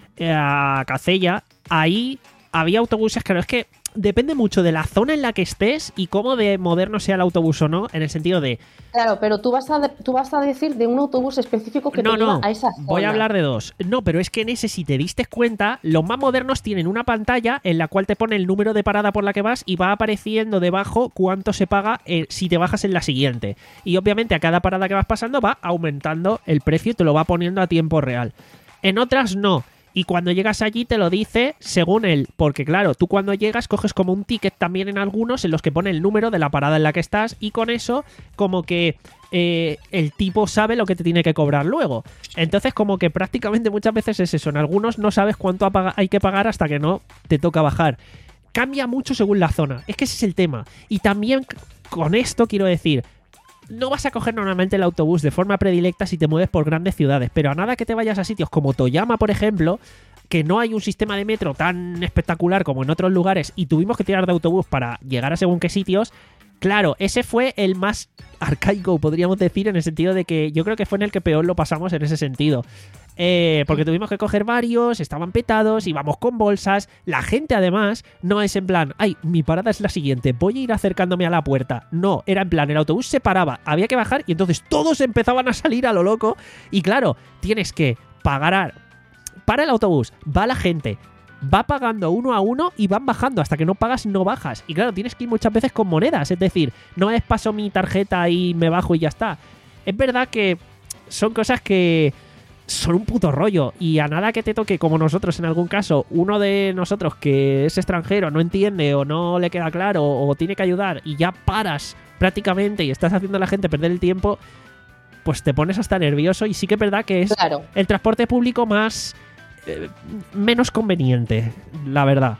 a Kaseya, ahí había autobuses, claro, es que depende mucho de la zona en la que estés y cómo de moderno sea el autobús o no, en el sentido de... Claro, pero tú vas a, tú vas a decir de un autobús específico que no, te lleva no, a esa zona. Voy a hablar de dos. No, pero es que en ese, si te diste cuenta, los más modernos tienen una pantalla en la cual te pone el número de parada por la que vas y va apareciendo debajo cuánto se paga eh, si te bajas en la siguiente. Y obviamente a cada parada que vas pasando va aumentando el precio y te lo va poniendo a tiempo real. En otras no. Y cuando llegas allí te lo dice según él, porque claro, tú cuando llegas coges como un ticket también en algunos en los que pone el número de la parada en la que estás y con eso como que eh, el tipo sabe lo que te tiene que cobrar luego. Entonces como que prácticamente muchas veces es eso, en algunos no sabes cuánto hay que pagar hasta que no te toca bajar. Cambia mucho según la zona, es que ese es el tema. Y también con esto quiero decir... No vas a coger normalmente el autobús de forma predilecta si te mueves por grandes ciudades, pero a nada que te vayas a sitios como Toyama, por ejemplo, que no hay un sistema de metro tan espectacular como en otros lugares y tuvimos que tirar de autobús para llegar a según qué sitios, claro, ese fue el más arcaico, podríamos decir, en el sentido de que yo creo que fue en el que peor lo pasamos en ese sentido. Eh, porque tuvimos que coger varios, estaban petados, íbamos con bolsas. La gente además no es en plan, ay, mi parada es la siguiente, voy a ir acercándome a la puerta. No, era en plan, el autobús se paraba, había que bajar y entonces todos empezaban a salir a lo loco. Y claro, tienes que pagar, para el autobús, va la gente, va pagando uno a uno y van bajando, hasta que no pagas no bajas. Y claro, tienes que ir muchas veces con monedas, es decir, no es paso mi tarjeta y me bajo y ya está. Es verdad que son cosas que son un puto rollo y a nada que te toque, como nosotros en algún caso, uno de nosotros que es extranjero no entiende o no le queda claro o tiene que ayudar y ya paras prácticamente y estás haciendo a la gente perder el tiempo, pues te pones hasta nervioso. Y sí que es verdad que es claro. el transporte público más eh, menos conveniente, la verdad.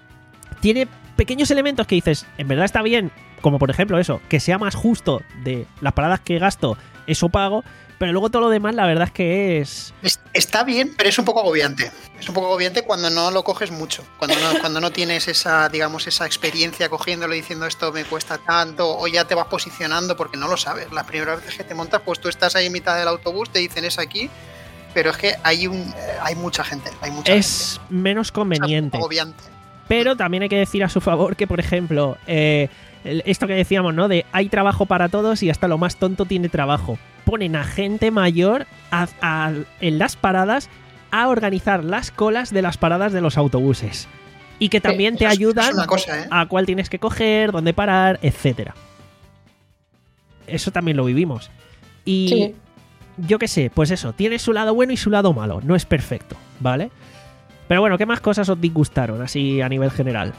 Tiene pequeños elementos que dices, en verdad está bien, como por ejemplo eso, que sea más justo de las paradas que gasto, eso pago. Pero luego todo lo demás, la verdad es que es... Está bien, pero es un poco agobiante. Es un poco agobiante cuando no lo coges mucho. Cuando no, cuando no tienes esa, digamos, esa experiencia cogiéndolo y diciendo esto me cuesta tanto, o ya te vas posicionando porque no lo sabes. Las primeras veces que te montas, pues tú estás ahí en mitad del autobús, te dicen es aquí, pero es que hay un hay mucha gente. Hay mucha es gente. menos conveniente. Es agobiante. Pero también hay que decir a su favor que, por ejemplo, eh, esto que decíamos, ¿no? De hay trabajo para todos y hasta lo más tonto tiene trabajo. Ponen a gente mayor a, a, en las paradas a organizar las colas de las paradas de los autobuses. Y que también te Eso es- ayudan es una cosa, ¿eh? a cuál tienes que coger, dónde parar, etcétera. Eso también lo vivimos. Y Sí. yo qué sé, pues eso, tiene su lado bueno y su lado malo. No es perfecto, ¿vale? Pero bueno, ¿qué más cosas os disgustaron así a nivel general?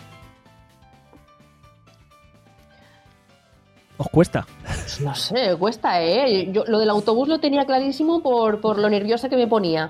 ¿Os cuesta? No sé, cuesta, ¿eh? Yo, lo del autobús lo tenía clarísimo por, por lo nerviosa que me ponía.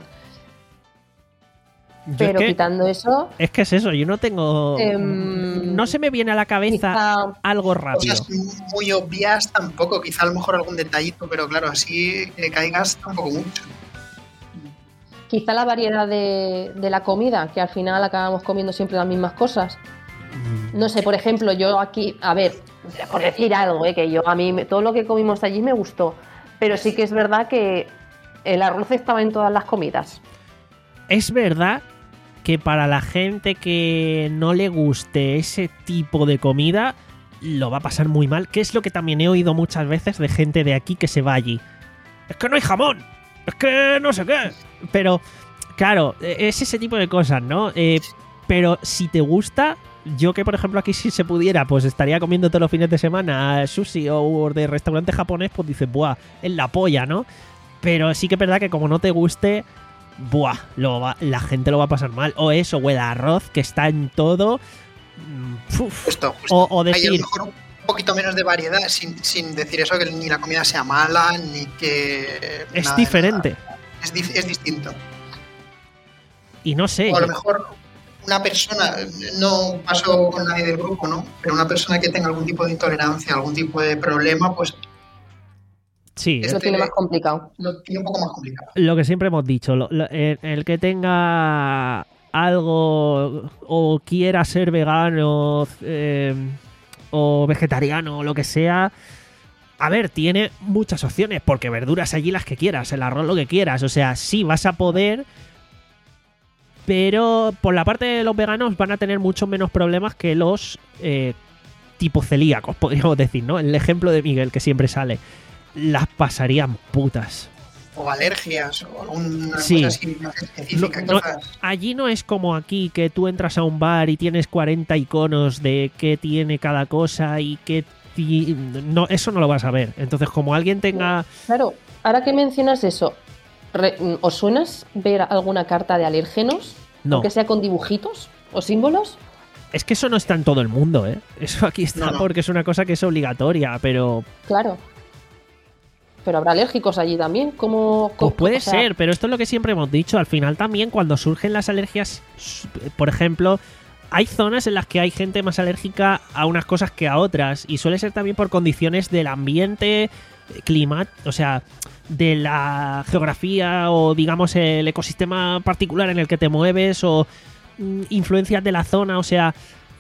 Yo Pero es, que, quitando eso, es que es eso, yo no tengo... Em, no se me viene a la cabeza quizá, algo rápido. Cosas muy obvias tampoco, quizá a lo mejor algún detallito, pero claro, así que caigas tampoco mucho. quizá la variedad de, de la comida, que al final acabamos comiendo siempre las mismas cosas. No sé, por ejemplo, yo aquí, a ver, por decir algo, ¿eh? Que yo a mí me- todo lo que comimos allí me gustó, pero sí que es verdad que el arroz estaba en todas las comidas. Es verdad que para la gente que no le guste ese tipo de comida, lo va a pasar muy mal, que es lo que también he oído muchas veces de gente de aquí que se va allí. Es que no hay jamón, es que no sé qué. Pero, claro, es ese tipo de cosas, ¿no? Eh, pero si te gusta, yo que por ejemplo aquí si se pudiera, pues estaría comiendo todos los fines de semana sushi o de restaurante japonés, pues dices, buah, es la polla, ¿no? Pero sí que es verdad que como no te guste, buah, lo va- la gente lo va a pasar mal. O eso, o el arroz que está en todo. mm, uf. Justo, justo. O, o Hay a lo decir, mejor un poquito menos de variedad, sin, sin decir eso, que ni la comida sea mala, ni que... es nada de diferente. nada. Es, dif- es distinto. Y no sé. O a lo yo- mejor una persona, no pasó con nadie del grupo, ¿no? Pero una persona que tenga algún tipo de intolerancia, algún tipo de problema, pues sí, es- Lo Este- tiene más complicado. lo tiene un poco más complicado. lo que siempre hemos dicho, lo- lo- el, el que tenga algo o quiera ser vegano eh, o vegetariano o lo que sea, a ver, tiene muchas opciones, porque verduras allí las que quieras, el arroz lo que quieras, o sea, sí vas a poder, pero por la parte de los veganos van a tener mucho menos problemas que los eh, tipo celíacos, podríamos decir, ¿no? El ejemplo de Miguel que siempre sale, las pasarían putas. O alergias, o alguna Sí. cosa así más específica. No- no- quizás. Allí no es como aquí, que tú entras a un bar y tienes cuarenta iconos de qué tiene cada cosa y qué... ti- No, eso no lo vas a ver. Entonces, como alguien tenga... Claro, ahora que mencionas eso, re- ¿os suenas ver alguna carta de alérgenos? No, Aunque sea con dibujitos o símbolos. es que eso no está en todo el mundo, ¿eh? Eso aquí está No, no. porque es una cosa que es obligatoria, pero... Claro. Pero habrá alérgicos allí también, como... Pues como- puede o sea, ser, pero esto es lo que siempre hemos dicho. Al final también cuando surgen las alergias, por ejemplo, hay zonas en las que hay gente más alérgica a unas cosas que a otras y suele ser también por condiciones del ambiente, clima, o sea, de la geografía o digamos el ecosistema particular en el que te mueves o mm, influencias de la zona, o sea,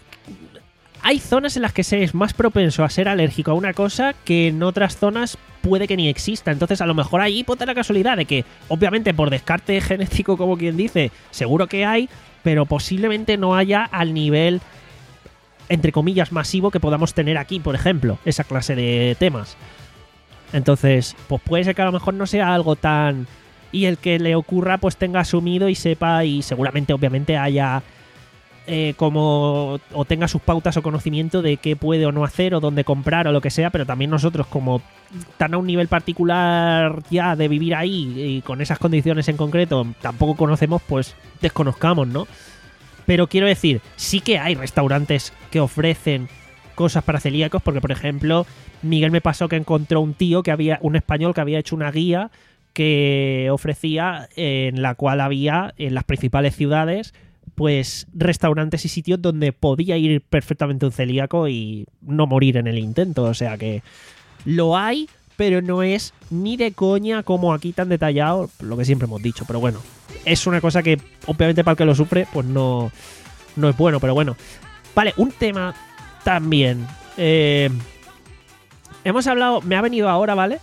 hay zonas en las que se es más propenso a ser alérgico a una cosa que en otras zonas puede que ni exista. Entonces, a lo mejor allí puede la casualidad de que, obviamente, por descarte genético, como quien dice, seguro que hay, pero posiblemente no haya al nivel, entre comillas, masivo que podamos tener aquí, por ejemplo, esa clase de temas. Entonces, pues puede ser que a lo mejor no sea algo tan... Y el que le ocurra, pues tenga asumido y sepa, y seguramente, obviamente, haya... Eh, como o tenga sus pautas o conocimiento de qué puede o no hacer o dónde comprar o lo que sea, pero también nosotros como tan a un nivel particular ya de vivir ahí y con esas condiciones en concreto tampoco conocemos, pues desconozcamos, ¿no? Pero quiero decir, sí que hay restaurantes que ofrecen cosas para celíacos, porque por ejemplo Miguel me pasó que encontró un tío que había, un español que había hecho una guía que ofrecía, en la cual había en las principales ciudades pues restaurantes y sitios donde podía ir perfectamente un celíaco y no morir en el intento. O sea que lo hay, pero no es ni de coña como aquí tan detallado, lo que siempre hemos dicho. Pero bueno, es una cosa que obviamente para el que lo sufre pues no, no es bueno, pero bueno. Vale, un tema también. Eh, hemos hablado, me ha venido ahora, ¿vale?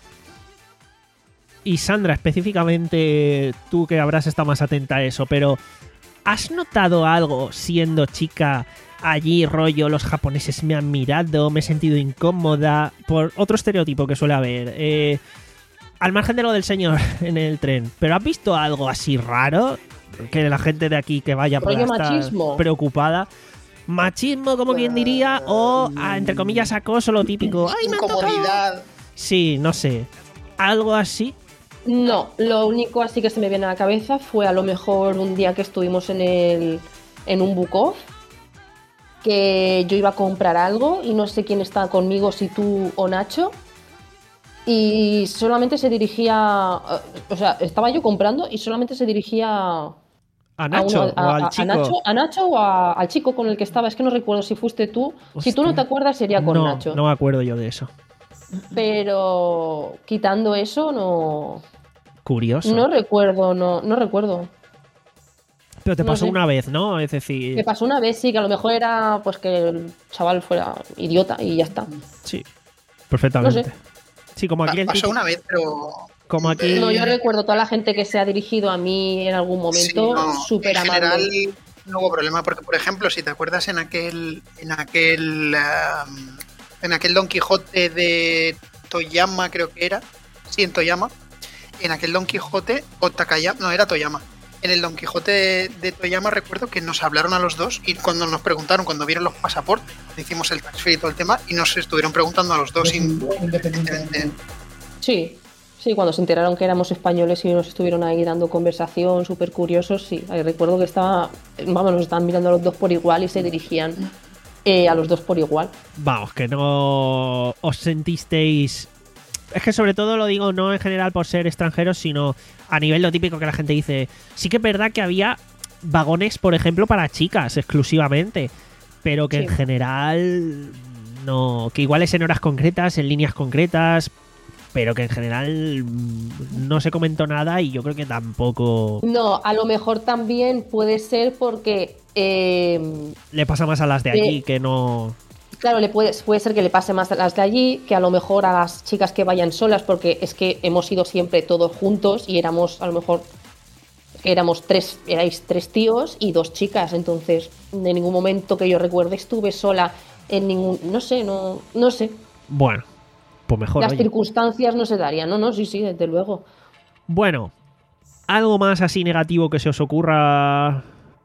Y Sandra, específicamente tú que habrás estado más atenta a eso, pero... ¿Has notado algo siendo chica allí, rollo, los japoneses me han mirado, me he sentido incómoda? Por otro estereotipo que suele haber. Eh, al margen de lo del señor en el tren. ¿Pero has visto algo así raro? que la gente de aquí que vaya pueda Rollo estar machismo. preocupada. Machismo, como quien diría, o, a, entre comillas, acoso, lo típico. ¡Ay, me han tocado! Incomodidad. Sí, no sé. Algo así. No, lo único así que se me viene a la cabeza fue a lo mejor un día que estuvimos en el en un book-off, que yo iba a comprar algo y no sé quién estaba conmigo, si tú o Nacho, y solamente se dirigía, o sea, estaba yo comprando y solamente se dirigía A Nacho a, uno- a- o al a- chico. a Nacho, a Nacho o a- al chico con el que estaba, es que no recuerdo si fuiste tú, si tú no te Hostia. acuerdas sería con no, Nacho, no me acuerdo yo de eso. pero quitando eso no, Curioso. no recuerdo, no, no recuerdo. Pero te no pasó sé. una vez, ¿no? Es decir, Me pasó una vez, sí, que a lo mejor era pues que el chaval fuera idiota y ya está. sí, perfectamente. No sé. Sí, como aquí Pa- el Pasó tipo- una vez, pero como aquí No, yo recuerdo toda la gente que se ha dirigido a mí en algún momento, sí, no, súper en general amable. no hubo problema porque, por ejemplo, si te acuerdas en aquel en aquel um, en aquel Don Quijote de Toyama, creo que era, sí, en Toyama, en aquel Don Quijote o Takayama, no, era Toyama. En el Don Quijote de, de Toyama recuerdo que nos hablaron a los dos y cuando nos preguntaron, cuando vieron los pasaportes, hicimos el tax free y todo el tema y nos estuvieron preguntando a los dos in- independientemente. Sí, sí, cuando se enteraron que éramos españoles y nos estuvieron ahí dando conversación, súper curiosos, sí. Ahí recuerdo que estaba, vamos, nos estaban mirando a los dos por igual y se dirigían eh, a los dos por igual. Vamos, que no os sentisteis... Es que sobre todo lo digo no en general por ser extranjeros, sino a nivel lo típico que la gente dice. Sí que es verdad que había vagones, por ejemplo, para chicas exclusivamente, pero que Sí. en general no... Que igual es en horas concretas, en líneas concretas, pero que en general mm, no se comentó nada y yo creo que tampoco No, a lo mejor también puede ser porque... eh, le pasa más a las de allí Eh, que no... Claro, le puede, puede ser que le pase más a las de allí, que a lo mejor a las chicas que vayan solas, porque es que hemos ido siempre todos juntos y éramos, a lo mejor, éramos tres, erais tres tíos y dos chicas, entonces de ningún momento que yo recuerde estuve sola en ningún, no sé, no, no sé, Bueno, pues mejor. las oye. circunstancias no se darían, no, no, sí, sí, desde luego. Bueno, algo más así negativo que se os ocurra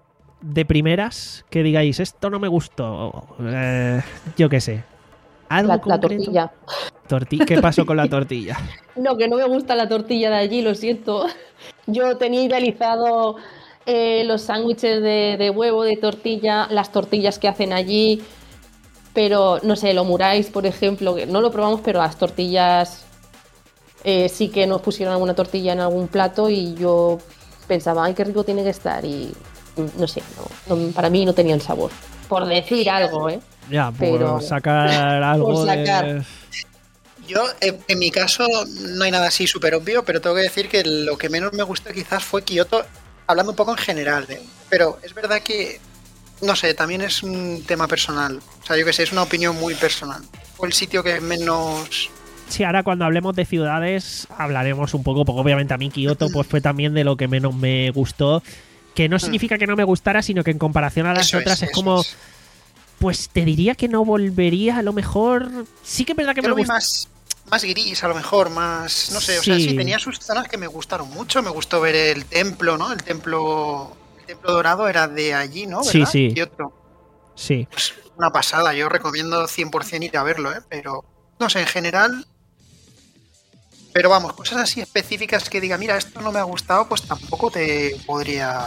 de primeras, que digáis, esto no me gustó, eh, yo qué sé. ¿Algo La, la concreto? tortilla. Torti- ¿Qué pasó con la tortilla? No, que no me gusta la tortilla de allí, lo siento. Yo tenía idealizado eh, los sándwiches de, de huevo, de tortilla, las tortillas que hacen allí, pero no sé, lo muráis, por ejemplo, que no lo probamos, pero las tortillas eh, sí que nos pusieron alguna tortilla en algún plato y yo pensaba, ay, qué rico tiene que estar y mm, no sé, no, no, para mí no tenían sabor. Por decir algo, ¿eh? Ya, por Pero- sacar algo por sacar. de... Yo, en, en mi caso, no hay nada así súper obvio, pero tengo que decir que lo que menos me gustó quizás fue Kioto, hablando un poco en general, ¿eh? Pero es verdad que, no sé, también es un tema personal. O sea, yo que sé, es una opinión muy personal. Fue el sitio que menos... Sí, ahora cuando hablemos de ciudades hablaremos un poco, porque obviamente a mí Kioto pues fue también de lo que menos me gustó, que no significa que no me gustara, sino que en comparación a las Eso otras es, eso como... es. Pues te diría que no volvería, a lo mejor... Sí que es verdad que Yo me lo vi gusta... más, más gris, a lo mejor, más... No sé, o sea, Sí. sí, tenía sus zonas que me gustaron mucho. Me gustó ver el templo, ¿no? El templo... El templo dorado era de allí, ¿no? Sí, ¿Verdad? sí. Kioto. Sí. Pues una pasada, yo recomiendo cien por ciento ir a verlo, ¿eh? Pero, no sé, en general... Pero vamos, cosas así específicas que diga, mira, esto no me ha gustado, pues tampoco te podría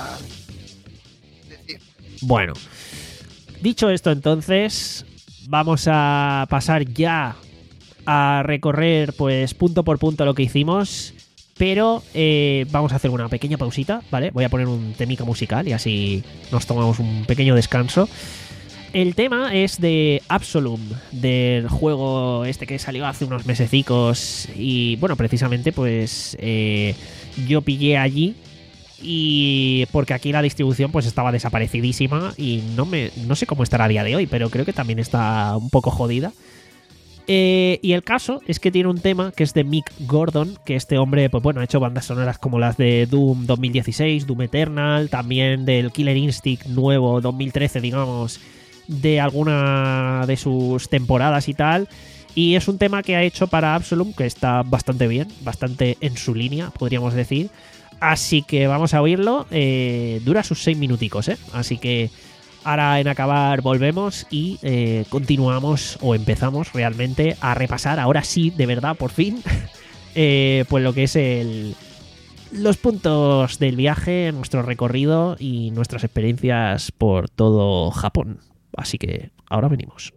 decir. Bueno, dicho esto entonces, vamos a pasar ya a recorrer pues punto por punto lo que hicimos, pero eh, vamos a hacer una pequeña pausita, ¿vale? Voy a poner un temica musical y así nos tomamos un pequeño descanso. El tema es de Absolum, del juego este que salió hace unos mesecicos y bueno, precisamente pues eh, yo pillé allí y porque aquí la distribución pues estaba desaparecidísima y no me no sé cómo estará a día de hoy, pero creo que también está un poco jodida. Eh, y el caso es que tiene un tema que es de Mick Gordon, que este hombre pues bueno ha hecho bandas sonoras como las de Doom dos mil dieciséis, Doom Eternal, también del Killer Instinct nuevo dos mil trece, digamos, de alguna de sus temporadas y tal. Y es un tema que ha hecho para Absolum que está bastante bien, bastante en su línea, podríamos decir. Así que vamos a oírlo. Eh, dura sus seis minuticos, ¿eh? Así que ahora en acabar volvemos y eh, continuamos o empezamos realmente a repasar, ahora sí, de verdad, por fin, eh, pues lo que es el los puntos del viaje, nuestro recorrido y nuestras experiencias por todo Japón. Así que ahora venimos.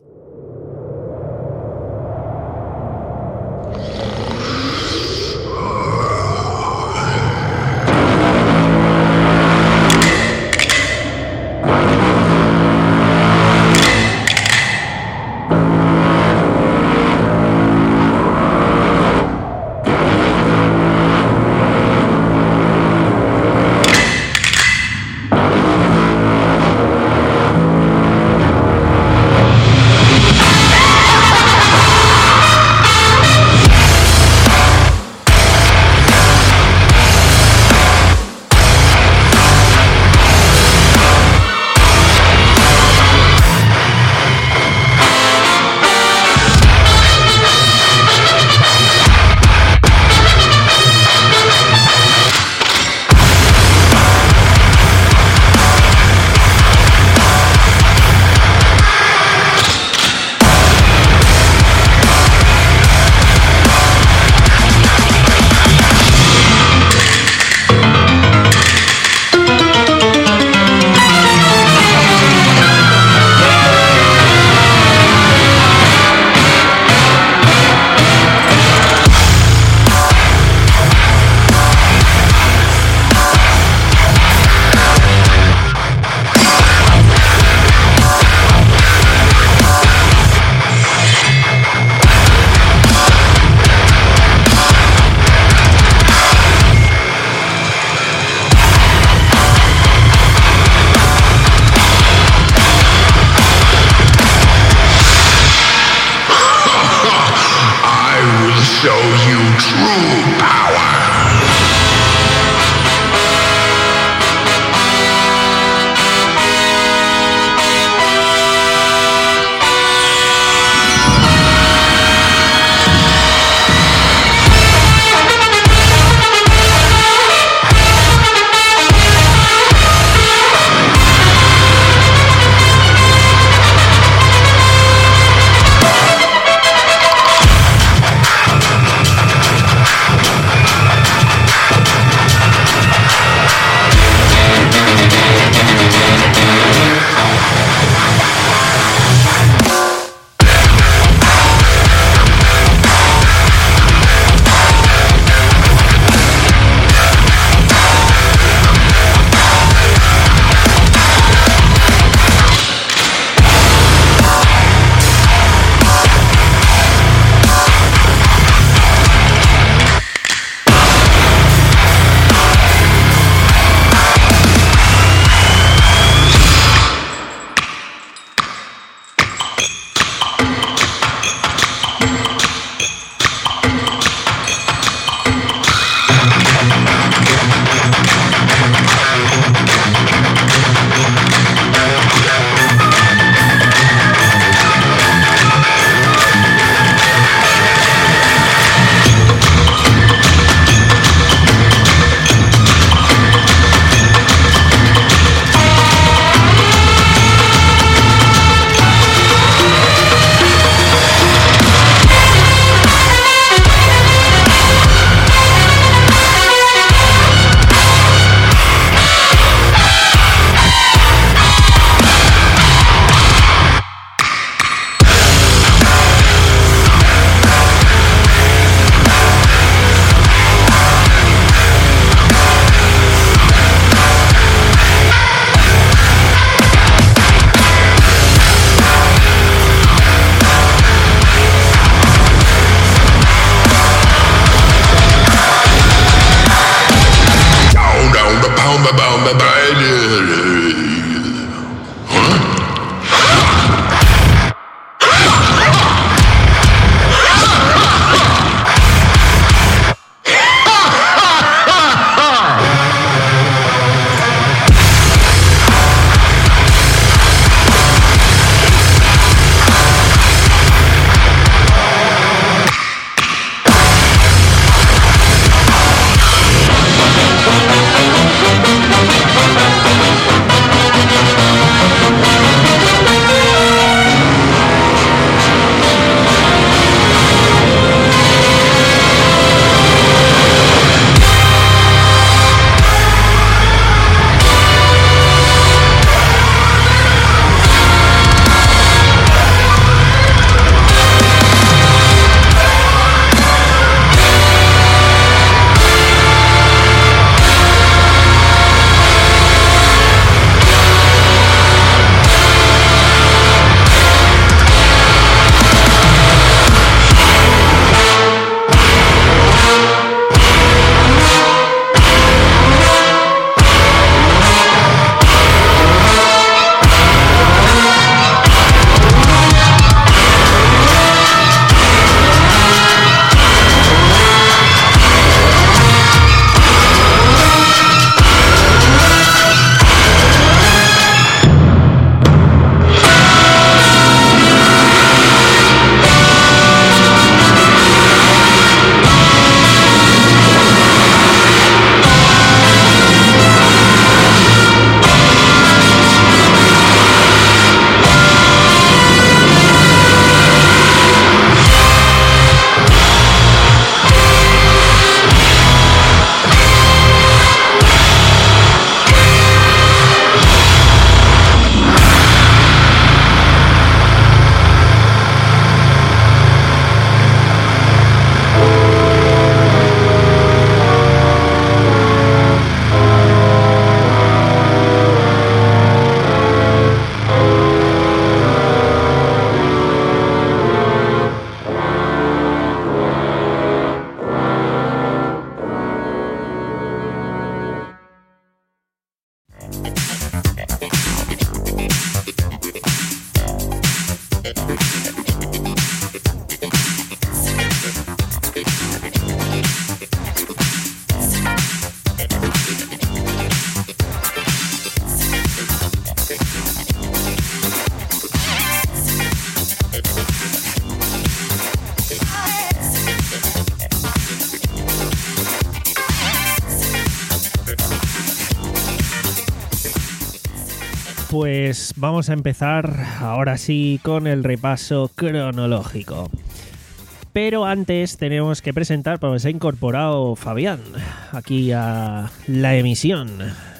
Pues vamos a empezar ahora sí con el repaso cronológico. Pero antes tenemos que presentar, porque se ha incorporado Fabián aquí a la emisión.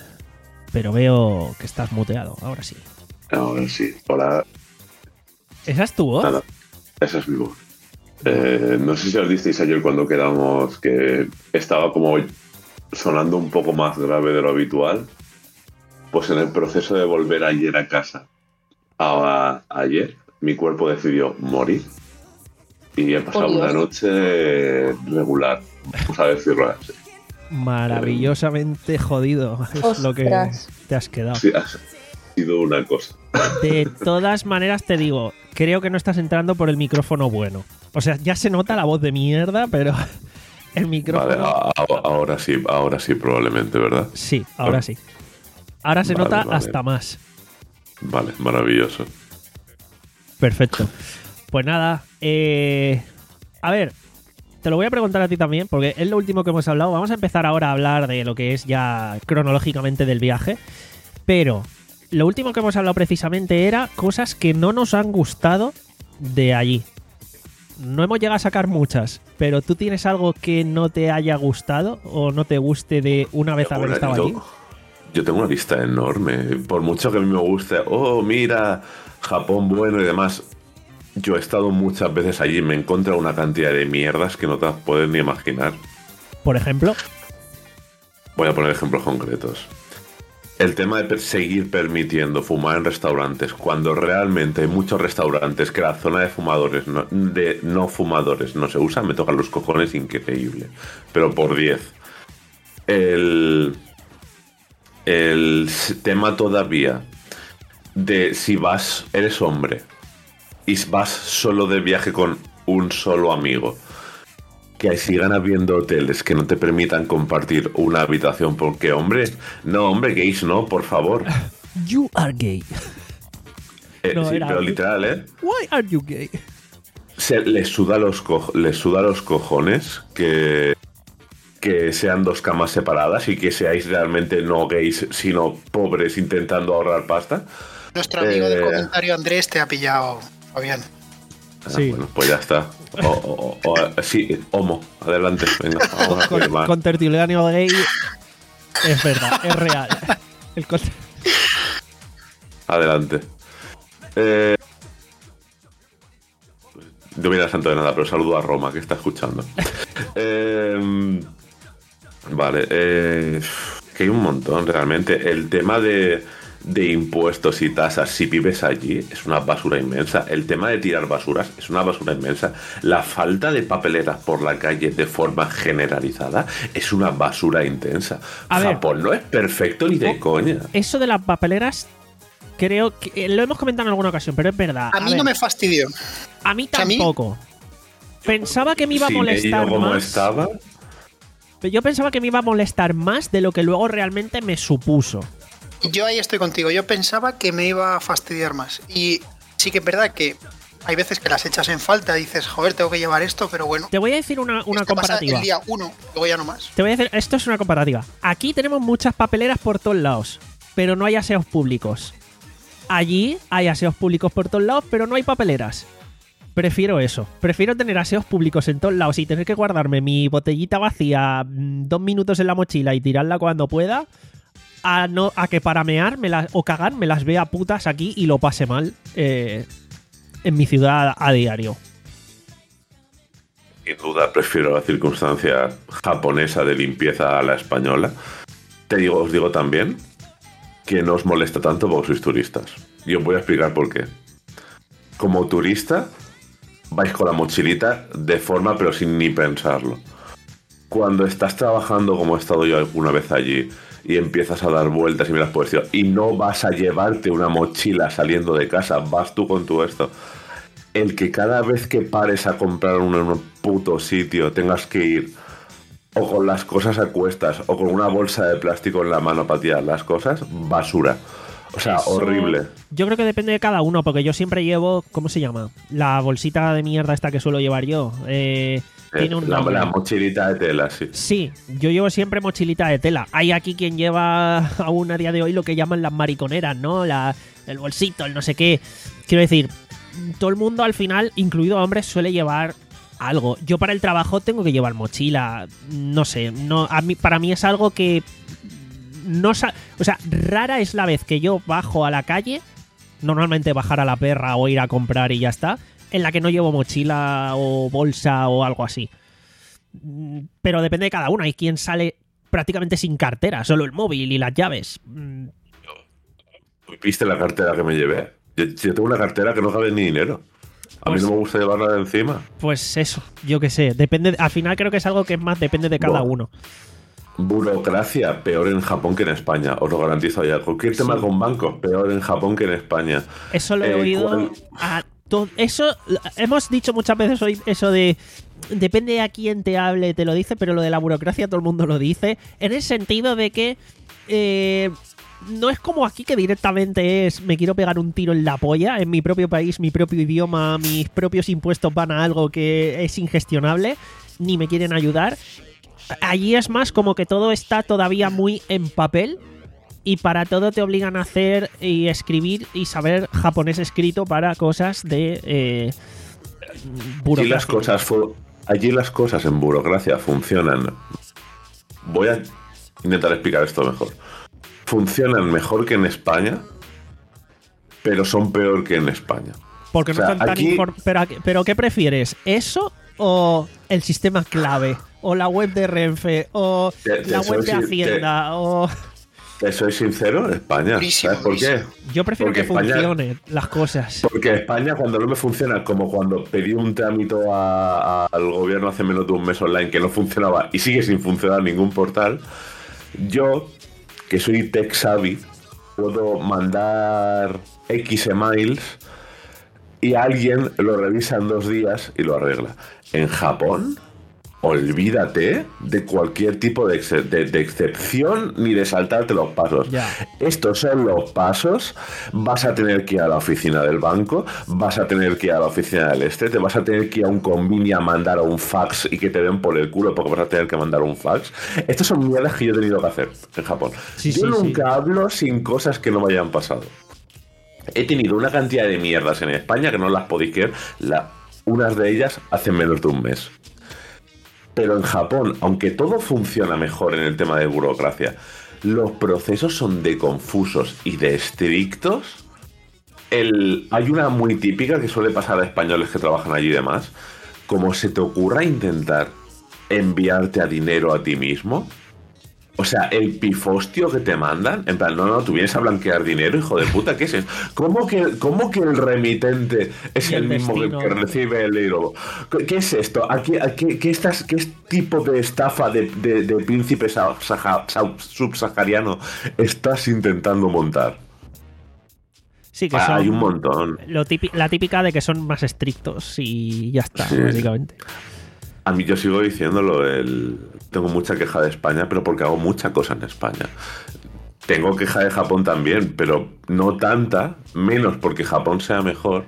Pero veo que estás muteado, ahora sí. Ahora sí, hola. ¿Esa es tu voz? Nada, esa es mi voz. Eh, no sé si os disteis ayer cuando quedamos que estaba como sonando un poco más grave de lo habitual. Pues en el proceso de volver ayer a casa, a, a ayer, mi cuerpo decidió morir y he pasado Oh, una noche regular, vamos a decirlo así. Maravillosamente jodido es lo que Ostras. te has quedado. Sí, ha sido una cosa. De todas maneras te digo, creo que no estás entrando por el micrófono bueno. O sea, ya se nota la voz de mierda, pero el micrófono... Vale, a- a- ahora sí, ahora sí probablemente, ¿verdad? Sí, ahora sí. Ahora se Vale, nota vale. hasta más. Vale, maravilloso. Perfecto. Pues nada, eh... a ver, te lo voy a preguntar a ti también, porque es lo último que hemos hablado. Vamos a empezar ahora a hablar de lo que es ya cronológicamente del viaje. Pero lo último que hemos hablado precisamente era cosas que no nos han gustado de allí. No hemos llegado a sacar muchas, pero ¿tú tienes algo que no te haya gustado o no te guste de una vez haber Ahora, estado yo- allí? Yo tengo una lista enorme. Por mucho que a mí me guste, oh, mira, Japón bueno y demás. Yo he estado muchas veces allí y me he encontrado una cantidad de mierdas que no te las puedes ni imaginar. Por ejemplo, Voy a poner ejemplos concretos. El tema de per- seguir permitiendo fumar en restaurantes, cuando realmente hay muchos restaurantes que la zona de fumadores, no, de no fumadores no se usa, me tocan los cojones increíble. Pero por diez. El... El s- tema todavía de si vas, eres hombre y vas solo de viaje con un solo amigo, que sigan habiendo hoteles que no te permitan compartir una habitación porque, hombre, no, hombre, gays, no, por favor. you are gay. Eh, No, sí, era- pero literal, ¿eh? Why are you gay? Se, les suda los co- les suda los cojones que que sean dos camas separadas y que seáis realmente no gays, sino pobres intentando ahorrar pasta. Nuestro amigo Eh, del comentario Andrés te ha pillado, Fabián. Ah, Sí. Bueno, pues ya está. O, o- o- o- sí, homo, adelante, venga, vamos a Con, firmar. con tertuliano gay es verdad, es real. El con- Adelante. Eh, yo mira santo de nada, pero saludo a Roma, que está escuchando. Eh, vale, eh, que hay un montón realmente. El tema de, de impuestos y tasas, si vives allí, es una basura inmensa. El tema de tirar basuras es una basura inmensa. La falta de papeleras por la calle de forma generalizada es una basura intensa. A ver. Japón no es perfecto ni de Oh, coña. Eso de las papeleras, creo que eh, lo hemos comentado en alguna ocasión, pero es verdad. A mí ver, no me fastidió. a mí sea, a mí- tampoco. Pensaba que me iba a Si me he ido molestar como más. estaba, Pero yo pensaba que me iba a molestar más de lo que luego realmente me supuso. Yo ahí estoy contigo. Yo pensaba que me iba a fastidiar más. Y sí que es verdad que hay veces que las echas en falta. Dices, joder, tengo que llevar esto, pero bueno. Te voy a decir una, una esto pasa comparativa. el día uno, luego ya no más. Te voy a decir, esto es una comparativa. Aquí tenemos muchas papeleras por todos lados, pero no hay aseos públicos. Allí hay aseos públicos por todos lados, pero no hay papeleras. Prefiero eso. Prefiero tener aseos públicos en todos lados y tener que guardarme mi botellita vacía mm, dos minutos en la mochila y tirarla cuando pueda, a, no, a que para mear me las, o cagar me las vea putas aquí y lo pase mal eh, en mi ciudad a diario. sin duda prefiero la circunstancia japonesa de limpieza a la española. Te digo, os digo también que no os molesta tanto porque sois turistas. Y os voy a explicar por qué. Como turista, vais con la mochilita de forma pero sin ni pensarlo. Cuando estás trabajando como he estado yo alguna vez allí y empiezas a dar vueltas y miras por el y no vas a llevarte una mochila saliendo de casa, vas tú con tu esto. el que cada vez que pares a comprar un, en un puto sitio tengas que ir o con las cosas a cuestas o con una bolsa de plástico en la mano para tirar las cosas, basura. O sea, Eso, horrible. Yo creo que depende de cada uno, porque yo siempre llevo, ¿cómo se llama? La bolsita de mierda esta que suelo llevar yo. Eh, Eh, tiene un la, nombre. la mochilita de tela, sí. Sí, yo llevo siempre mochilita de tela. Hay aquí quien lleva aún a día de hoy lo que llaman las mariconeras, ¿no? La, el bolsito, el no sé qué. Quiero decir, todo el mundo al final, incluido hombres, suele llevar algo. Yo para el trabajo tengo que llevar mochila. No sé, no, a mí, para mí es algo que no sa- o sea, rara es la vez que yo bajo a la calle, normalmente bajar a la perra o ir a comprar y ya está, en la que no llevo mochila o bolsa o algo así. Mm, Pero depende de cada uno. Hay quien sale prácticamente sin cartera, solo el móvil y las llaves. Mm, ¿Viste la cartera que me llevé? Yo, yo tengo una cartera que no cabe ni dinero. A Pues- mí no me gusta llevarla de encima. Pues eso, yo qué sé. Depende. Al final creo que es algo que es más depende de cada Buah. uno. Burocracia, peor en Japón que en España, os lo garantizo ya. Cualquier tema Sí. con bancos, peor en Japón que en España. Eso lo he Eh, oído ¿cuál- a to- eso hemos dicho muchas veces hoy, eso de depende a quién te hable, te lo dice, pero lo de la burocracia todo el mundo lo dice, en el sentido de que eh, no es como aquí que directamente es me quiero pegar un tiro en la polla, en mi propio país, mi propio idioma, mis propios impuestos van a algo que es ingestionable, ni me quieren ayudar. Allí es más como que todo está todavía muy en papel y para todo te obligan a hacer y escribir y saber japonés escrito para cosas de eh, Allí burocracia. las cosas fu- allí las cosas en burocracia funcionan. Voy a intentar explicar esto mejor. Funcionan mejor que en España, pero son peor que en España. Porque no o sea, están tan aquí- inform- pero, pero ¿qué prefieres? ¿Eso o el sistema clave? ¿O la web de Renfe? ¿O Te- te la soy web de sin- Hacienda? O... Te soy sincero, España. Durísimo, ¿Sabes por qué? Yo prefiero Porque que España- funcionen las cosas. Porque España, cuando no me funciona, como cuando pedí un trámite a- a- al gobierno hace menos de un mes online que no funcionaba y sigue sin funcionar ningún portal, yo, que soy tech savvy, puedo mandar X emails y alguien lo revisa en dos días y lo arregla. En Japón, olvídate de cualquier tipo de, ex- de- de excepción ni de saltarte los pasos. Ya. Estos son los pasos. Vas a tener que ir a la oficina del banco, vas a tener que ir a la oficina del este, te vas a tener que ir a un convini a mandar a un fax y que te den por el culo porque vas a tener que mandar un fax. Estas son mierdas que yo he tenido que hacer en Japón. Sí, yo sí, nunca sí. hablo sin cosas que no me hayan pasado. He tenido una cantidad de mierdas en España que no las podéis creer. La, unas de ellas hace menos de un mes. Pero en Japón, aunque todo funciona mejor en el tema de burocracia, los procesos son de confusos y de estrictos. El, hay una muy típica que suele pasar a españoles que trabajan allí y demás. Como se te ocurra intentar enviarte a dinero a ti mismo. O sea, el pifostio que te mandan, en plan, no, no, tú vienes a blanquear dinero, hijo de puta, ¿qué es eso? ¿Cómo que, cómo que el remitente es Y el el mismo que, destino. que recibe el dinero? ¿Qué es esto? ¿A qué, a qué- qué estás, qué tipo de estafa de, de, de príncipe sa- saja- sa- subsahariano estás intentando montar? Sí, que Ah, son hay un montón. lo típi- la típica de que son más estrictos y ya está, Sí. básicamente. A mí yo sigo diciéndolo, el... tengo mucha queja de España, pero porque hago mucha cosa en España. Tengo queja de Japón también, pero no tanta, menos porque Japón sea mejor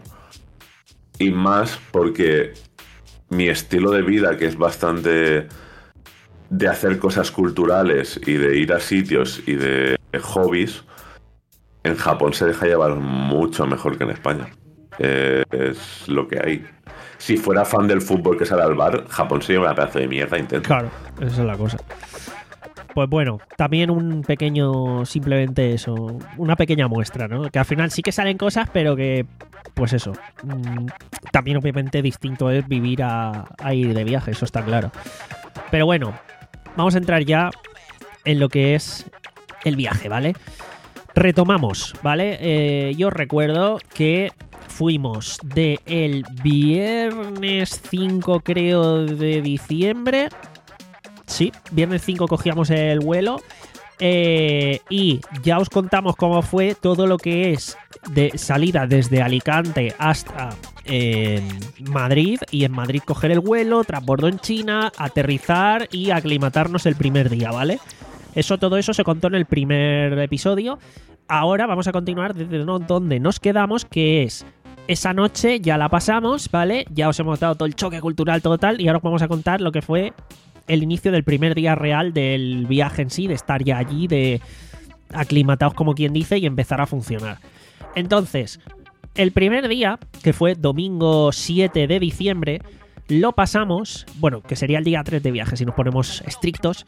y más porque mi estilo de vida, que es bastante de hacer cosas culturales y de ir a sitios y de hobbies, en Japón se deja llevar mucho mejor que en España. Eh, es lo que hay. Si fuera fan del fútbol que sale al bar, Japón sería una pedazo de mierda intensa. Claro, esa es la cosa. Pues bueno, también un pequeño, simplemente eso, una pequeña muestra, ¿no? Que al final sí que salen cosas, pero que, pues eso, mm, también obviamente distinto es vivir a, a ir de viaje, eso está claro. Pero bueno, vamos a entrar ya en lo que es el viaje, ¿vale? Retomamos, ¿vale? Eh, yo recuerdo que fuimos de el viernes cinco, creo, de diciembre. Sí, viernes cinco cogíamos el vuelo Eh, y ya os contamos cómo fue todo lo que es de salida desde Alicante hasta eh, Madrid, y en Madrid coger el vuelo, transbordo en China, aterrizar y aclimatarnos el primer día, ¿vale? Eso, todo eso se contó en el primer episodio. Ahora vamos a continuar desde donde nos quedamos, que es esa noche ya la pasamos, ¿vale? Ya os hemos dado todo el choque cultural total y ahora os vamos a contar lo que fue el inicio del primer día real del viaje en sí, de estar ya allí, de aclimatados como quien dice y empezar a funcionar. Entonces, el primer día, que fue domingo siete de diciembre, lo pasamos, bueno, que sería el día tres de viaje si nos ponemos estrictos.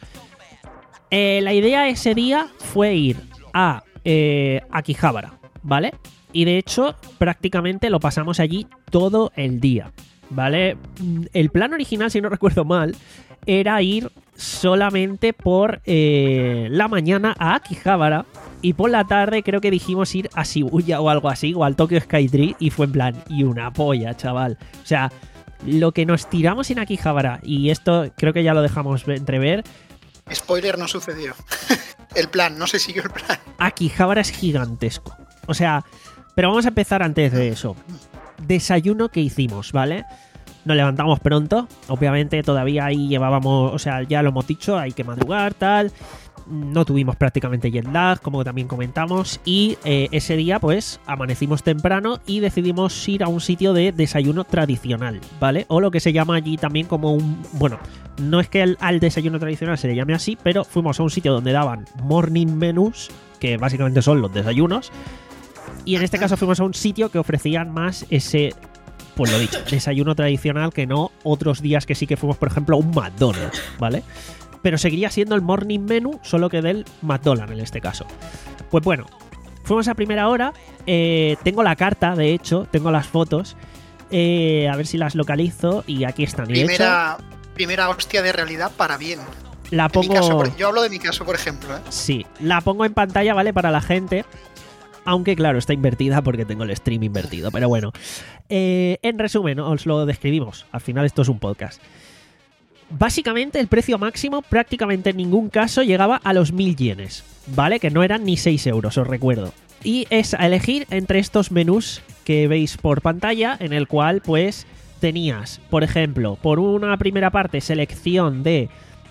Eh, la idea ese día fue ir a eh, Akihabara, ¿vale? Y de hecho, prácticamente lo pasamos allí todo el día, ¿vale? El plan original, si no recuerdo mal, era ir solamente por eh, la mañana a Akihabara y por la tarde creo que dijimos ir a Shibuya o algo así, o al Tokyo Skytree, y fue en plan, y una polla, chaval. O sea, lo que nos tiramos en Akihabara, y esto creo que ya lo dejamos entrever. Spoiler, no sucedió. El plan, no se siguió el plan. Akihabara es gigantesco. O sea, pero vamos a empezar antes de eso. Desayuno que hicimos, ¿vale? Nos levantamos pronto, obviamente todavía ahí llevábamos, o sea, ya lo hemos dicho, hay que madrugar, tal. No tuvimos prácticamente jet lag, como también comentamos, y eh, ese día pues amanecimos temprano y decidimos ir a un sitio de desayuno tradicional, ¿vale? O lo que se llama allí también como un... Bueno, no es que el, al desayuno tradicional se le llame así, pero fuimos a un sitio donde daban morning menús, que básicamente son los desayunos, y en este caso fuimos a un sitio que ofrecían más ese... Pues lo dicho, desayuno tradicional, que no otros días que sí que fuimos, por ejemplo, a un McDonald's, ¿vale? Pero seguiría siendo el morning menu, solo que del McDonald's en este caso. Pues bueno, fuimos a primera hora. Eh, tengo la carta, de hecho, tengo las fotos. Eh, a ver si las localizo. Y aquí están. Y primera, hecho, primera hostia de realidad para bien. La pongo... En mi caso, yo hablo de mi caso, por ejemplo, ¿eh? Sí, la pongo en pantalla, ¿vale? Para la gente. Aunque claro, está invertida porque tengo el stream invertido. Pero bueno, eh, en resumen, os lo describimos. Al final esto es un podcast. Básicamente el precio máximo prácticamente en ningún caso llegaba a los mil yenes, ¿vale? Que no eran ni seis euros, os recuerdo. Y es a elegir entre estos menús que veis por pantalla, en el cual pues tenías, por ejemplo, por una primera parte selección de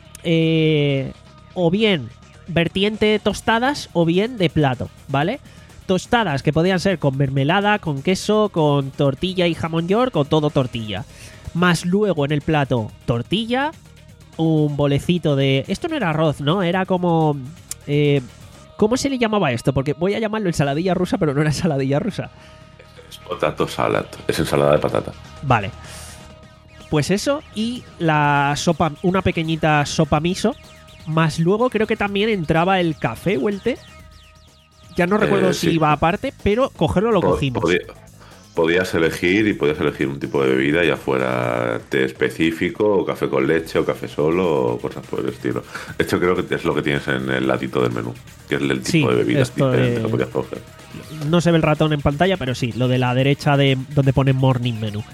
eh, o bien vertiente tostadas o bien de plato, ¿vale? Tostadas que podían ser con mermelada, con queso, con tortilla y jamón york o todo tortilla. Más luego en el plato tortilla, un bolecito de... Esto no era arroz, ¿no? Era como... Eh, ¿Cómo se le llamaba esto? Porque voy a llamarlo ensaladilla rusa, pero no era ensaladilla rusa. Es potato salad, es ensalada de patata. Vale. Pues eso y la sopa, una pequeñita sopa miso. Más luego creo que también entraba el café o el té. Ya no recuerdo eh, si sí. iba aparte, pero cogerlo lo cogimos. Podía, podías elegir y podías elegir un tipo de bebida, ya fuera té específico, o café con leche, o café solo, o cosas por el estilo. De hecho, creo que es lo que tienes en el latito del menú, que es el tipo sí, de bebidas diferente de... que podías coger. No se ve el ratón en pantalla, pero sí, lo de la derecha de donde pone Morning Menú.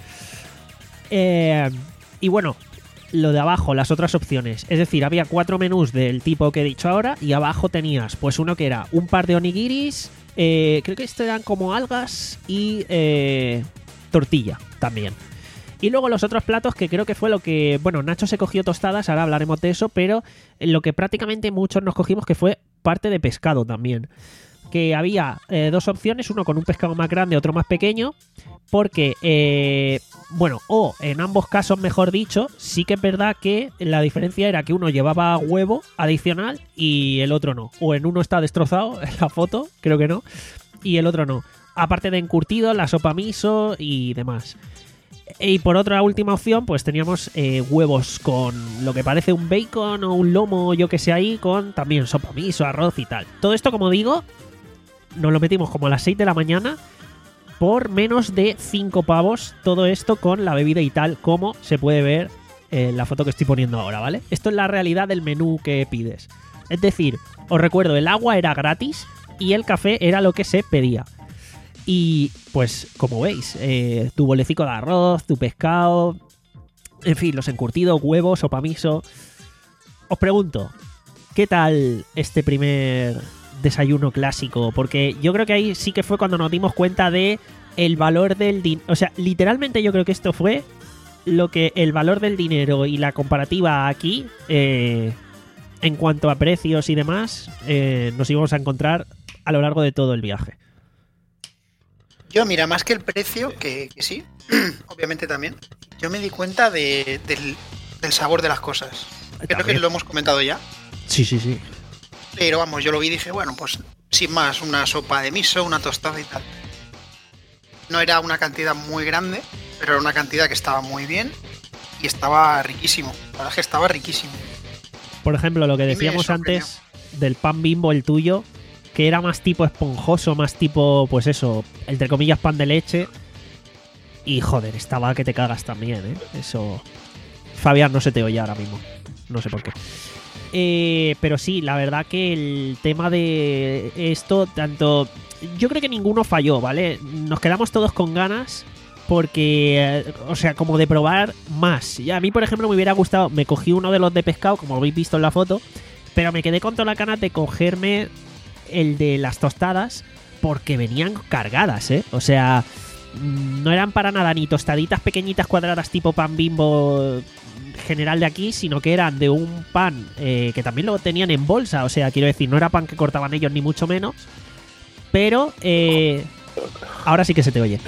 Eh, y bueno, lo de abajo, las otras opciones. Es decir, había cuatro menús del tipo que he dicho ahora y abajo tenías pues uno que era un par de onigiris, eh, creo que esto eran como algas y eh, tortilla también. Y luego los otros platos que creo que fue lo que... Bueno, Nacho se cogió tostadas, ahora hablaremos de eso, pero lo que prácticamente muchos nos cogimos que fue parte de pescado también. Que había eh, dos opciones, uno con un pescado más grande, otro más pequeño, porque, eh, bueno, o en ambos casos, mejor dicho, sí que es verdad que la diferencia era que uno llevaba huevo adicional y el otro no. O en uno está destrozado en la foto, creo que no, y el otro no. Aparte de encurtido, la sopa miso y demás. Y por otra última opción, pues teníamos eh, huevos con lo que parece un bacon o un lomo, yo que sé ahí, con también sopa miso, arroz y tal. Todo esto, como digo, nos lo metimos como a las seis de la mañana por menos de cinco pavos. Todo esto con la bebida y tal, como se puede ver en la foto que estoy poniendo ahora, ¿vale? Esto es la realidad del menú que pides. Es decir, os recuerdo, el agua era gratis y el café era lo que se pedía. Y pues, como veis, eh, tu bolecico de arroz, tu pescado, en fin, los encurtidos, huevos, sopa miso. Os pregunto, ¿qué tal este primer desayuno clásico? Porque yo creo que ahí sí que fue cuando nos dimos cuenta de el valor del dinero. O sea, literalmente yo creo que esto fue lo que el valor del dinero y la comparativa aquí, eh, en cuanto a precios y demás, eh, nos íbamos a encontrar a lo largo de todo el viaje. Yo, mira, más que el precio, que, que sí, obviamente también, yo me di cuenta de, del, del sabor de las cosas. Creo ¿También? que lo hemos comentado ya. Sí, sí, sí. Pero vamos, yo lo vi y dije, bueno, pues sin más, una sopa de miso, una tostada y tal. No era una cantidad muy grande, pero era una cantidad que estaba muy bien y estaba riquísimo. La verdad es que estaba riquísimo. Por ejemplo, lo que Y me decíamos sorprendió. antes del pan Bimbo, el tuyo, que era más tipo esponjoso, más tipo, pues eso, entre comillas, pan de leche. Y joder, estaba que te cagas también, ¿eh? Eso... Fabián, no se te oye ahora mismo. No sé por qué. Eh, pero sí, la verdad que el tema de esto, tanto... Yo creo que ninguno falló, ¿vale? Nos quedamos todos con ganas porque, eh, o sea, como de probar más. Y a mí, por ejemplo, me hubiera gustado... Me cogí uno de los de pescado, como habéis visto en la foto, pero me quedé con toda la ganas de cogerme el de las tostadas porque venían cargadas, ¿eh? O sea, no eran para nada ni tostaditas pequeñitas cuadradas tipo pan Bimbo general de aquí, sino que eran de un pan eh, que también lo tenían en bolsa. O sea, quiero decir, no era pan que cortaban ellos ni mucho menos, pero eh, ahora sí que se te oye.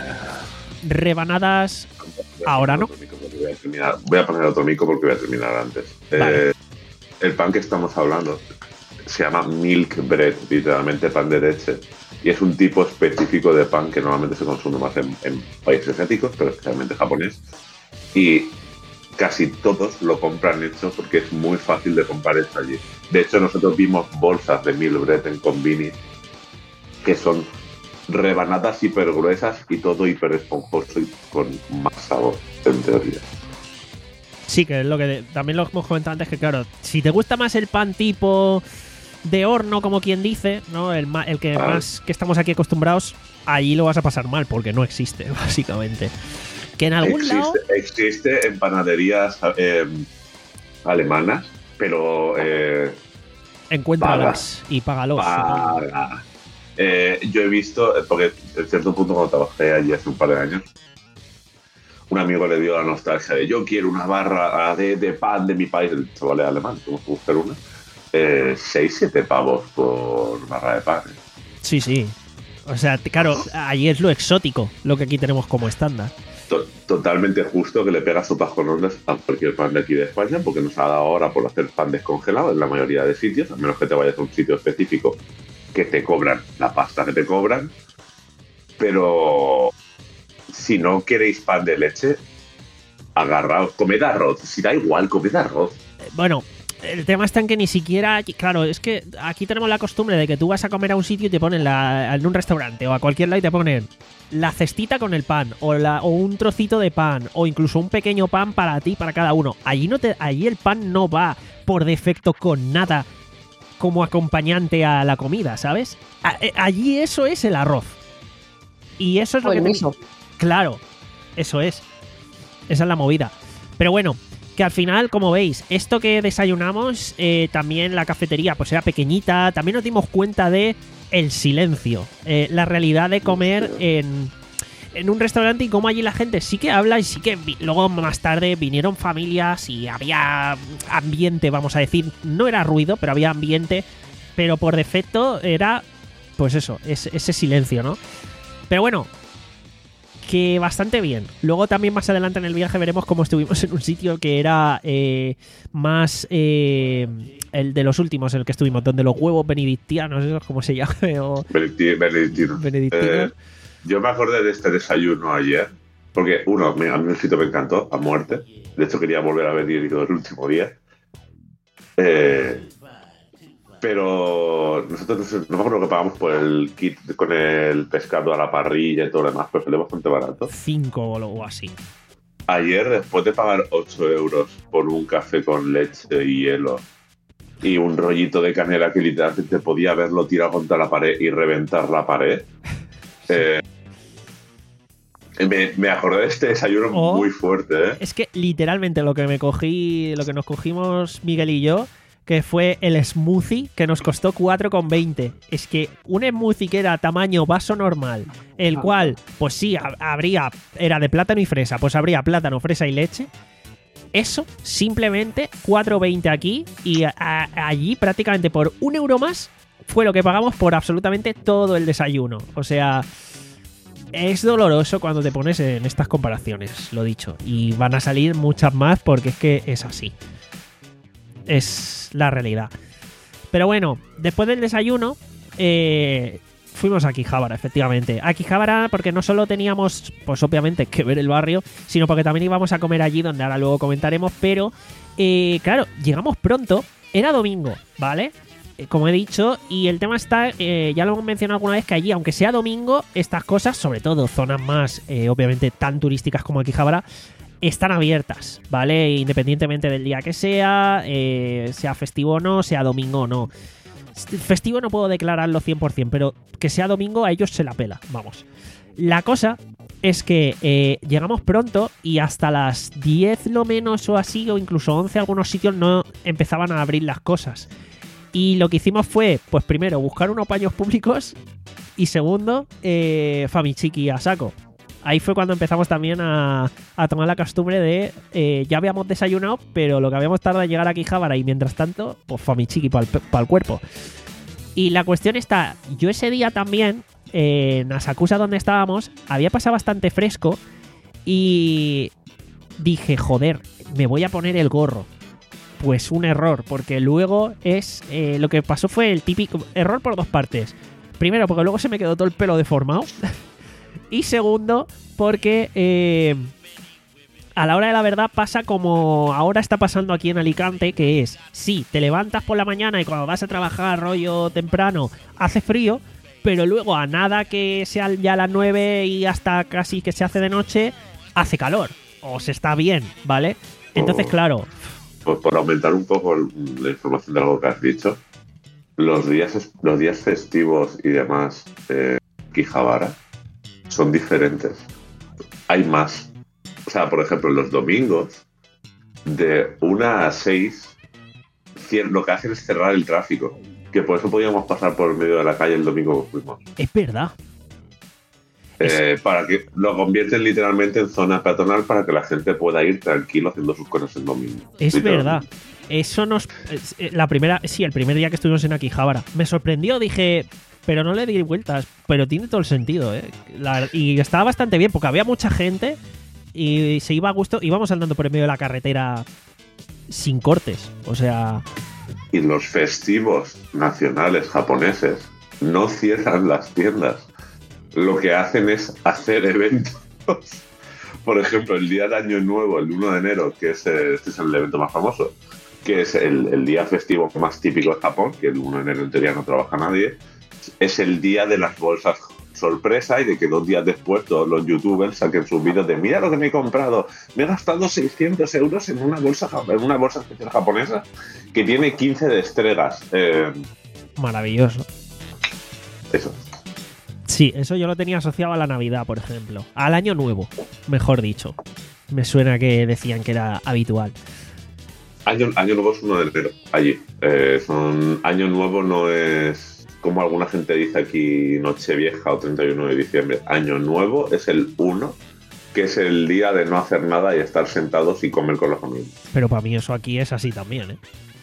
Rebanadas, ahora no. Voy a, terminar. Voy a poner otro mico porque voy a terminar antes. Vale. Eh, el pan que estamos hablando se llama milk bread, literalmente pan de leche. Y es un tipo específico de pan que normalmente se consume más en, en países asiáticos, pero especialmente japonés. Y casi todos lo compran hecho porque es muy fácil de comprar hecho allí. De hecho, nosotros vimos bolsas de milk bread en Convini que son rebanadas hiper gruesas y todo hiper esponjoso y con más sabor, en teoría. Sí, que es lo que también lo hemos comentado antes, que claro, si te gusta más el pan tipo de horno, como quien dice, ¿no? El, ma- el que Ah. más que estamos aquí acostumbrados, allí lo vas a pasar mal, porque no existe, básicamente. Que en algún existe, lado... existe en panaderías eh, alemanas, pero eh, Encuéntralas y págalos. paga. Eh, yo he visto, porque en cierto punto cuando trabajé allí hace un par de años, un amigo le dio la nostalgia de yo quiero una barra de, de pan de mi país, el chaval es alemán, tengo que buscar una, eh, seis siete pavos por barra de pan. Sí, sí. O sea, t- claro, allí es lo exótico, lo que aquí tenemos como estándar. To- Totalmente justo que le pega sopas con ondas a cualquier pan de aquí de España, porque nos ha dado ahora por hacer pan descongelado en la mayoría de sitios, a menos que te vayas a un sitio específico que te cobran la pasta que te cobran. Pero si no queréis pan de leche, agarraos, comed arroz. Si da igual, comed arroz. Eh, Bueno, el tema está en que ni siquiera... Claro, es que aquí tenemos la costumbre de que tú vas a comer a un sitio y te ponen la, en un restaurante o a cualquier lado y te ponen la cestita con el pan o, la, o un trocito de pan o incluso un pequeño pan para ti, para cada uno. Allí, no te, allí el pan no va por defecto con nada como acompañante a la comida, ¿sabes? A- eh, allí eso es el arroz. Y eso es lo O el que... te- miso. Claro, eso es. Esa es la movida. Pero bueno, que al final, como veis, esto que desayunamos, eh, también la cafetería pues era pequeñita. También nos dimos cuenta de el silencio. Eh, la realidad de comer en, en un restaurante y cómo allí la gente sí que habla y sí que... vi- Luego más tarde vinieron familias y había ambiente, vamos a decir. No era ruido, pero había ambiente. Pero por defecto era, pues eso, es- ese silencio, ¿no? Pero bueno, que bastante bien. Luego también más adelante en el viaje veremos cómo estuvimos en un sitio que era eh, más eh, el de los últimos, en el que estuvimos, donde los huevos benedictianos, eso es como se llama, o Benedicti- Benedictino. benedictinos. Eh, yo me acordé de este desayuno ayer, porque uno, me- a mí el sitio me encantó, a muerte. De hecho quería volver a venir el último día. Eh, pero nosotros no me acuerdo que pagamos por el kit con el pescado a la parrilla y todo lo demás, pero salió bastante barato. Cinco o algo así. Ayer, después de pagar ocho euros por un café con leche y hielo y un rollito de canela que literalmente podía haberlo tirado contra la pared y reventar la pared, eh, me, me acordé de este desayuno Oh. muy fuerte, ¿eh? Es que literalmente lo que me cogí, lo que nos cogimos Miguel y yo, que fue el smoothie, que nos costó cuatro con veinte. Es que un smoothie que era tamaño vaso normal, el cual, pues sí, habría, era de plátano y fresa, pues habría plátano, fresa y leche. Eso, simplemente cuatro con veinte aquí, y a, a, allí prácticamente por un euro más fue lo que pagamos por absolutamente todo el desayuno. O sea, es doloroso cuando te pones en estas comparaciones, lo dicho. Y van a salir muchas más porque es que es así. Es la realidad. Pero bueno, después del desayuno, eh, fuimos a Akihabara, efectivamente. A Akihabara porque no solo teníamos, pues obviamente, que ver el barrio, sino porque también íbamos a comer allí, donde ahora luego comentaremos. Pero, eh, claro, llegamos pronto. Era domingo, ¿vale? Eh, como he dicho, y el tema está, eh, ya lo hemos mencionado alguna vez, que allí, aunque sea domingo, estas cosas, sobre todo zonas más, eh, obviamente, tan turísticas como Akihabara, están abiertas, ¿vale? Independientemente del día que sea, eh, sea festivo o no, sea domingo o no. Festivo no puedo declararlo cien por ciento, pero que sea domingo a ellos se la pela, vamos. La cosa es que eh, llegamos pronto y hasta las diez lo menos o así, o incluso once, algunos sitios no empezaban a abrir las cosas. Y lo que hicimos fue, pues primero, buscar unos baños públicos y segundo, eh, Famichiki a saco. Ahí fue cuando empezamos también a, a tomar la costumbre de... Eh, ya habíamos desayunado, pero lo que habíamos tardado en llegar a Akihabara y mientras tanto, pues Famichiki para el, para el cuerpo. Y la cuestión está... Yo ese día también, eh, en Asakusa donde estábamos, había pasado bastante fresco y dije, joder, me voy a poner el gorro. Pues un error, porque luego es... Eh, lo que pasó fue el típico... Error por dos partes. Primero, porque luego se me quedó todo el pelo deformado. Y segundo, porque eh, a la hora de la verdad pasa como ahora está pasando aquí en Alicante, que es, sí, te levantas por la mañana y cuando vas a trabajar rollo temprano hace frío, pero luego a nada que sea ya las nueve y hasta casi que se hace de noche, hace calor, o se está bien, ¿vale? Entonces, claro... Pues por aumentar un poco la información de algo que has dicho, los días, los días festivos y demás de Akihabara son diferentes. Hay más. O sea, por ejemplo, los domingos, de una a seis, lo que hacen es cerrar el tráfico. Que por eso podíamos pasar por el medio de la calle el domingo que fuimos. Es verdad. Eh, es... Para que lo convierten literalmente en zona peatonal para que la gente pueda ir tranquilo haciendo sus cosas el domingo. Es verdad. Eso nos... La primera... Sí, el primer día que estuvimos en Akihabara. Me sorprendió, dije... Pero no le di vueltas, pero tiene todo el sentido, ¿eh? La, y estaba bastante bien, porque había mucha gente y se iba a gusto. Íbamos andando por el medio de la carretera sin cortes, o sea... Y los festivos nacionales japoneses no cierran las tiendas. Lo que hacen es hacer eventos. Por ejemplo, el día de Año Nuevo, el uno de enero, que es, este es el evento más famoso, que es el, el día festivo más típico de Japón, que el uno de enero en teoría no trabaja nadie. Es el día de las bolsas sorpresa y de que dos días después todos los youtubers saquen sus vídeos de mira lo que me he comprado, me he gastado seiscientos euros en una bolsa en una bolsa especial japonesa que tiene quince destregas. Eh, Maravilloso. Eso. Sí, eso yo lo tenía asociado a la Navidad, por ejemplo. Al Año Nuevo, mejor dicho. Me suena que decían que era habitual. Año, año Nuevo es uno de enero, allí. Eh, son, año Nuevo no es... Como alguna gente dice aquí, Nochevieja o treinta y uno de diciembre. Año Nuevo es el uno, que es el día de no hacer nada y estar sentados y comer con la familia. Pero para mí eso aquí es así también, ¿eh?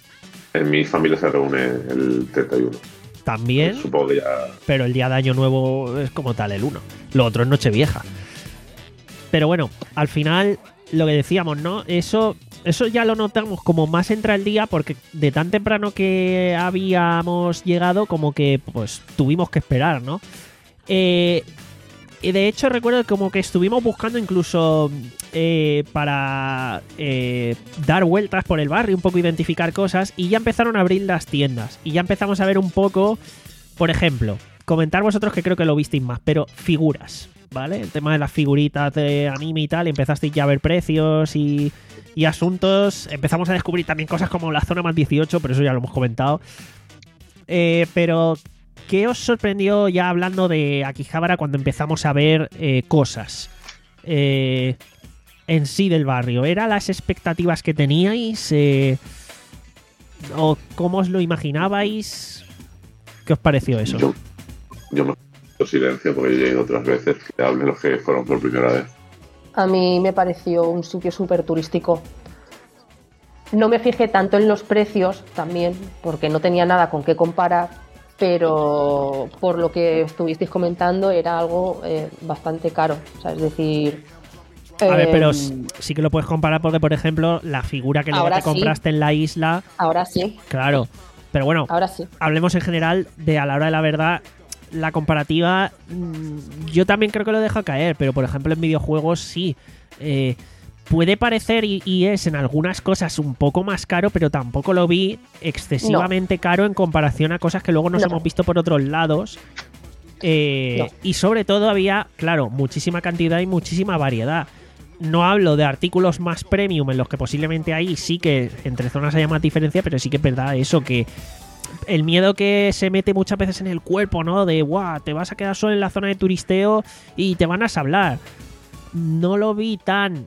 En mi familia se reúne el treinta y uno. También, pues supongo que ya... pero el día de Año Nuevo es como tal el uno. Lo otro es Nochevieja. Pero bueno, al final, lo que decíamos, ¿no? Eso... Eso ya lo notamos como más entra el día porque de tan temprano que habíamos llegado como que pues tuvimos que esperar, ¿no? Eh, y de hecho recuerdo como que estuvimos buscando incluso eh, para eh, dar vueltas por el barrio, un poco identificar cosas y ya empezaron a abrir las tiendas y ya empezamos a ver un poco, por ejemplo, comentar vosotros que creo que lo visteis más, pero figuras, ¿vale? El tema de las figuritas de anime y tal, empezasteis ya a ver precios y... Y asuntos, empezamos a descubrir también cosas como la zona más dieciocho, pero eso ya lo hemos comentado. Eh, pero, ¿qué os sorprendió ya hablando de Akihabara cuando empezamos a ver eh, cosas eh, en sí del barrio? ¿Eran las expectativas que teníais? Eh, ¿O cómo os lo imaginabais? ¿Qué os pareció eso? Yo, yo me he silencio porque yo he ido otras veces que hablen los que fueron por primera vez. A mí me pareció un sitio súper turístico. No me fijé tanto en los precios también, porque no tenía nada con qué comparar, pero por lo que estuvisteis comentando era algo eh, bastante caro. O sea, es decir... A ver, pero eh, sí que lo puedes comparar porque, por ejemplo, la figura que luego Ahora te compraste sí. en la isla... Ahora sí, Claro, pero bueno, ahora sí. hablemos en general de, a la hora de la verdad, la comparativa, mmm, yo también creo que lo deja caer, pero por ejemplo en videojuegos sí. Eh, puede parecer, y, y es en algunas cosas un poco más caro, pero tampoco lo vi excesivamente no. caro en comparación a cosas que luego nos no. hemos visto por otros lados. Eh, no. Y sobre todo había, claro, muchísima cantidad y muchísima variedad. No hablo de artículos más premium en los que posiblemente ahí sí que entre zonas haya más diferencia, pero sí que es verdad eso, que el miedo que se mete muchas veces en el cuerpo, ¿no? De, guau, te vas a quedar solo en la zona de turisteo y te van a sablar. No lo vi tan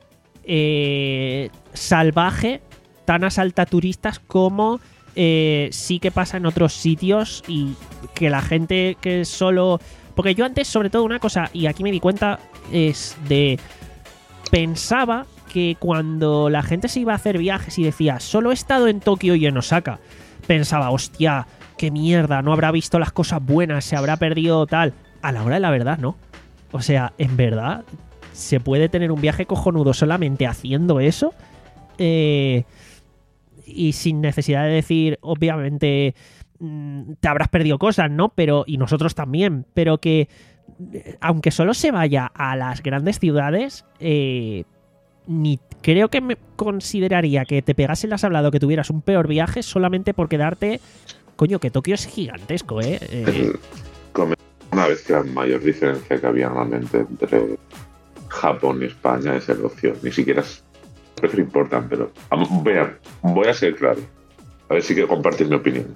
eh, salvaje, tan asaltaturistas como eh, sí que pasa en otros sitios, y que la gente que solo... Porque yo antes, sobre todo, una cosa, y aquí me di cuenta, es de... Pensaba que cuando la gente se iba a hacer viajes y decía, solo he estado en Tokio y en Osaka, pensaba, hostia, qué mierda, no habrá visto las cosas buenas, se habrá perdido tal. A la hora de la verdad, no. O sea, en verdad, se puede tener un viaje cojonudo solamente haciendo eso, eh, y sin necesidad de decir, obviamente, te habrás perdido cosas, ¿no? Pero, y nosotros también, pero que aunque solo se vaya a las grandes ciudades, eh, ni creo que me consideraría que te pegase el hablado que tuvieras un peor viaje solamente por quedarte... Coño, que Tokio es gigantesco, ¿eh? eh... Una vez que la mayor diferencia que había normalmente entre Japón y España es el ocio. Ni siquiera es... Prefiero importan, pero... Voy a, voy a ser claro. A ver si quiero compartir mi opinión.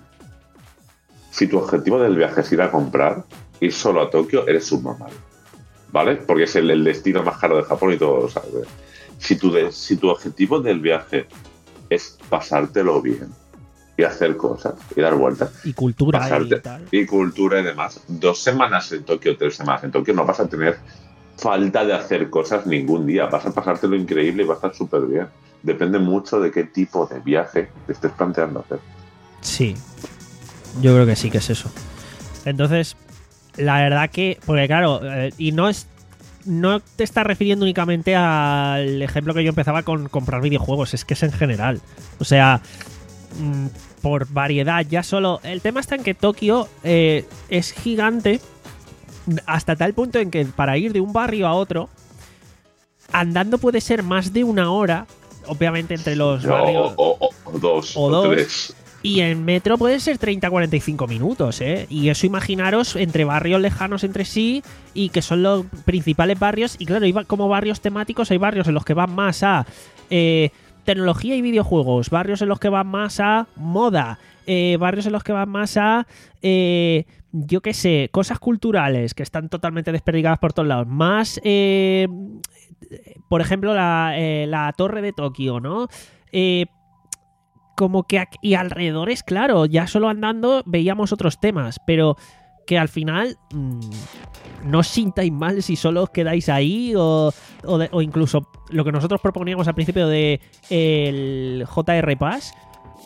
Si tu objetivo del viaje es ir a comprar, ir solo a Tokio, eres subnormal, ¿vale? Porque es el, el destino más caro de Japón y todo lo sabes. Si tu, de, si tu objetivo del viaje es pasártelo bien y hacer cosas y dar vueltas y cultura pasarte, y tal y cultura y demás, dos semanas en Tokio, tres semanas en Tokio, no vas a tener falta de hacer cosas ningún día, vas a pasártelo increíble y va a estar súper bien. Depende mucho de qué tipo de viaje te estés planteando hacer. Sí, yo creo que sí que es eso. Entonces, la verdad que, porque claro, eh, y no es no te estás refiriendo únicamente al ejemplo que yo empezaba con comprar videojuegos, es que es en general. O sea, mmm, por variedad, ya solo... El tema está en que Tokio eh, es gigante hasta tal punto en que para ir de un barrio a otro, andando puede ser más de una hora, obviamente entre los no, barrios... O, o, o dos, o, o dos tres. Y en metro puede ser treinta a cuarenta y cinco minutos, ¿eh? Y eso imaginaros entre barrios lejanos entre sí y que son los principales barrios. Y claro, hay como barrios temáticos, hay barrios en los que van más a eh, tecnología y videojuegos, barrios en los que van más a moda, eh, barrios en los que van más a, eh, yo qué sé, cosas culturales que están totalmente desperdigadas por todos lados. Más, eh, por ejemplo, la, eh, la Torre de Tokio, ¿no? Eh... Como que aquí, y alrededores, claro, ya solo andando veíamos otros temas, pero que al final mmm, no os sintáis mal si solo os quedáis ahí o, o, de, o incluso lo que nosotros proponíamos al principio de el J R Pass,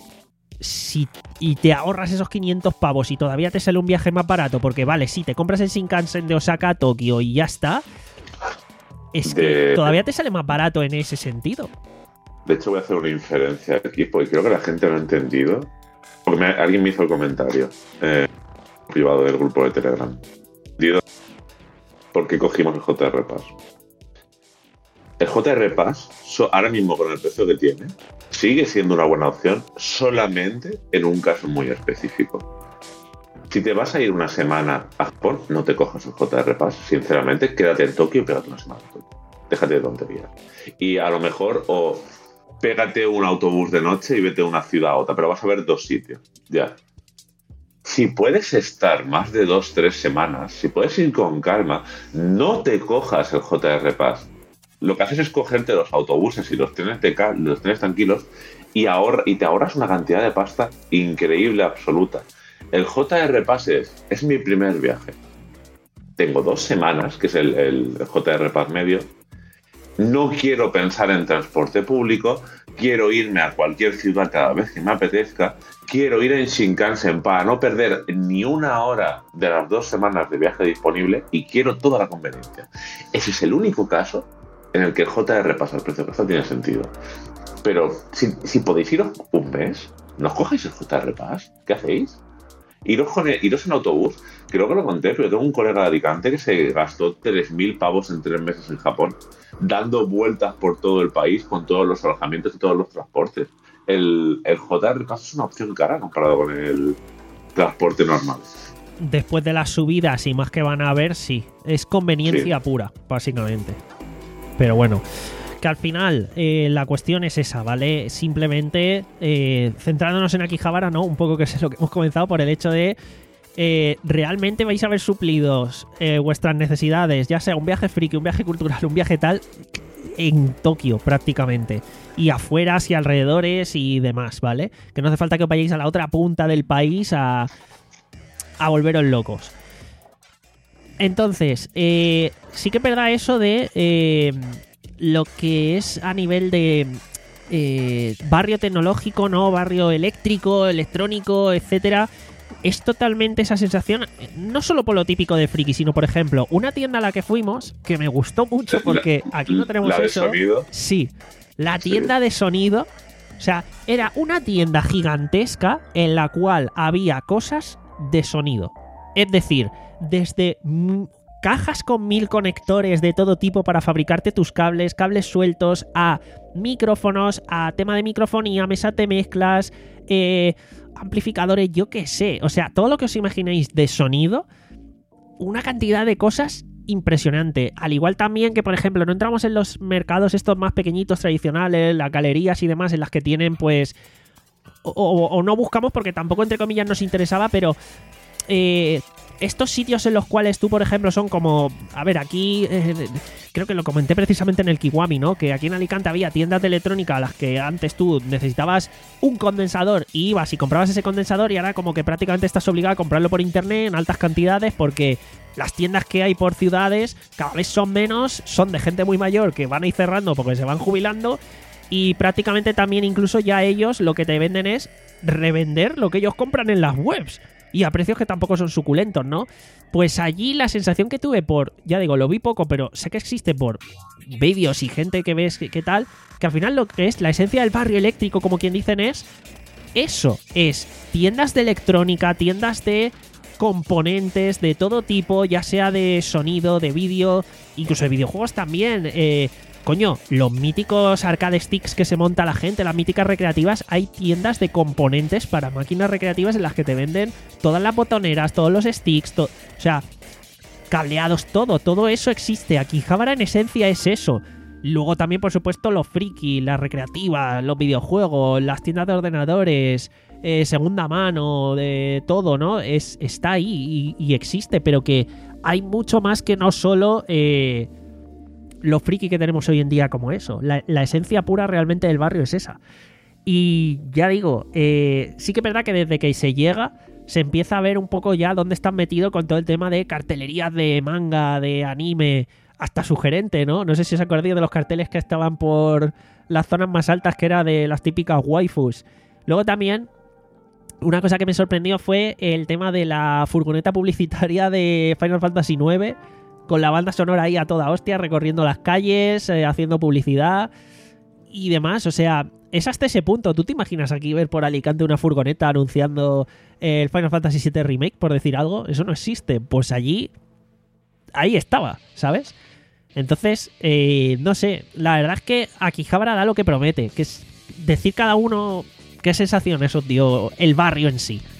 si, y te ahorras esos quinientos pavos y todavía te sale un viaje más barato, porque vale, sí, te compras el Shinkansen de Osaka a Tokio y ya está, es que de... todavía te sale más barato en ese sentido. De hecho, voy a hacer una inferencia aquí, porque creo que la gente no ha entendido. Porque me, alguien me hizo el comentario eh, privado del grupo de Telegram. ¿Por qué cogimos el J R Pass? El J R Pass, so, ahora mismo con el precio que tiene, sigue siendo una buena opción solamente en un caso muy específico. Si te vas a ir una semana a Japón, no te cojas el J R Pass. Sinceramente, quédate en Tokio y pégate una semana en Tokio. Déjate de tonterías. Y a lo mejor, o... pégate un autobús de noche y vete a una ciudad a otra, pero vas a ver dos sitios, ya. Si puedes estar más de dos, tres semanas, si puedes ir con calma, no te cojas el J R Pass. Lo que haces es cogerte los autobuses y los trenes, de cal- los trenes tranquilos y, ahorra, y te ahorras una cantidad de pasta increíble, absoluta. El J R Pass es, es mi primer viaje. Tengo dos semanas, que es el, el J R Pass medio. No quiero pensar en transporte público, quiero irme a cualquier ciudad cada vez que me apetezca, quiero ir en Shinkansen para no perder ni una hora de las dos semanas de viaje disponible y quiero toda la conveniencia. Ese es el único caso en el que el J R Pass al precio que está tiene sentido. Pero si, si podéis iros un mes, ¿no os cogéis el J R Pass? ¿Qué hacéis? Iros, con el, iros en autobús. Creo que lo conté, pero tengo un colega de Alicante que se gastó tres mil pavos en tres meses en Japón, dando vueltas por todo el país con todos los alojamientos y todos los transportes. El, el J R Pass es una opción cara comparado con el transporte normal. Después de las subidas y más que van a haber, sí. Es conveniencia sí. pura, básicamente. Pero bueno, que al final eh, la cuestión es esa, ¿vale? Simplemente eh, centrándonos en Akihabara, ¿no? Un poco que es lo que hemos comenzado por el hecho de eh, realmente vais a ver suplidos eh, vuestras necesidades, ya sea un viaje friki, un viaje cultural, un viaje tal, en Tokio prácticamente. Y afueras y alrededores y demás, ¿vale? Que no hace falta que os vayáis a la otra punta del país a, a volveros locos. Entonces, eh, sí que es verdad eso de eh, lo que es a nivel de eh, barrio tecnológico, ¿no? Barrio eléctrico, electrónico, etcétera. Es totalmente esa sensación, no solo por lo típico de friki, sino por ejemplo, una tienda a la que fuimos, que me gustó mucho porque aquí no tenemos ¿La de eso. Sonido? Sí, la tienda sí. de sonido. O sea, era una tienda gigantesca en la cual había cosas de sonido. Es decir, desde mm, cajas con mil conectores de todo tipo para fabricarte tus cables, cables sueltos, a micrófonos, a tema de microfonía, mesas de mezclas, eh, amplificadores, yo qué sé. O sea, todo lo que os imaginéis de sonido, una cantidad de cosas impresionante. Al igual también que, por ejemplo, no entramos en los mercados estos más pequeñitos, tradicionales, las galerías y demás, en las que tienen, pues... O, o, o no buscamos porque tampoco, entre comillas, nos interesaba, pero... Eh, estos sitios en los cuales tú, por ejemplo, son como... A ver, aquí... Eh, creo que lo comenté precisamente en el Kiwami, ¿no? Que aquí en Alicante había tiendas de electrónica a las que antes tú necesitabas un condensador y ibas y comprabas ese condensador y ahora como que prácticamente estás obligado a comprarlo por internet en altas cantidades porque las tiendas que hay por ciudades cada vez son menos, son de gente muy mayor que van a ir cerrando porque se van jubilando y prácticamente también incluso ya ellos lo que te venden es revender lo que ellos compran en las webs. Y a precios que tampoco son suculentos, ¿no? Pues allí la sensación que tuve por... Ya digo, lo vi poco, pero sé que existe por vídeos y gente que ves que, que tal... Que al final lo que es la esencia del barrio eléctrico, como quien dicen, es... Eso, es tiendas de electrónica, tiendas de componentes de todo tipo, ya sea de sonido, de vídeo, incluso de videojuegos también... Eh, Coño, los míticos arcade sticks que se monta la gente, las míticas recreativas, hay tiendas de componentes para máquinas recreativas en las que te venden todas las botoneras, todos los sticks, to- o sea, cableados, todo, todo eso existe. Akihabara en esencia es eso. Luego también, por supuesto, los friki, las recreativas, los videojuegos, las tiendas de ordenadores, eh, segunda mano, de todo, ¿no? Es, está ahí y, y existe, pero que hay mucho más que no solo... Eh, lo friki que tenemos hoy en día como eso. La, la esencia pura realmente del barrio es esa. Y ya digo, eh, sí que es verdad que desde que se llega se empieza a ver un poco ya dónde están metidos con todo el tema de cartelerías de manga, de anime, hasta sugerente, ¿no? No sé si os acordáis de los carteles que estaban por las zonas más altas, que era de las típicas waifus. Luego también, una cosa que me sorprendió fue el tema de la furgoneta publicitaria de Final Fantasy nueve, con la banda sonora ahí a toda hostia, recorriendo las calles, eh, haciendo publicidad y demás. O sea, es hasta ese punto. ¿Tú te imaginas aquí ver por Alicante una furgoneta anunciando eh, el Final Fantasy siete Remake, por decir algo? Eso no existe. Pues allí, ahí estaba, ¿sabes? Entonces, eh, no sé. La verdad es que Akihabara da lo que promete, que es decir cada uno qué sensaciones os dio el barrio en sí.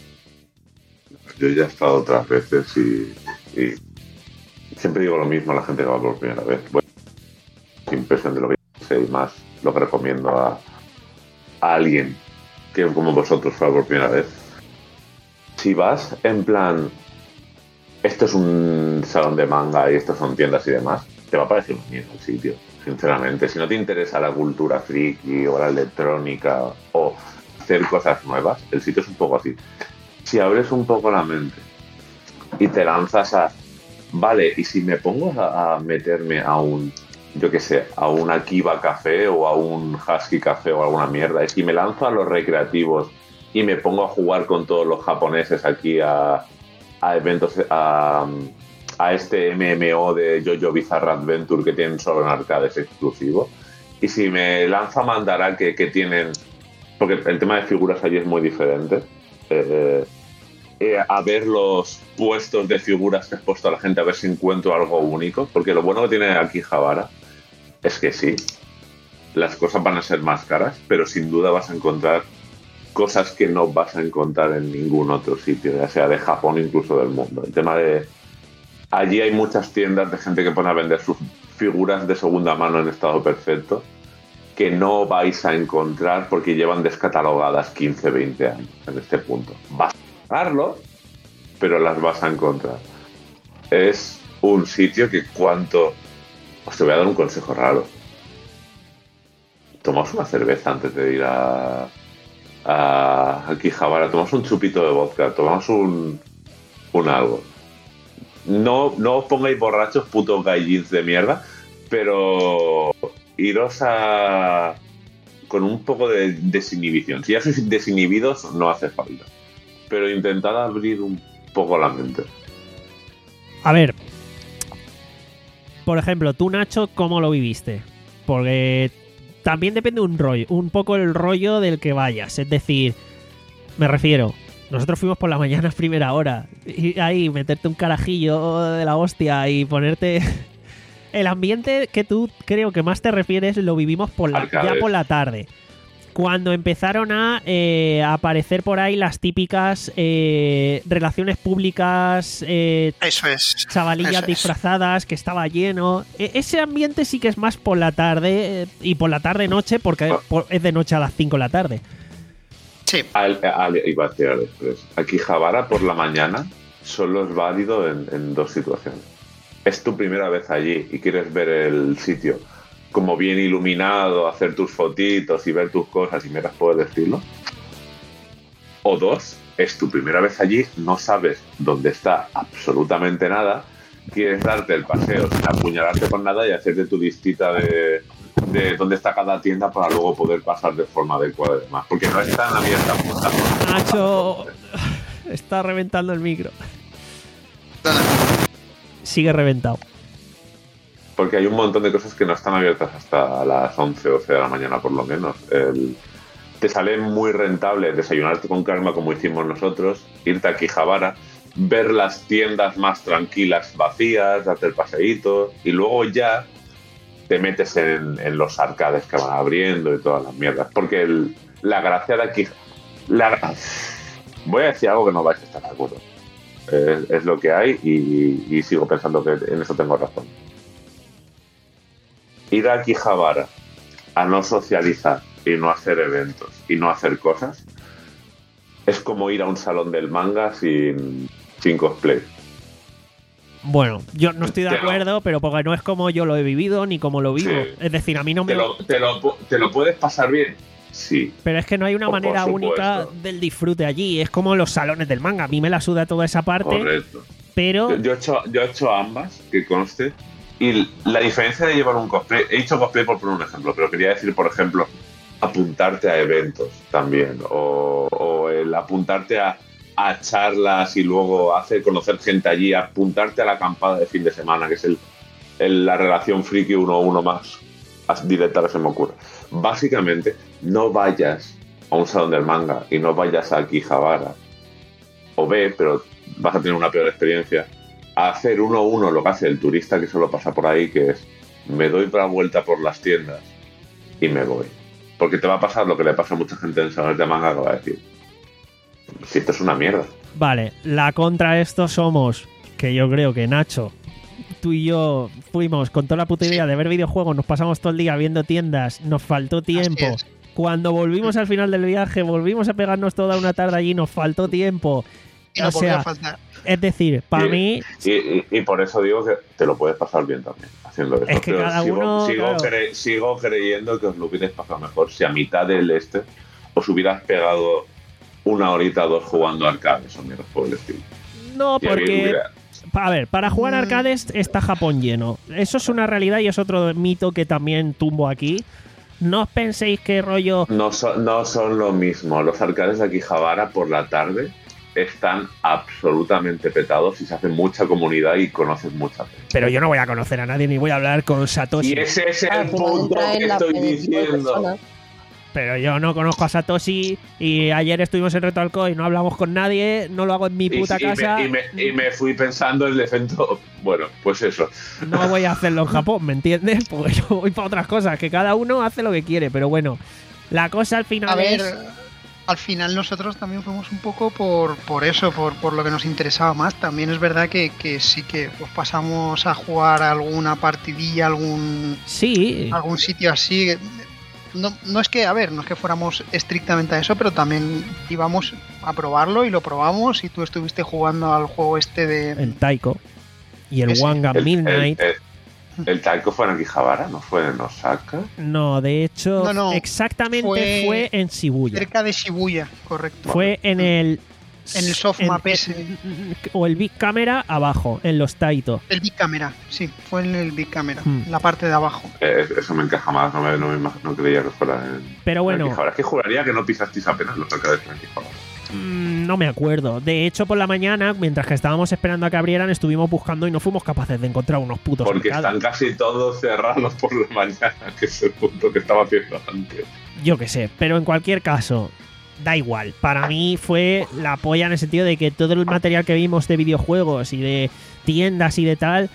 Yo ya he estado otras veces y... y... Siempre digo lo mismo a la gente que va por primera vez. Bueno, impresión de lo que sé y más lo que recomiendo a, a alguien que como vosotros fue por primera vez. Si vas en plan, esto es un salón de manga y estos son tiendas y demás, te va a parecer un mierda el sitio, sinceramente. Si no te interesa la cultura friki o la electrónica o hacer cosas nuevas, el sitio es un poco así. Si abres un poco la mente y te lanzas a, vale, y si me pongo a, a meterme a un, yo qué sé, a un Akiba Café o a un Husky Café o alguna mierda, y si me lanzo a los recreativos y me pongo a jugar con todos los japoneses aquí a, a eventos, a, a este M M O de JoJo Bizarre Adventure que tienen solo en arcades exclusivo, y si me lanzo a Mandarake que tienen, porque el tema de figuras allí es muy diferente, eh, eh, a ver los puestos de figuras que he puesto a la gente, a ver si encuentro algo único, porque lo bueno que tiene aquí Akihabara es que sí, las cosas van a ser más caras, pero sin duda vas a encontrar cosas que no vas a encontrar en ningún otro sitio, ya sea de Japón, incluso del mundo. El tema de... Allí hay muchas tiendas de gente que pone a vender sus figuras de segunda mano en estado perfecto, que no vais a encontrar porque llevan descatalogadas quince, veinte años en este punto. Vas a pagarlo, pero las vas a encontrar. Es un sitio que cuanto... Os te voy a dar un consejo raro. Tomaos una cerveza antes de ir a... a Akihabara, tomamos un chupito de vodka, tomamos un, un algo. No, no os pongáis borrachos, putos gaijins de mierda, pero iros a con un poco de desinhibición. Si ya sois desinhibidos, no hace falta. Pero intentad abrir un poco la mente. A ver, por ejemplo, tú, Nacho, ¿cómo lo viviste? Porque también depende un rollo, un poco el rollo del que vayas. Es decir, me refiero, nosotros fuimos por la mañana a primera hora. Y ahí meterte un carajillo de la hostia y ponerte... El ambiente que tú creo que más te refieres lo vivimos por la, ya por la tarde. Cuando empezaron a eh, aparecer por ahí las típicas eh, relaciones públicas, eh, eso es, chavalillas eso disfrazadas, es. Que estaba lleno. E- ese ambiente sí que es más por la tarde, eh, y por la tarde-noche, porque oh. por, es de noche a las cinco de la tarde. Sí. Al, al, iba a decir al express. Akihabara por la mañana solo es válido en, en dos situaciones. Es tu primera vez allí y quieres ver el sitio como bien iluminado, hacer tus fotitos y ver tus cosas y miras por el estilo. O dos, es tu primera vez allí, no sabes dónde está absolutamente nada, quieres darte el paseo sin apuñalarte con nada y hacerte tu listita de, de dónde está cada tienda para luego poder pasar de forma adecuada y demás. Porque no está en la mierda puta. Nacho, está reventando el micro. Sigue reventado. Porque hay un montón de cosas que no están abiertas hasta las once o doce de la mañana, por lo menos. El, te sale muy rentable desayunarte con calma, como hicimos nosotros, irte a Akihabara, ver las tiendas más tranquilas, vacías, darte el paseíto, y luego ya te metes en, en los arcades que van abriendo y todas las mierdas. Porque el, la gracia de aquí... La, voy a decir algo que no vais a estar de acuerdo. Es, es lo que hay y, y sigo pensando que en eso tengo razón. Ir a Akihabara a no socializar y no hacer eventos y no hacer cosas es como ir a un salón del manga sin, sin cosplay. Bueno, yo no estoy de te acuerdo, lo, pero porque no es como yo lo he vivido ni como lo vivo. Sí. Es decir, a mí no me... ¿Te lo, te lo, te lo puedes pasar bien? Sí. Pero es que no hay una manera única del disfrute allí. Es como los salones del manga. A mí me la suda toda esa parte. Correcto. Pero... Yo, yo, he hecho, yo he hecho ambas, que conste. Y la diferencia de llevar un cosplay... He dicho cosplay por poner un ejemplo, pero quería decir, por ejemplo, apuntarte a eventos también. O, o el apuntarte a, a charlas y luego hacer conocer gente allí. Apuntarte a la acampada de fin de semana, que es el, el, la relación friki uno a uno más directa que se me ocurre. Básicamente, no vayas a un salón del manga y no vayas a Akihabara, o ve, pero vas a tener una peor experiencia, a hacer uno a uno lo que hace el turista que solo pasa por ahí, que es me doy la vuelta por las tiendas y me voy. Porque te va a pasar lo que le pasa a mucha gente en salones de manga, que va a decir, si esto es una mierda. Vale, la contra de esto somos, que yo creo que Nacho, tú y yo fuimos con toda la puta idea de ver videojuegos, nos pasamos todo el día viendo tiendas, nos faltó tiempo. Cuando volvimos al final del viaje, volvimos a pegarnos toda una tarde allí, nos faltó tiempo. No o sea, es decir, para y, mí... Y, y, y por eso digo que te lo puedes pasar bien también. haciendo eso. Es que pero cada sigo, uno, sigo, claro. cre- sigo creyendo que os lo hubierais pasado mejor si a mitad del este os hubieras pegado una horita o dos jugando arcades o mierdas por el estilo. No, Y alguien porque... hubiera- A ver, para jugar Mm. arcades está Japón lleno. Eso es una realidad y es otro mito que también tumbo aquí. No os penséis que rollo... No son, no son lo mismo. Los arcades de Akihabara por la tarde están absolutamente petados y se hace mucha comunidad y conoces mucha gente. Pero yo no voy a conocer a nadie ni voy a hablar con Satoshi. Y ese es Al el final punto entra que en la- estoy en el tipo de diciendo. personas. Pero yo no conozco a Satoshi y ayer estuvimos en Reto Alcoy y no hablamos con nadie, no lo hago en mi Y, puta y casa. me, y, me, y me fui pensando el defecto. Bueno, pues eso. No voy a hacerlo en Japón, ¿me entiendes? Porque yo voy para otras cosas, que cada uno hace lo que quiere, pero bueno, la cosa al final A ver, es... al final nosotros también fuimos un poco por, por eso, por, por lo que nos interesaba más. También es verdad que, que sí que pues, pasamos a jugar alguna partidilla, algún, Sí, algún sitio así. No, no es que, a ver, no es que fuéramos estrictamente a eso, pero también íbamos a probarlo y lo probamos. Y tú estuviste jugando al juego este de... el Taiko y el Ese. Wanga El, Midnight. el, el, el Taiko fue en Akihabara, no fue en Osaka. No, de hecho, No, no, exactamente fue, fue en Shibuya. cerca de Shibuya, correcto. Fue en el... En el softmap en- ese. en- O el Big Camera abajo, en los Taito. El Big Camera, sí, fue en el Big Camera, Hmm. la parte de abajo. Eh, eso me encaja más, no, me, no, me imag- no creía que fuera en, Pero bueno. en Akihabara. Es que juraría que no pisasteis apenas los arcades en Akihabara. Mm, No me acuerdo. De hecho, por la mañana, mientras que estábamos esperando a que abrieran, estuvimos buscando y no fuimos capaces de encontrar unos putos Porque arcades. están casi todos cerrados por la mañana, que es el punto que estaba haciendo antes. Yo qué sé, pero en cualquier caso, da igual. Para mí fue la polla en el sentido de que todo el material que vimos de videojuegos y de tiendas y de tal,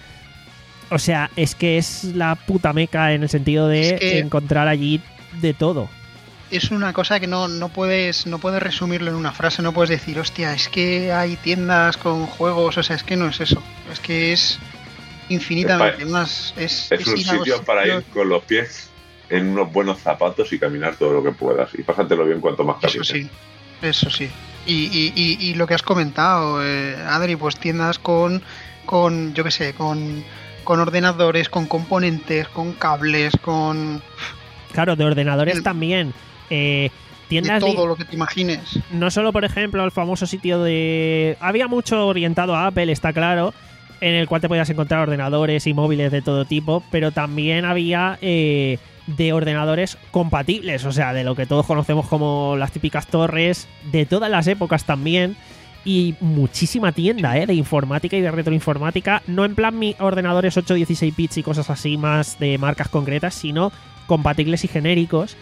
o sea, es que es la puta meca en el sentido de Es que- encontrar allí de todo. Es una cosa que no, no puedes no puedes resumirlo en una frase, no puedes decir, hostia, es que hay tiendas con juegos, o sea, es que no es eso, es que es infinitamente Es más. Es, Es un inago- sitio para ir con los pies en unos buenos zapatos y caminar todo lo que puedas. Y pásatelo bien cuanto más Eso camines. sí, eso sí. Y, y, y, y lo que has comentado, eh, Adri, pues tiendas con, con yo qué sé, con, con ordenadores, con componentes, con cables, con Claro, de ordenadores El- también. Eh, de tiendas de- todo lo que te imagines. no solo, por ejemplo, el famoso sitio de... Había mucho orientado a Apple, está claro, en el cual te podías encontrar ordenadores y móviles de todo tipo, pero también había eh, de ordenadores compatibles, o sea, de lo que todos conocemos como las típicas torres, de todas las épocas también, y muchísima tienda eh, de informática y de retroinformática, no en plan mi ordenadores ocho dieciséis bits y cosas así más de marcas concretas, sino compatibles y genéricos.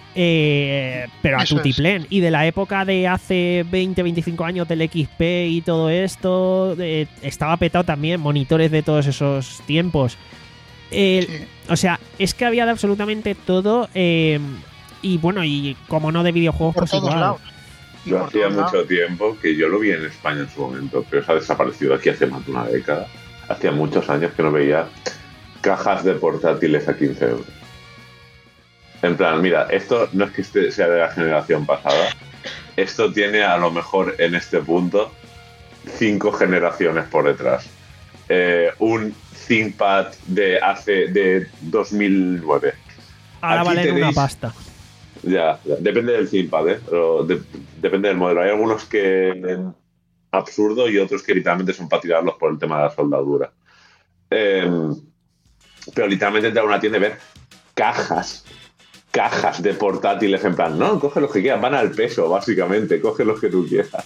Eh, pero a Eso tutiplén. Y de la época de hace veinte, veinticinco años del X P y todo esto, eh, estaba petado también, monitores de todos esos tiempos. El- Sí. O sea, es que había de absolutamente todo. eh, y bueno, y como no de videojuegos, Por pues todos igual. lados. Y Yo por hacía todos mucho lados. tiempo que yo lo vi en España en su momento, pero se ha desaparecido aquí hace más de una década. Hacía muchos años que no veía cajas de portátiles a quince euros. En plan, mira, esto no es que este sea de la generación pasada, esto tiene a lo mejor en este punto cinco generaciones por detrás. Eh, un ThinkPad de hace de dos mil nueve. Ahora Aquí valen una tenéis- pasta. Ya, ya, depende del ThinkPad, ¿eh? Pero de- depende del modelo. Hay algunos que eh, absurdo y otros que literalmente son para tirarlos por el tema de la soldadura. Eh, pero literalmente entrar a una tienda y ver cajas, cajas de portátiles en plan, no, coge los que quieras, van al peso, básicamente, coge los que tú quieras.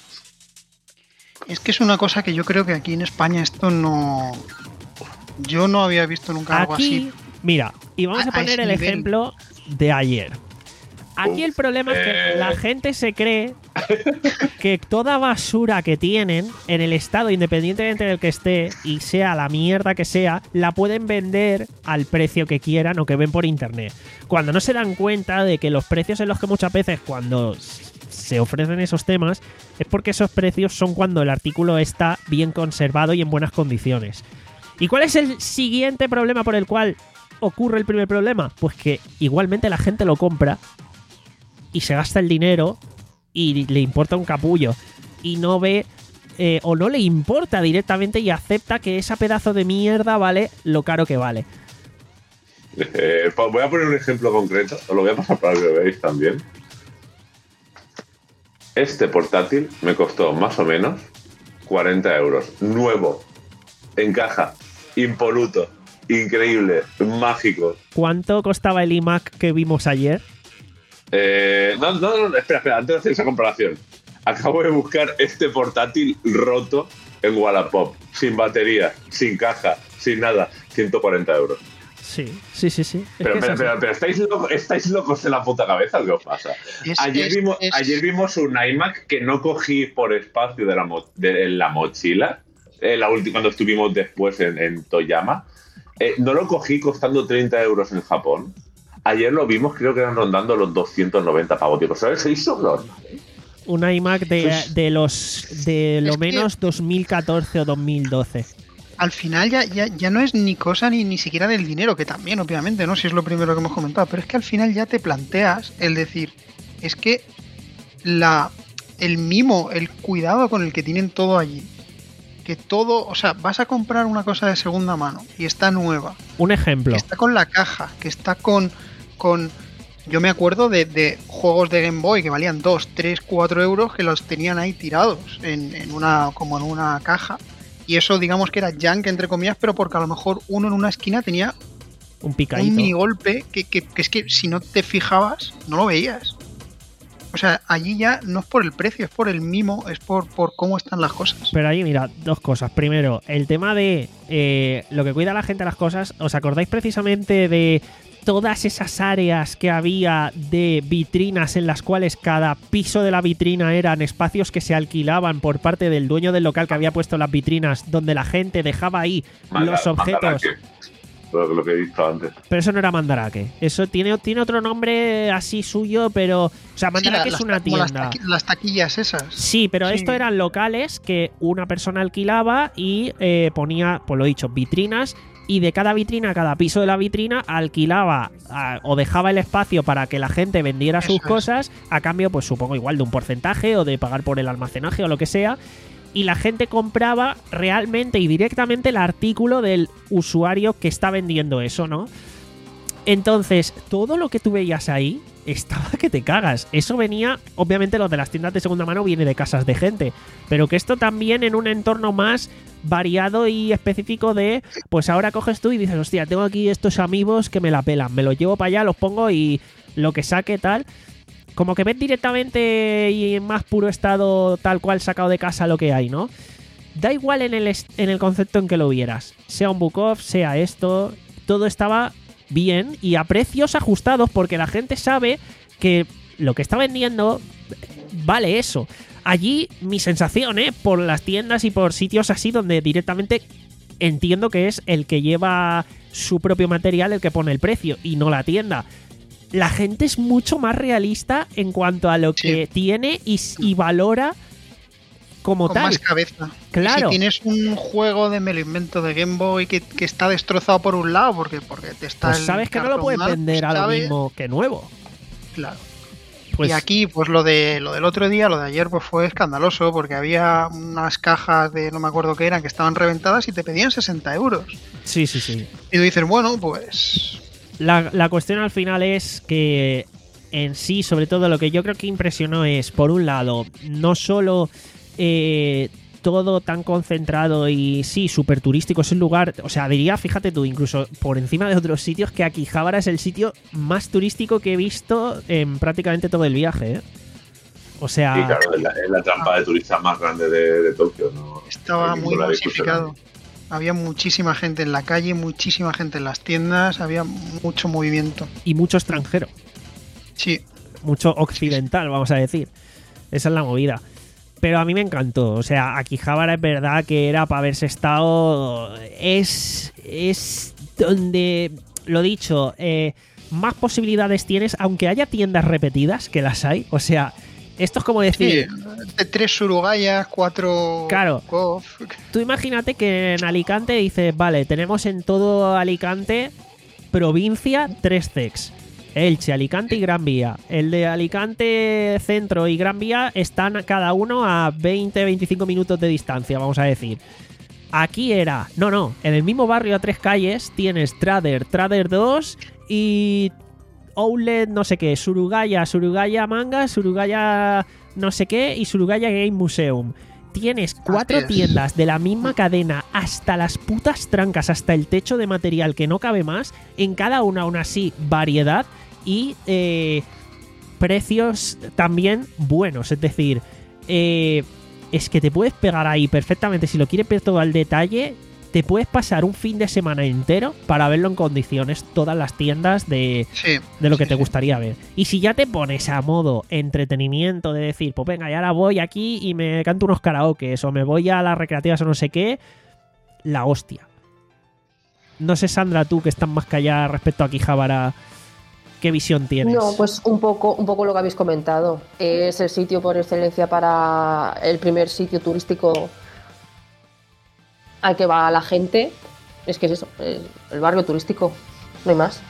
Es que es una cosa que yo creo que aquí en España esto no. Yo no había visto nunca algo Aquí, así. mira, y vamos a A- a poner ese el nivel. ejemplo de ayer. Aquí el problema es que Eh. la gente se cree que toda basura que tienen en el estado, independientemente del que esté, y sea la mierda que sea, la pueden vender al precio que quieran o que ven por internet. Cuando no se dan cuenta de que los precios en los que muchas veces cuando se ofrecen esos temas es porque esos precios son cuando el artículo está bien conservado y en buenas condiciones. ¿Y cuál es el siguiente problema por el cual ocurre el primer problema? Pues que igualmente la gente lo compra y se gasta el dinero y le importa un capullo y no ve eh, o no le importa directamente y acepta que esa pedazo de mierda vale lo caro que vale. Eh, voy a poner un ejemplo concreto, os lo voy a pasar para que lo veáis también. Este portátil me costó más o menos cuarenta euros. Nuevo, en caja, impoluto, increíble, mágico. ¿Cuánto costaba el iMac que vimos ayer? Eh, no, no, no, espera, espera, antes de hacer esa comparación. Acabo de buscar este portátil roto en Wallapop, sin batería, sin caja, sin nada, ciento cuarenta euros. Sí, sí, sí, sí. Pero, pero, pero, pero ¿estáis, locos, ¿estáis locos en la puta cabeza? ¿Qué os pasa? Es, ayer, es, vimos, es... ayer vimos un iMac que no cogí por espacio de la, mo de la mochila, eh, la última, cuando estuvimos después en, en Toyama. Eh, no lo cogí costando treinta euros en Japón. Ayer lo vimos, creo que eran rondando los doscientos noventa pavos. Digo, ¿sabes? Se hizo normal. Un iMac de, pues, de los de lo menos que... dos mil catorce o dos mil doce. Al final ya, ya, ya no es ni cosa ni, ni siquiera del dinero, que también, obviamente, ¿no? Si es lo primero que hemos comentado, pero es que al final ya te planteas el decir, es que la el mimo, el cuidado con el que tienen todo allí, que todo, o sea, vas a comprar una cosa de segunda mano y está nueva. Un ejemplo. Que está con la caja, que está con... con yo me acuerdo de, de juegos de Game Boy que valían dos, tres, cuatro euros que los tenían ahí tirados en, en una como en una caja. Y eso, digamos que era junk, entre comillas, pero porque a lo mejor uno en una esquina tenía un picadito, un mini golpe que, que, que es que si no te fijabas, no lo veías. O sea, allí ya no es por el precio, es por el mimo, es por, por cómo están las cosas. Pero ahí, mira, dos cosas. Primero, el tema de eh, lo que cuida la gente de las cosas. ¿Os acordáis precisamente de todas esas áreas que había de vitrinas en las cuales cada piso de la vitrina eran espacios que se alquilaban por parte del dueño del local que había puesto las vitrinas, donde la gente dejaba ahí Manda, los objetos? Lo, lo que he visto antes. Pero eso no era Mandarake. Eso tiene, tiene otro nombre así suyo, pero... O sea, Mandarake sí, la, es una tienda. Las, taqui las taquillas esas. Sí, pero sí. Esto eran locales que una persona alquilaba y eh, ponía, pues lo dicho, vitrinas. Y de cada vitrina, cada piso de la vitrina, alquilaba a, o dejaba el espacio para que la gente vendiera sus Eso cosas, es. a cambio, pues supongo igual de un porcentaje o de pagar por el almacenaje o lo que sea. Y la gente compraba realmente y directamente el artículo del usuario que está vendiendo eso, ¿no? Entonces, todo lo que tú veías ahí estaba que te cagas. Eso venía, obviamente lo de las tiendas de segunda mano viene de casas de gente, pero que esto también en un entorno más variado y específico de, pues ahora coges tú y dices, hostia, tengo aquí estos amigos que me la pelan, me los llevo para allá, los pongo y lo que saque tal... Como que ves directamente y en más puro estado tal cual sacado de casa lo que hay, ¿no? Da igual en el, en el concepto en que lo vieras. Sea un book off, sea esto, todo estaba bien y a precios ajustados porque la gente sabe que lo que está vendiendo vale eso. Allí mi sensación, ¿eh? Por las tiendas y por sitios así donde directamente entiendo que es el que lleva su propio material el que pone el precio y no la tienda. La gente es mucho más realista en cuanto a lo sí. que tiene y, y valora como Con tal. más cabeza. Claro. Y si tienes un juego de me lo invento de Game Boy que, que está destrozado por un lado porque, porque te está... Pues sabes que no lo puedes vender pues a lo sabe... mismo que nuevo. Claro. Pues... Y aquí, pues lo de lo del otro día, lo de ayer, pues fue escandaloso porque había unas cajas de no me acuerdo qué eran que estaban reventadas y te pedían sesenta euros. Sí, sí, sí. Y tú dices, bueno, pues... La, la cuestión al final es que en sí, sobre todo lo que yo creo que impresionó es, por un lado, no solo eh, todo tan concentrado y sí, súper turístico, es un lugar, o sea, diría, fíjate tú, incluso por encima de otros sitios, que Akihabara es el sitio más turístico que he visto en prácticamente todo el viaje, ¿eh? O sea... Sí, claro, es la, es la trampa de turistas más grande de, de Tokio, ¿no? Estaba muy masificado. Había muchísima gente en la calle, muchísima gente en las tiendas, había mucho movimiento. Y mucho extranjero. Sí. Mucho occidental, vamos a decir. Esa es la movida. Pero a mí me encantó. O sea, Akihabara es verdad que era para haberse estado... Es, es donde, lo dicho, eh, más posibilidades tienes, aunque haya tiendas repetidas, que las hay. O sea... Esto es como decir... Sí, tres surugayas, cuatro... Claro. Cof. Tú imagínate que en Alicante dices, vale, tenemos en todo Alicante, provincia, tres C E Cs. Elche, Alicante y Gran Vía. El de Alicante Centro y Gran Vía están cada uno a veinte a veinticinco minutos de distancia, vamos a decir. Aquí era, no, no, en el mismo barrio a tres calles tienes Trader, Trader dos y Outlet no sé qué, Surugaya, Surugaya Manga, Surugaya no sé qué y Surugaya Game Museum. Tienes cuatro tiendas de la misma cadena hasta las putas trancas, hasta el techo de material que no cabe más, en cada una aún así variedad y eh, precios también buenos, es decir, eh... es que te puedes pegar ahí perfectamente. Si lo quieres ver todo al detalle, te puedes pasar un fin de semana entero para verlo en condiciones, todas las tiendas de, Sí, de lo que sí, te sí. gustaría ver. Y si ya te pones a modo entretenimiento de decir, pues venga, y ahora voy aquí y me canto unos karaokes o me voy a las recreativas o no sé qué, la hostia. No sé, Sandra, tú que estás más callada respecto a Akihabara, ¿qué visión tienes? No, pues un poco, un poco lo que habéis comentado. Es el sitio por excelencia para el primer sitio turístico al que va la gente. Es que es eso, el, el barrio turístico, no hay más.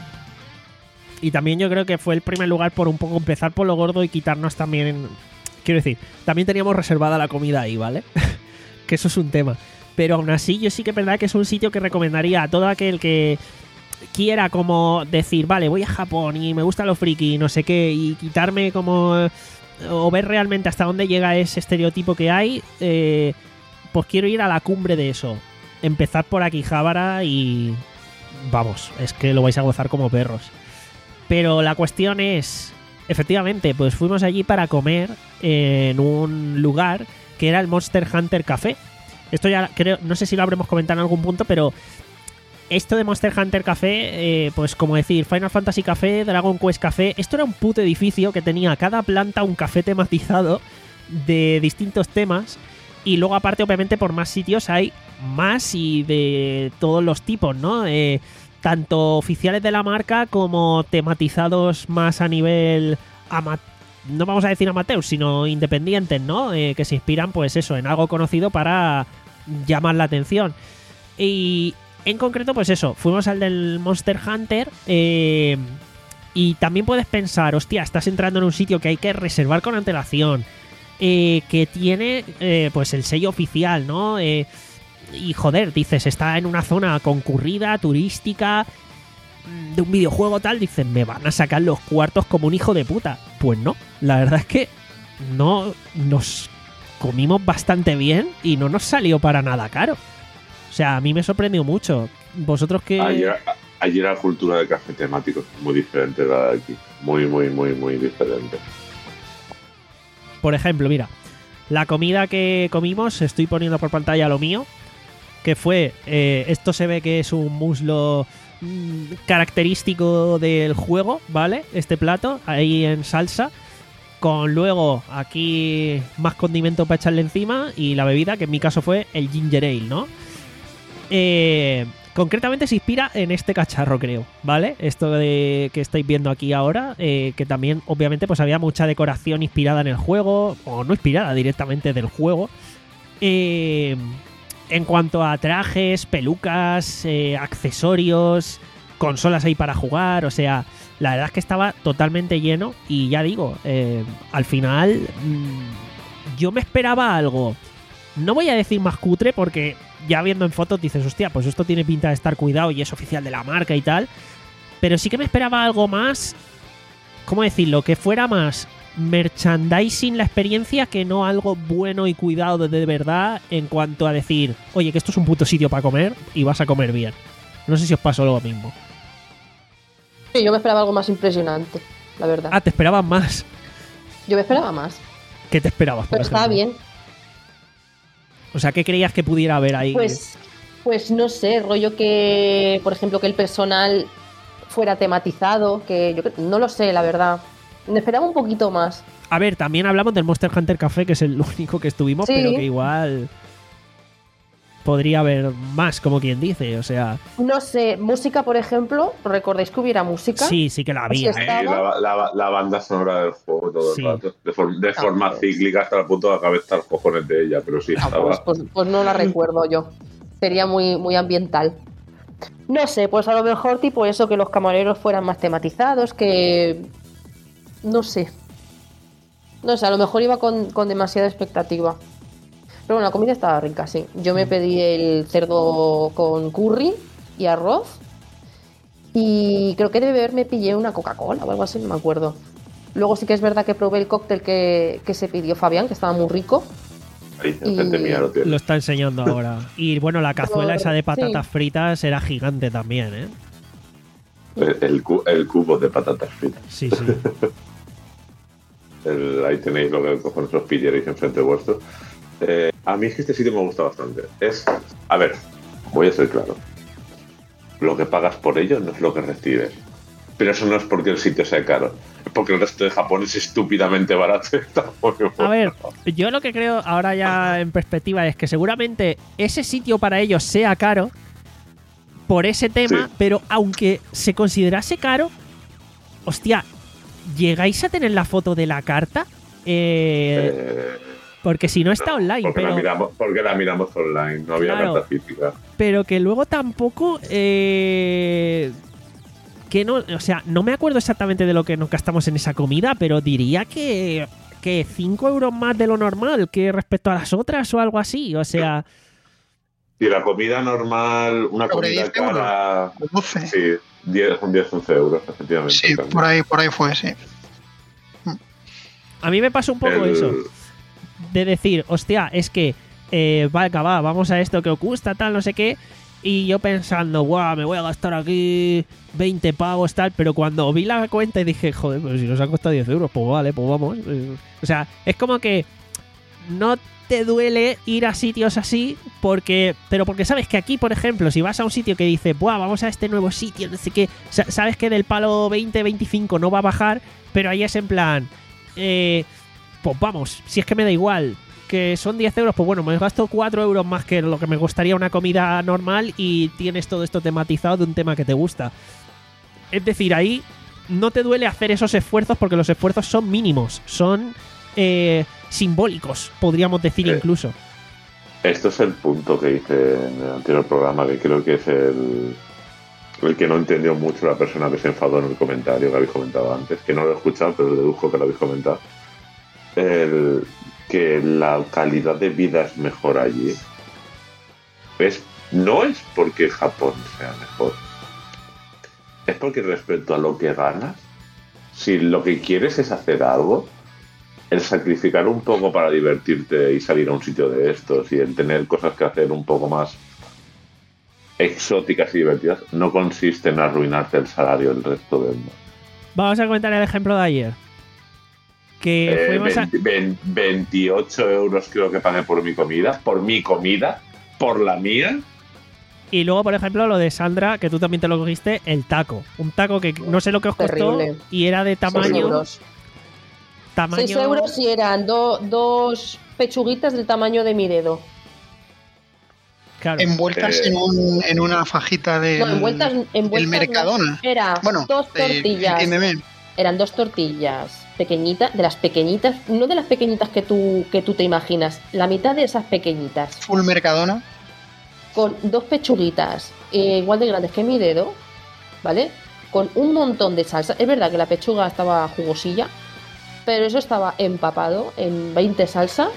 Y también yo creo que fue el primer lugar por un poco empezar por lo gordo y quitarnos también... Quiero decir, también teníamos reservada la comida ahí, ¿vale? Que eso es un tema. Pero aún así yo sí que es verdad que es un sitio que recomendaría a todo aquel que quiera como decir, vale, voy a Japón y me gusta lo friki, no sé qué, y quitarme como... o ver realmente hasta dónde llega ese estereotipo que hay, eh, pues quiero ir a la cumbre de eso. Empezar por Akihabara y... vamos, es que lo vais a gozar como perros. Pero la cuestión es... efectivamente, pues fuimos allí para comer en un lugar que era el Monster Hunter Café. Esto ya creo... no sé si lo habremos comentado en algún punto, pero... esto de Monster Hunter Café, eh, pues como decir, Final Fantasy Café, Dragon Quest Café, esto era un puto edificio que tenía cada planta un café tematizado de distintos temas y luego aparte obviamente por más sitios hay más y de todos los tipos, ¿no? Eh, tanto oficiales de la marca como tematizados más a nivel amateur, no vamos a decir amateur, sino independientes, ¿no? Eh, que se inspiran pues eso, en algo conocido para llamar la atención. Y... en concreto, pues eso, fuimos al del Monster Hunter eh, y también puedes pensar, hostia, estás entrando en un sitio que hay que reservar con antelación, eh, que tiene eh, pues el sello oficial, ¿no? Eh, y joder, dices, está en una zona concurrida, turística, de un videojuego tal, dices, me van a sacar los cuartos como un hijo de puta. Pues no, la verdad es que no nos comimos bastante bien y no nos salió para nada caro. O sea, a mí me sorprendió mucho. Vosotros que... Ayer, ayer la cultura de café temático muy diferente de la de aquí. Muy, muy, muy, muy diferente. Por ejemplo, mira, la comida que comimos, estoy poniendo por pantalla lo mío, que fue, eh, esto se ve que es un muslo mmm, característico del juego, ¿vale? Este plato, ahí en salsa, con luego aquí más condimento para echarle encima y la bebida, que en mi caso fue el ginger ale, ¿no? Eh, concretamente se inspira en este cacharro, creo, ¿vale? Esto de que estáis viendo aquí ahora, eh, que también obviamente pues había mucha decoración inspirada en el juego, o no inspirada directamente del juego. Eh, en cuanto a trajes, pelucas, eh, accesorios, consolas ahí para jugar, o sea, la verdad es que estaba totalmente lleno y ya digo, eh, al final mmm, yo me esperaba algo. No voy a decir más cutre porque ya viendo en fotos dices, hostia, pues esto tiene pinta de estar cuidado y es oficial de la marca y tal. Pero sí que me esperaba algo más, ¿cómo decirlo? Que fuera más merchandising la experiencia que no algo bueno y cuidado de verdad en cuanto a decir, oye, que esto es un puto sitio para comer y vas a comer bien. No sé si os pasó lo mismo. Sí, yo me esperaba algo más impresionante, la verdad. Ah, te esperabas más. Yo me esperaba más. ¿Qué te esperabas, por Pero estaba ejemplo? bien. O sea, ¿qué creías que pudiera haber ahí? Pues, pues no sé, rollo que, por ejemplo, que el personal fuera tematizado, que yo no lo sé, la verdad. Me esperaba un poquito más. A ver, también hablamos del Monster Hunter Café, que es el único que estuvimos, Sí. pero que igual podría haber más, como quien dice, o sea... No sé, música, por ejemplo, ¿recordáis que hubiera música? Sí, sí que la había. Sí, Sí, estaba- la, la, la banda sonora del juego todo Sí. el rato. De, for- de forma Ah, pues. cíclica hasta el punto de acabar estar cojones de ella, pero sí Ah, estaba. pues, pues- pues no la recuerdo yo. Sería muy, muy ambiental. No sé, pues a lo mejor tipo eso, que los camareros fueran más tematizados, que... No sé. No sé, a lo mejor iba con, con demasiada expectativa. Pero bueno, la comida estaba rica, sí. Yo me pedí el cerdo con curry y arroz. Y creo que de beber me pillé una Coca-Cola o algo así, no me acuerdo. Luego sí que es verdad que probé el cóctel que, que se pidió Fabián, que estaba muy rico. Ahí, enfrente Y- mía lo tiene. Lo está enseñando ahora. Y bueno, la cazuela esa de patatas Sí. fritas era gigante también, ¿eh? El, el cu- el cubo de patatas fritas. Sí, sí. El- ahí tenéis lo que cojones os pillaréis enfrente vuestro. Eh, a mí es que este sitio me gusta bastante. Es, a ver, voy a ser claro. Lo que pagas por ello no es lo que recibes. Pero eso no es porque el sitio sea caro. Es porque el resto de Japón es estúpidamente barato. y está muy bueno. A ver, yo lo que creo ahora ya en perspectiva es que seguramente ese sitio para ellos sea caro por ese tema, Sí. pero aunque se considerase caro, hostia, ¿llegáis a tener la foto de la carta? Eh, Eh, porque si no está no, online, porque, pero... la miramos, porque la miramos online. No había Claro. carta física. pero que luego tampoco eh, que no, o sea, no me acuerdo exactamente de lo que nos gastamos en esa comida, pero diría que que cinco euros más de lo normal que respecto a las otras o algo así, o sea, Y la comida normal, una Sobre comida diez euros. cara. doce. Sí, diez, once euros, efectivamente. Sí, por ahí, por ahí fue, sí. a mí me pasa un poco El- eso de decir, hostia, es que eh, venga, va, vamos a esto que os gusta, tal, no sé qué. Y yo pensando, guau, me voy a gastar aquí veinte pavos, tal. Pero cuando vi la cuenta y dije, joder, pues si nos ha costado diez euros, pues vale, pues vamos. Eh, O sea, es como que no te duele ir a sitios así, porque pero porque sabes que aquí, por ejemplo, si vas a un sitio que dice, buah, vamos a este nuevo sitio, no sé qué, sa- sabes que del palo veinte veinticinco no va a bajar, pero ahí es en plan, eh, pues vamos, si es que me da igual. Que son diez euros, pues bueno, me gasto cuatro euros más que lo que me costaría una comida normal y tienes todo esto tematizado de un tema que te gusta. Es decir, ahí no te duele hacer esos esfuerzos porque los esfuerzos son mínimos, son eh, simbólicos, podríamos decir Eh. incluso. Esto es el punto que hice en el anterior programa, que creo que es el, el que no entendió mucho la persona que se enfadó en el comentario que habéis comentado antes, que no lo he escuchado, pero deduzco que lo habéis comentado. El, que la calidad de vida es mejor allí. Es, no es porque Japón sea mejor. Es porque respecto a lo que ganas, si lo que quieres es hacer algo, el sacrificar un poco para divertirte y salir a un sitio de estos y el tener cosas que hacer un poco más exóticas y divertidas no consiste en arruinarte el salario del resto del mundo. Vamos a comentar el ejemplo de ayer. Que Eh, fuimos a... veinte veinte veintiocho euros creo que pagué por mi comida, por mi comida, por la mía. Y luego, por ejemplo, lo de Sandra, que tú también te lo cogiste, el taco. Un taco que no sé lo que os costó Terrible. y era de seis tamaño... euros. tamaño seis euros y eran do- dos pechuguitas del tamaño de mi dedo. Claro. Envueltas Eh. en, un, en una fajita del, No, envueltas, envueltas del Mercadona. no. Era Bueno, dos eh, tortillas. entiéndeme. Eran dos tortillas pequeñitas, de las pequeñitas, no de las pequeñitas que tú, que tú te imaginas, la mitad de esas pequeñitas, Full Mercadona. con dos pechuguitas eh, igual de grandes que mi dedo, ¿vale? Con un montón de salsa. Es verdad que la pechuga estaba jugosilla, pero eso estaba empapado en veinte salsas.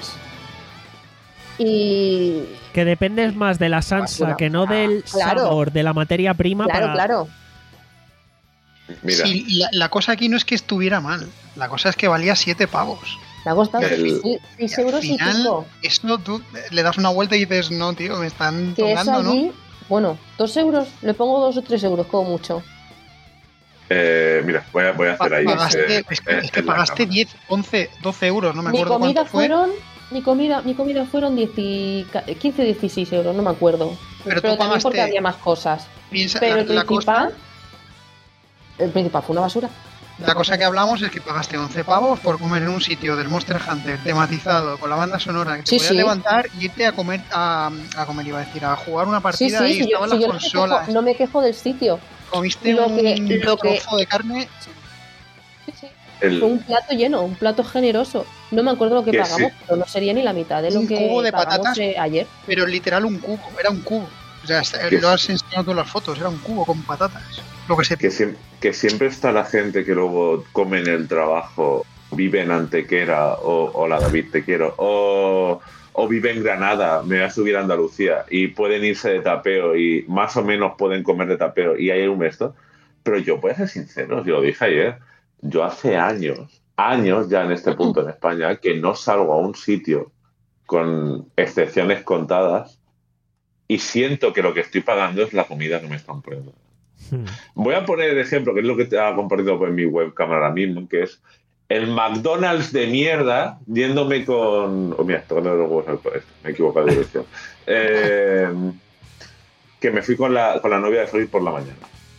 Y Que dependes más de la salsa Basura. que no del Claro. sabor de la materia prima. claro, para... claro. Mira, Sí, la, la cosa aquí no es que estuviera mal. La cosa es que valía siete pavos. Me ha costado El- seis Y al euros y final, pico. Esto tú le das una vuelta y dices, no, tío, me están Que es tocando, ¿no? allí, bueno, dos euros, le pongo dos o tres euros como mucho. eh, mira, voy a, voy a hacer Pa- ahí. pagaste, eh, es que, eh, es que en la pagaste cámara. diez, once, doce euros, no me Mi acuerdo comida cuánto fue. fueron, mi comida, mi comida fueron diez y ca- quince, dieciséis euros, no me acuerdo. Pero tú Pero también porque pagaste- había más cosas. Piensa, Pero la, el la principal, cosa, el principal fue una basura. la cosa que hablamos es que pagaste once pavos por comer en un sitio del Monster Hunter tematizado con la banda sonora que te Sí, podías sí. levantar y irte a comer, a, a comer iba a decir, a jugar una Sí, partida sí, y sí, yo, estaban sí, las yo no, me consolas. quejo, no me quejo del sitio. Comiste Lo un que- lo que- trozo de carne. Sí, sí. El- Fue un plato lleno, un plato generoso. No me acuerdo lo que Que pagamos, sí. pero no sería ni la mitad de lo Un que cubo de pagamos patatas. eh, ayer. Pero literal un cubo, era un cubo. O sea, está- Que lo sí. has enseñado tú en las fotos, era un cubo con patatas. Lo que se que, siem- que siempre está la gente que luego come en el trabajo, vive en Antequera, o hola David, te quiero, o, o vive en Granada, me voy a subir a Andalucía y pueden irse de tapeo y más o menos pueden comer de tapeo y hay un esto. Pero yo voy a ser sincero, yo lo dije ayer, yo hace años, años ya en este punto en España, que no salgo a un sitio con excepciones contadas y siento que lo que estoy pagando es la comida que me están poniendo. Hmm. Voy a poner el ejemplo, que es lo que te ha compartido en mi webcam ahora mismo, que es el McDonald's de mierda, yéndome con... Oh, mira, tocando los huevos al esto, me he equivocado de dirección. Eh, que me fui con la, con la novia de Freud por la mañana.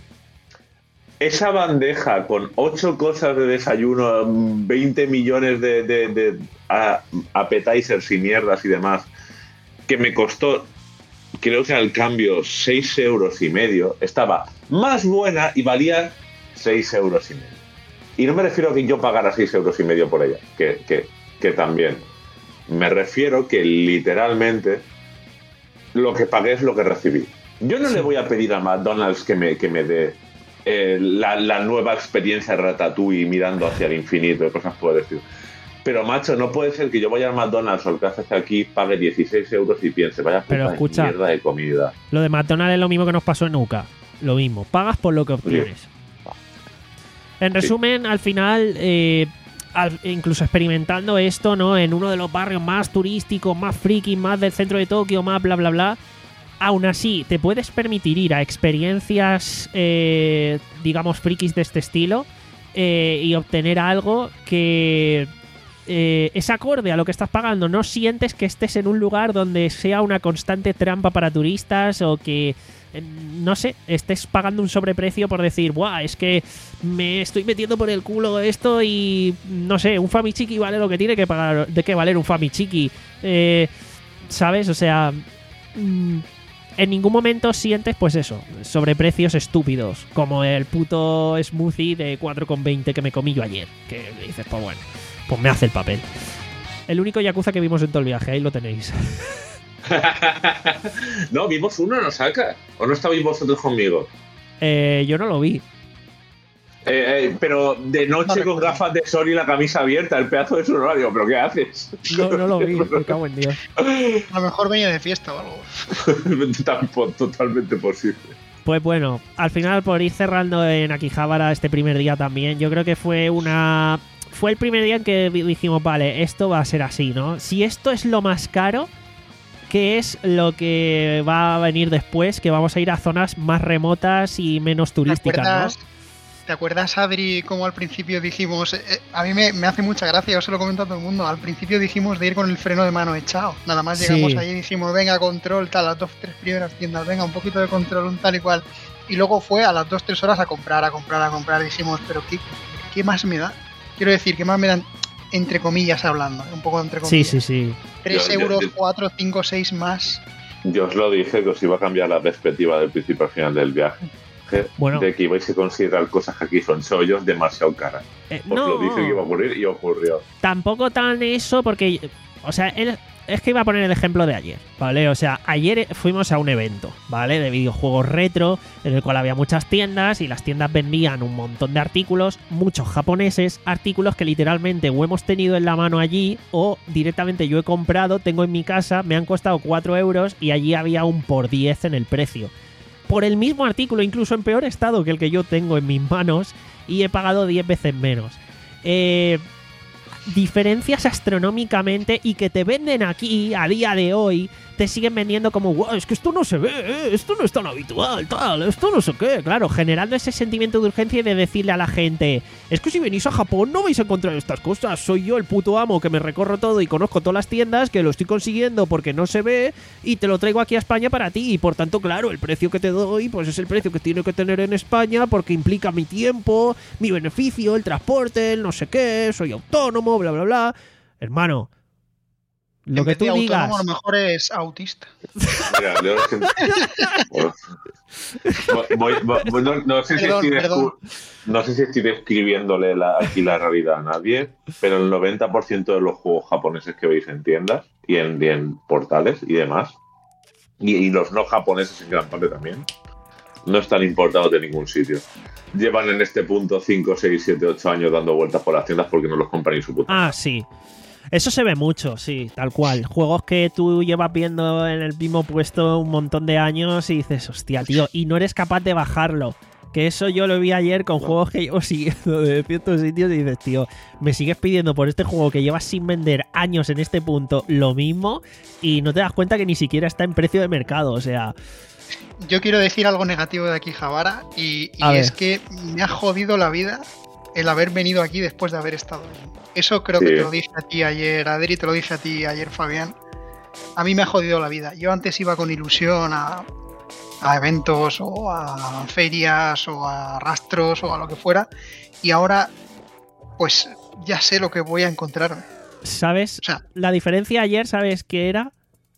Esa bandeja con ocho cosas de desayuno, veinte millones de, de, de a, appetizers y mierdas y demás, que me costó, creo que al cambio, seis euros y medio, estaba más buena y valía seis euros y medio. Y no me refiero a que yo pagara seis euros y medio por ella, que, que, que también. Me refiero que literalmente lo que pagué es lo que recibí. Yo no sí. le voy a pedir a McDonald's que me, que me dé eh, la, la nueva experiencia Ratatouille mirando hacia el infinito, cosas por decir. Pero, macho, no puede ser que yo vaya al McDonald's o el que haces aquí, pague dieciséis euros y piense, vaya puta Pero escucha, mierda de comida. Lo de McDonald's es lo mismo que nos pasó en U C A. Lo mismo. Pagas por lo que obtienes. Sí. En resumen, sí. al final, eh, al, incluso experimentando esto, ¿no? En uno de los barrios más turísticos, más friki, más del centro de Tokio, más bla, bla, bla. Aún así, te puedes permitir ir a experiencias, eh, digamos, frikis de este estilo eh, y obtener algo que eh, es acorde a lo que estás pagando. No sientes que estés en un lugar donde sea una constante trampa para turistas o que... no sé, estés pagando un sobreprecio por decir, buah, es que me estoy metiendo por el culo esto y no sé, un Famichiki vale lo que tiene que pagar, de qué valer un Famichiki, eh, ¿sabes? O sea, mmm, en ningún momento sientes, pues eso, sobreprecios estúpidos, como el puto smoothie de cuatro con veinte que me comí yo ayer, que dices, pues bueno, pues me hace el papel. El único Yakuza que vimos en todo el viaje, ahí lo tenéis. No, vimos uno en Osaka. ¿O no estabais vosotros conmigo? Eh, yo no lo vi. Eh, eh, pero de noche no, con gafas de sol y la camisa abierta, el pedazo de su horario. ¿Pero qué haces? No, no lo vi, me cago en Dios. A lo mejor venía de fiesta o algo. Totalmente posible. Pues bueno, al final, por ir cerrando en Akihabara este primer día también, yo creo que fue una... Fue el primer día en que dijimos, vale, esto va a ser así, ¿no? Si esto es lo más caro, ¿qué es lo que va a venir después? Que vamos a ir a zonas más remotas y menos turísticas, ¿te acuerdas, ¿no? ¿Te acuerdas, Adri, como al principio dijimos... Eh, a mí me, me hace mucha gracia, yo se lo comento a todo el mundo. Al principio dijimos de ir con el freno de mano echado. Nada más llegamos sí. allí y dijimos, venga, control, tal, las dos, tres primeras tiendas, venga, un poquito de control, un tal y cual. Y luego fue a las dos, tres horas a comprar, a comprar, a comprar. Dijimos, pero ¿qué, qué más me da? Quiero decir, ¿qué más me dan? Entre comillas hablando, un poco entre comillas. Sí, sí, sí. tres euros, cuatro, cinco, seis más. Yo os lo dije que os iba a cambiar la perspectiva del principio al final del viaje. Bueno. De que ibais a considerar cosas que aquí son chollos demasiado caras. Eh, os no. lo dije que iba a ocurrir y ocurrió. Tampoco tan eso, porque, o sea, él, es que iba a poner el ejemplo de ayer, ¿vale? O sea, ayer fuimos a un evento, ¿vale? De videojuegos retro, en el cual había muchas tiendas y las tiendas vendían un montón de artículos, muchos japoneses, artículos que literalmente o hemos tenido en la mano allí o directamente yo he comprado, tengo en mi casa, me han costado cuatro euros y allí había un por diez en el precio. Por el mismo artículo, incluso en peor estado que el que yo tengo en mis manos, y he pagado diez veces menos. Eh... Diferencias astronómicamente y que te venden aquí a día de hoy, te siguen vendiendo como, wow, es que esto no se ve, ¿eh? Esto no es tan habitual, tal, esto no sé qué, claro, generando ese sentimiento de urgencia y de decirle a la gente, es que si venís a Japón no vais a encontrar estas cosas, soy yo el puto amo que me recorro todo y conozco todas las tiendas, que lo estoy consiguiendo porque no se ve y te lo traigo aquí a España para ti, y por tanto, claro, el precio que te doy pues es el precio que tiene que tener en España porque implica mi tiempo, mi beneficio, el transporte, el no sé qué, soy autónomo, bla, bla, bla. Hermano, lo en que tú digas. A lo mejor es autista. Mira, yo es que... voy, voy, voy, no, no, sé perdón, si estoy descu... no sé si estoy describiéndole la, aquí la realidad a nadie, pero el noventa por ciento de los juegos japoneses que veis en tiendas y en, y en portales y demás, y, y los no japoneses en gran parte también, no están importados de ningún sitio. Llevan en este punto cinco, seis, siete, ocho años dando vueltas por las tiendas porque no los compran ni su puta. Ah, sí. Eso se ve mucho, sí, tal cual. Juegos que tú llevas viendo en el mismo puesto un montón de años y dices, hostia, tío, y no eres capaz de bajarlo. Que eso yo lo vi ayer con juegos que llevo siguiendo de ciertos sitios y dices, tío, me sigues pidiendo por este juego que llevas sin vender años en este punto lo mismo y no te das cuenta que ni siquiera está en precio de mercado, o sea... Yo quiero decir algo negativo de aquí, Javara, y, y A es ver. que me ha jodido la vida el haber venido aquí después de haber estado allí. Eso creo Sí. que te lo dije a ti ayer, Adri, te lo dije a ti ayer, Fabián. A mí me ha jodido la vida. Yo antes iba con ilusión a, a eventos o a ferias o a rastros o a lo que fuera, y ahora pues ya sé lo que voy a encontrarme. ¿Sabes? O sea, La diferencia ayer, ¿sabes qué era?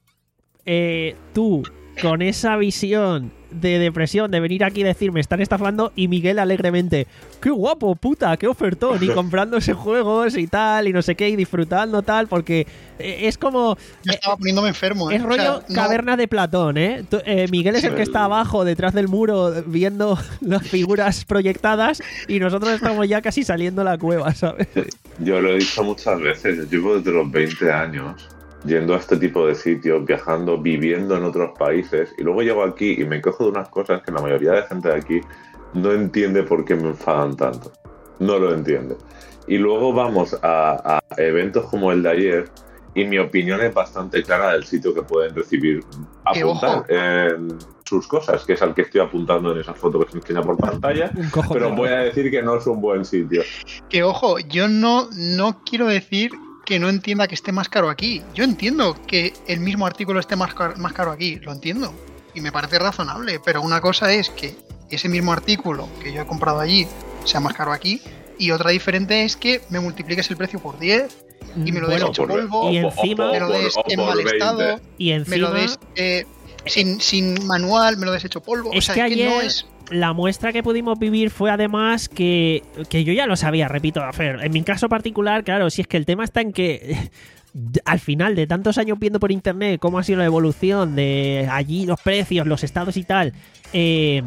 Eh, tú, con esa visión de depresión, de venir aquí y decir, me están estafando, y Miguel alegremente, qué guapo, puta, qué ofertón, y comprándose juegos y tal, y no sé qué, y disfrutando tal, porque eh, es como... yo estaba poniéndome enfermo. ¿eh? Es rollo O sea, no- caverna de Platón, ¿eh? Tú- eh, Miguel es el que está abajo, detrás del muro, viendo las figuras proyectadas, y nosotros estamos ya casi saliendo a la cueva, ¿sabes? Yo lo he dicho muchas veces, yo llevo desde los veinte años yendo a este tipo de sitios, viajando, viviendo en otros países, y luego llego aquí y me cojo de unas cosas que la mayoría de gente de aquí no entiende por qué me enfadan tanto. No lo entiende. Y luego vamos a, a eventos como el de ayer, y mi opinión es bastante clara del sitio que pueden recibir, Que apuntar ojo. en sus cosas, que es al que estoy apuntando en esa foto que se enseña por pantalla, Un cojo pero de- voy a decir que no es un buen sitio. Que ojo, yo no, no quiero decir que no entienda que esté más caro aquí. Yo entiendo que el mismo artículo esté más caro, más caro aquí, lo entiendo. Y me parece razonable, pero una cosa es que ese mismo artículo que yo he comprado allí sea más caro aquí, y otra diferente es que me multipliques el precio por diez y me lo des Bueno, hecho por- polvo, y o- o- encima- o me lo por- des o en por mal veinte. estado, Y me lo encima... des eh, sin, sin manual, me lo des hecho polvo. Es o sea, que es que no ayer es... la muestra que pudimos vivir fue además que, que yo ya lo sabía, repito, a ver, en mi caso particular, claro, si es que el tema está en que al final de tantos años viendo por internet cómo ha sido la evolución de allí los precios, los estados y tal, eh,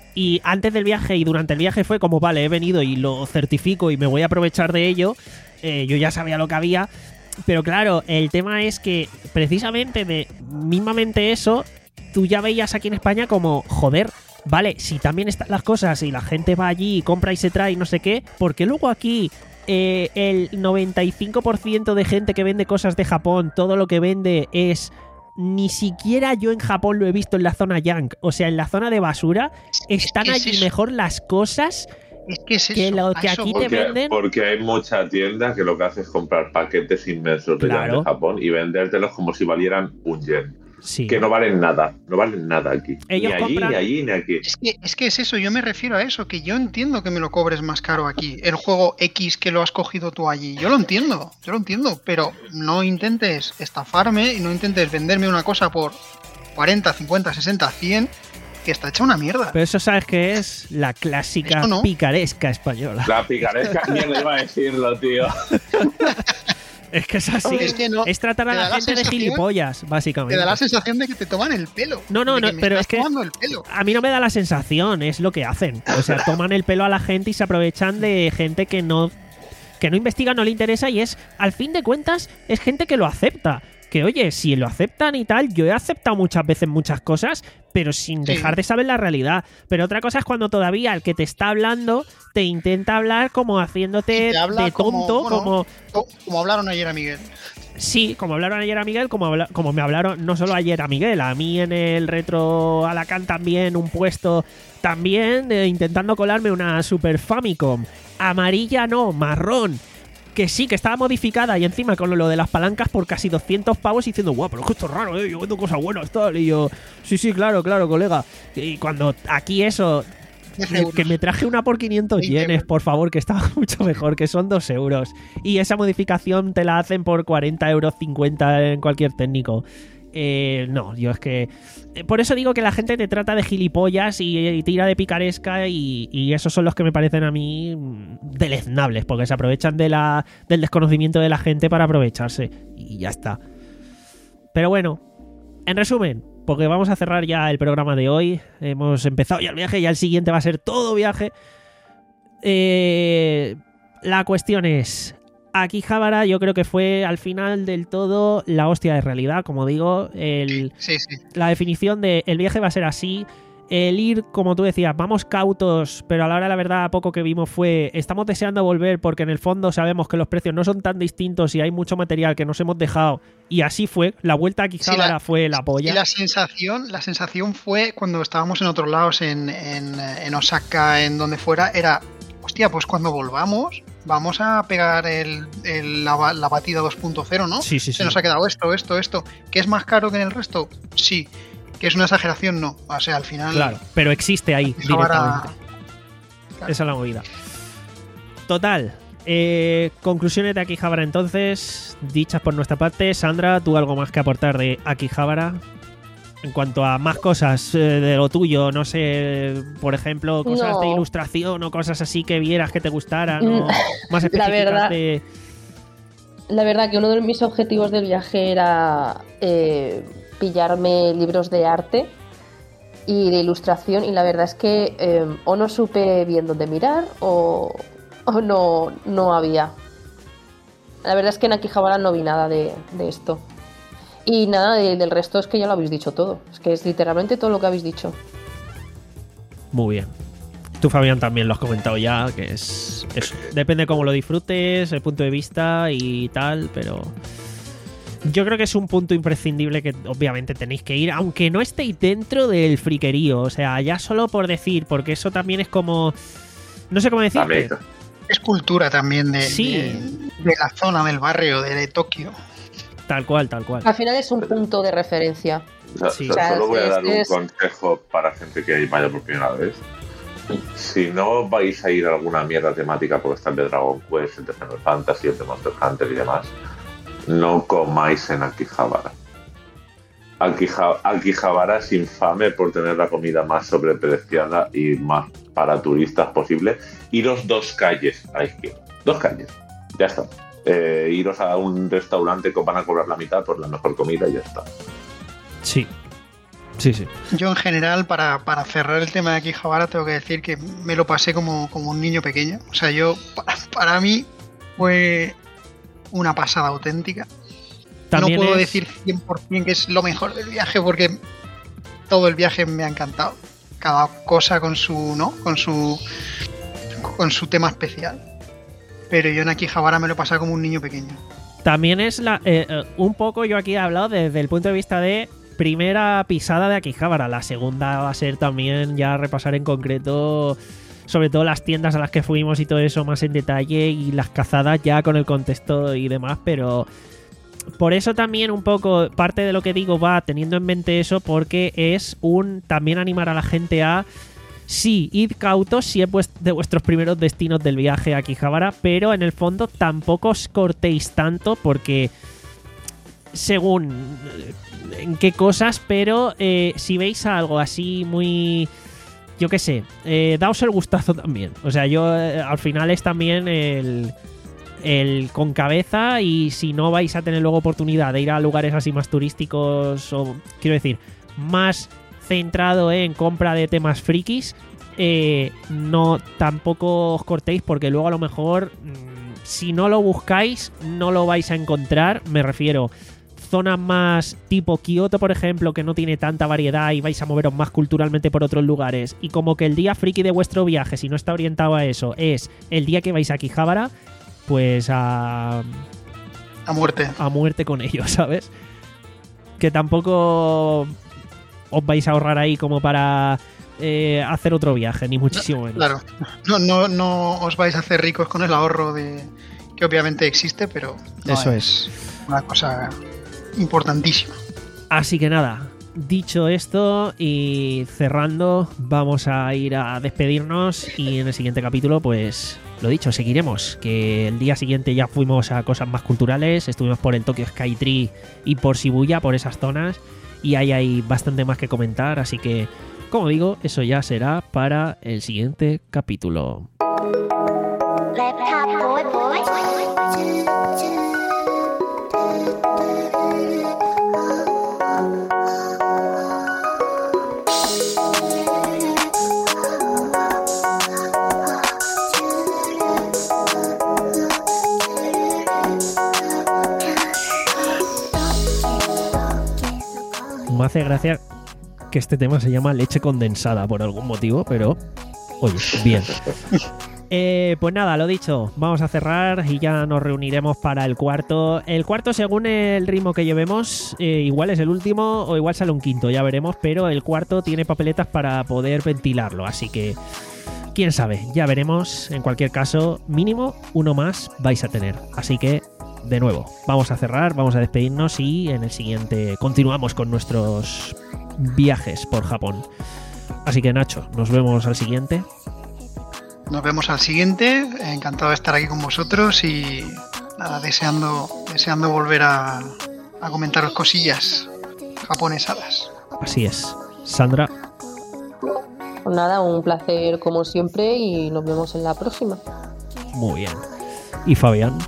y antes del viaje y durante el viaje fue como, vale, he venido y lo certifico y me voy a aprovechar de ello, eh, yo ya sabía lo que había, pero claro, el tema es que precisamente de mismamente eso, tú ya veías aquí en España como, joder, vale, si también están las cosas y la gente va allí y compra y se trae y no sé qué, ¿por qué luego aquí eh, el noventa y cinco por ciento de gente que vende cosas de Japón, todo lo que vende es... Ni siquiera yo en Japón lo he visto en la zona junk, o sea, en la zona de basura, están que es allí eso. mejor las cosas Es que es que eso, lo a que eso aquí voy. te Porque, venden. porque hay mucha tienda que lo que hace es comprar paquetes inmensos de, Claro. de Japón y vendértelos como si valieran un yen. Sí. Que no valen nada, no valen nada aquí. Ellos ni allí, compran- ni allí, ni aquí. Es que, es que es eso, yo me refiero a eso, que yo entiendo que me lo cobres más caro aquí, el juego X que lo has cogido tú allí, yo lo entiendo, yo lo entiendo, pero no intentes estafarme y no intentes venderme una cosa por cuarenta, cincuenta, sesenta, cien, que está hecha una mierda. Pero eso sabes que es la clásica Eso no. picaresca española. La picaresca, mierda iba a decirlo, tío. Es que es así. Es que no, es tratar a te da la la gente de sensación- gilipollas, básicamente. Te da la sensación de que te toman el pelo. No, no, de no, que me pero estás es que- tomando el pelo. A mí no me da la sensación, es lo que hacen. O sea, toman el pelo a la gente y se aprovechan de gente que no que no investiga, no le interesa y es, al fin de cuentas, es gente que lo acepta. Que oye, si lo aceptan y tal, yo he aceptado muchas veces muchas cosas, pero sin Sí. dejar de saber la realidad. Pero otra cosa es cuando todavía el que te está hablando te intenta hablar como haciéndote Y te habla de tonto, como, bueno, como... Co- Como hablaron ayer a Miguel. Sí, como hablaron ayer a Miguel, como, habla- como me hablaron no solo ayer a Miguel, a mí en el Retro Alacant también, un puesto también, eh, intentando colarme una Super Famicom. Amarilla no, marrón. Que sí, que estaba modificada y encima con lo de las palancas por casi doscientos pavos y diciendo, guau, pero es que esto es raro, eh, yo vendo cosas buenas, tal. Y yo, sí, sí, claro, claro, colega. Y cuando aquí eso... diez Que, euros. que me traje una por quinientos veinte yenes, euros. por favor, que estaba mucho mejor, que son dos euros. Y esa modificación te la hacen por cuarenta euros, cincuenta en cualquier técnico. Eh, no, yo es que... eh, Por eso digo que la gente te trata de gilipollas y, y tira de picaresca y, y esos son los que me parecen a mí mm, deleznables, porque se aprovechan de la, del desconocimiento de la gente para aprovecharse. Y ya está. Pero bueno, en resumen, porque vamos a cerrar ya el programa de hoy. Hemos empezado ya el viaje, ya el siguiente va a ser todo viaje. Eh, la cuestión es, Akihabara yo creo que fue al final del todo la hostia de realidad, como digo, el, sí, sí. la definición de el viaje va a ser así, el ir, como tú decías, vamos cautos, pero a la hora de la verdad poco que vimos fue, estamos deseando volver porque en el fondo sabemos que los precios no son tan distintos y hay mucho material que nos hemos dejado, y así fue, la vuelta a Akihabara sí, la, fue la polla. Y la sensación, la sensación fue cuando estábamos en otros lados, en, en, en Osaka, en donde fuera, era, hostia, pues cuando volvamos vamos a pegar el, el, la, la batida dos punto cero, ¿no? Sí, sí, Se sí. nos ha quedado esto, esto, esto. ¿Que es más caro que en el resto? Sí. ¿Que es una exageración? No. O sea, al final... Claro, pero existe ahí Akihabara... directamente. Claro. Esa es la movida. Total. Eh, conclusiones de Akihabara entonces, dichas por nuestra parte. Sandra, ¿tú algo más que aportar de Akihabara? En cuanto a más cosas eh, de lo tuyo, no sé, por ejemplo, cosas no. de ilustración o cosas así que vieras que te gustaran, o más específicas la verdad, de... La verdad que uno de mis objetivos del viaje era eh, pillarme libros de arte y de ilustración, y la verdad es que eh, o no supe bien dónde mirar o, o no, no había. La verdad es que en Akihabara no vi nada de, de esto. Y nada, de, del resto es que ya lo habéis dicho todo. Es que es literalmente todo lo que habéis dicho. Muy bien. Tú, Fabián, también lo has comentado ya, que es eso. Depende cómo lo disfrutes, el punto de vista y tal, pero yo creo que es un punto imprescindible que obviamente tenéis que ir, aunque no estéis dentro del friquerío. O sea, ya solo por decir, porque eso también es como... No sé cómo decirte. Es cultura también de, sí. de, de la zona, del barrio, de, de Tokio. Tal cual, tal cual. Al final es un punto de referencia. O sea, Sí. o sea, solo voy a Es- dar un es- consejo para gente que vaya por primera vez. Si no vais a ir a alguna mierda temática porque está el de Dragon Quest, el de Final Fantasy, el de Monster Hunter y demás, no comáis en Akihabara. Akija- Akihabara es infame por tener la comida más sobrepreciada y más para turistas posible. Iros dos calles a la izquierda. Dos calles. Ya está. Eh, iros a un restaurante que os van a cobrar la mitad por la mejor comida y ya está. Sí. Sí, sí. Yo en general, para, para cerrar el tema de Akihabara, tengo que decir que me lo pasé como, como un niño pequeño. O sea, yo, para, para mí, fue una pasada auténtica. También no puedo es- decir cien por ciento que es lo mejor del viaje, porque todo el viaje me ha encantado. Cada cosa con su, ¿no? Con su, con su tema especial. Pero yo en Akihabara me lo pasé como un niño pequeño. También es la eh, eh, un poco yo aquí he hablado desde el punto de vista de primera pisada de Akihabara. La segunda va a ser también ya repasar en concreto sobre todo las tiendas a las que fuimos y todo eso más en detalle y las cazadas ya con el contexto y demás, pero por eso también un poco parte de lo que digo va teniendo en mente eso, porque es un también animar a la gente a sí, id cautos si es vuest- de vuestros primeros destinos del viaje a Akihabara, pero en el fondo tampoco os cortéis tanto porque según eh, en qué cosas, pero eh, si veis algo así muy... Yo qué sé, eh, daos el gustazo también. O sea, yo eh, al final es también el, el con cabeza, y si no vais a tener luego oportunidad de ir a lugares así más turísticos o, quiero decir, más centrado en compra de temas frikis, eh, no tampoco os cortéis porque luego a lo mejor mmm, si no lo buscáis no lo vais a encontrar. Me refiero zonas más tipo Kioto, por ejemplo, que no tiene tanta variedad y vais a moveros más culturalmente por otros lugares, y como que el día friki de vuestro viaje, si no está orientado a eso, es el día que vais a Akihabara, pues a... A muerte. a muerte con ellos, ¿sabes? Que tampoco os vais a ahorrar ahí como para eh, hacer otro viaje, ni muchísimo menos. Claro. No, no, no os vais a hacer ricos con el ahorro de que obviamente existe, pero no Eso es una cosa importantísima. Así que nada, dicho esto y cerrando, vamos a ir a despedirnos y en el siguiente capítulo, pues lo dicho, seguiremos. Que el día siguiente ya fuimos a cosas más culturales, estuvimos por el Tokyo Skytree y por Shibuya, por esas zonas, y ahí hay bastante más que comentar, así que, como digo, eso ya será para el siguiente capítulo. Laptop boy boy. hace gracia que este tema se llama leche condensada por algún motivo, pero oye, bien. Eh, pues nada, lo dicho, vamos a cerrar y ya nos reuniremos para el cuarto. El cuarto, según el ritmo que llevemos, eh, igual es el último o igual sale un quinto, ya veremos, pero el cuarto tiene papeletas para poder ventilarlo, así que quién sabe, ya veremos. En cualquier caso, mínimo uno más vais a tener, así que de nuevo, vamos a cerrar, vamos a despedirnos y en el siguiente continuamos con nuestros viajes por Japón. Así que Nacho, nos vemos al siguiente. Nos vemos al siguiente. Encantado de estar aquí con vosotros y nada, deseando, deseando volver a, a comentaros cosillas japonesadas. Así es. Sandra. Pues nada, un placer como siempre y nos vemos en la próxima. Muy bien. ¿Y Fabián?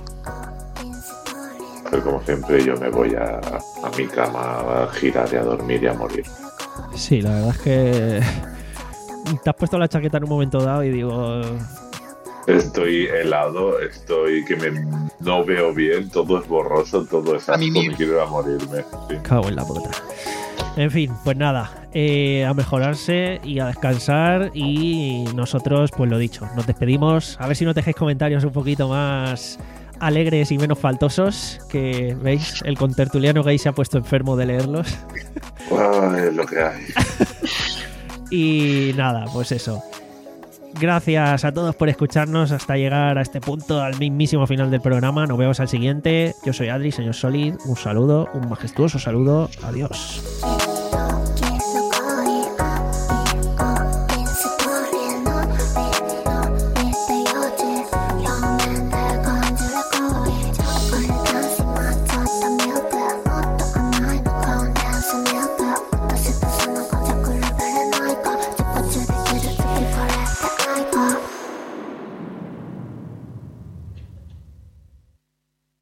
Pues como siempre yo me voy a, a mi cama a girar y a dormir y a morir. Sí, la verdad es que te has puesto la chaqueta en un momento dado y digo... Estoy helado, estoy que me no veo bien, todo es borroso, todo es asco, me quiero ir a morirme. Sí. Cago en la puta. En fin, pues nada, eh, a mejorarse y a descansar y nosotros, pues lo dicho, nos despedimos. A ver si nos dejáis comentarios un poquito más alegres y menos faltosos, que veis, el contertuliano gay se ha puesto enfermo de leerlos. Wow, es lo que hay. Y nada, pues eso. Gracias a todos por escucharnos hasta llegar a este punto, al mismísimo final del programa. Nos vemos al siguiente. Yo soy Adri, señor Solid. Un saludo, un majestuoso saludo. Adiós.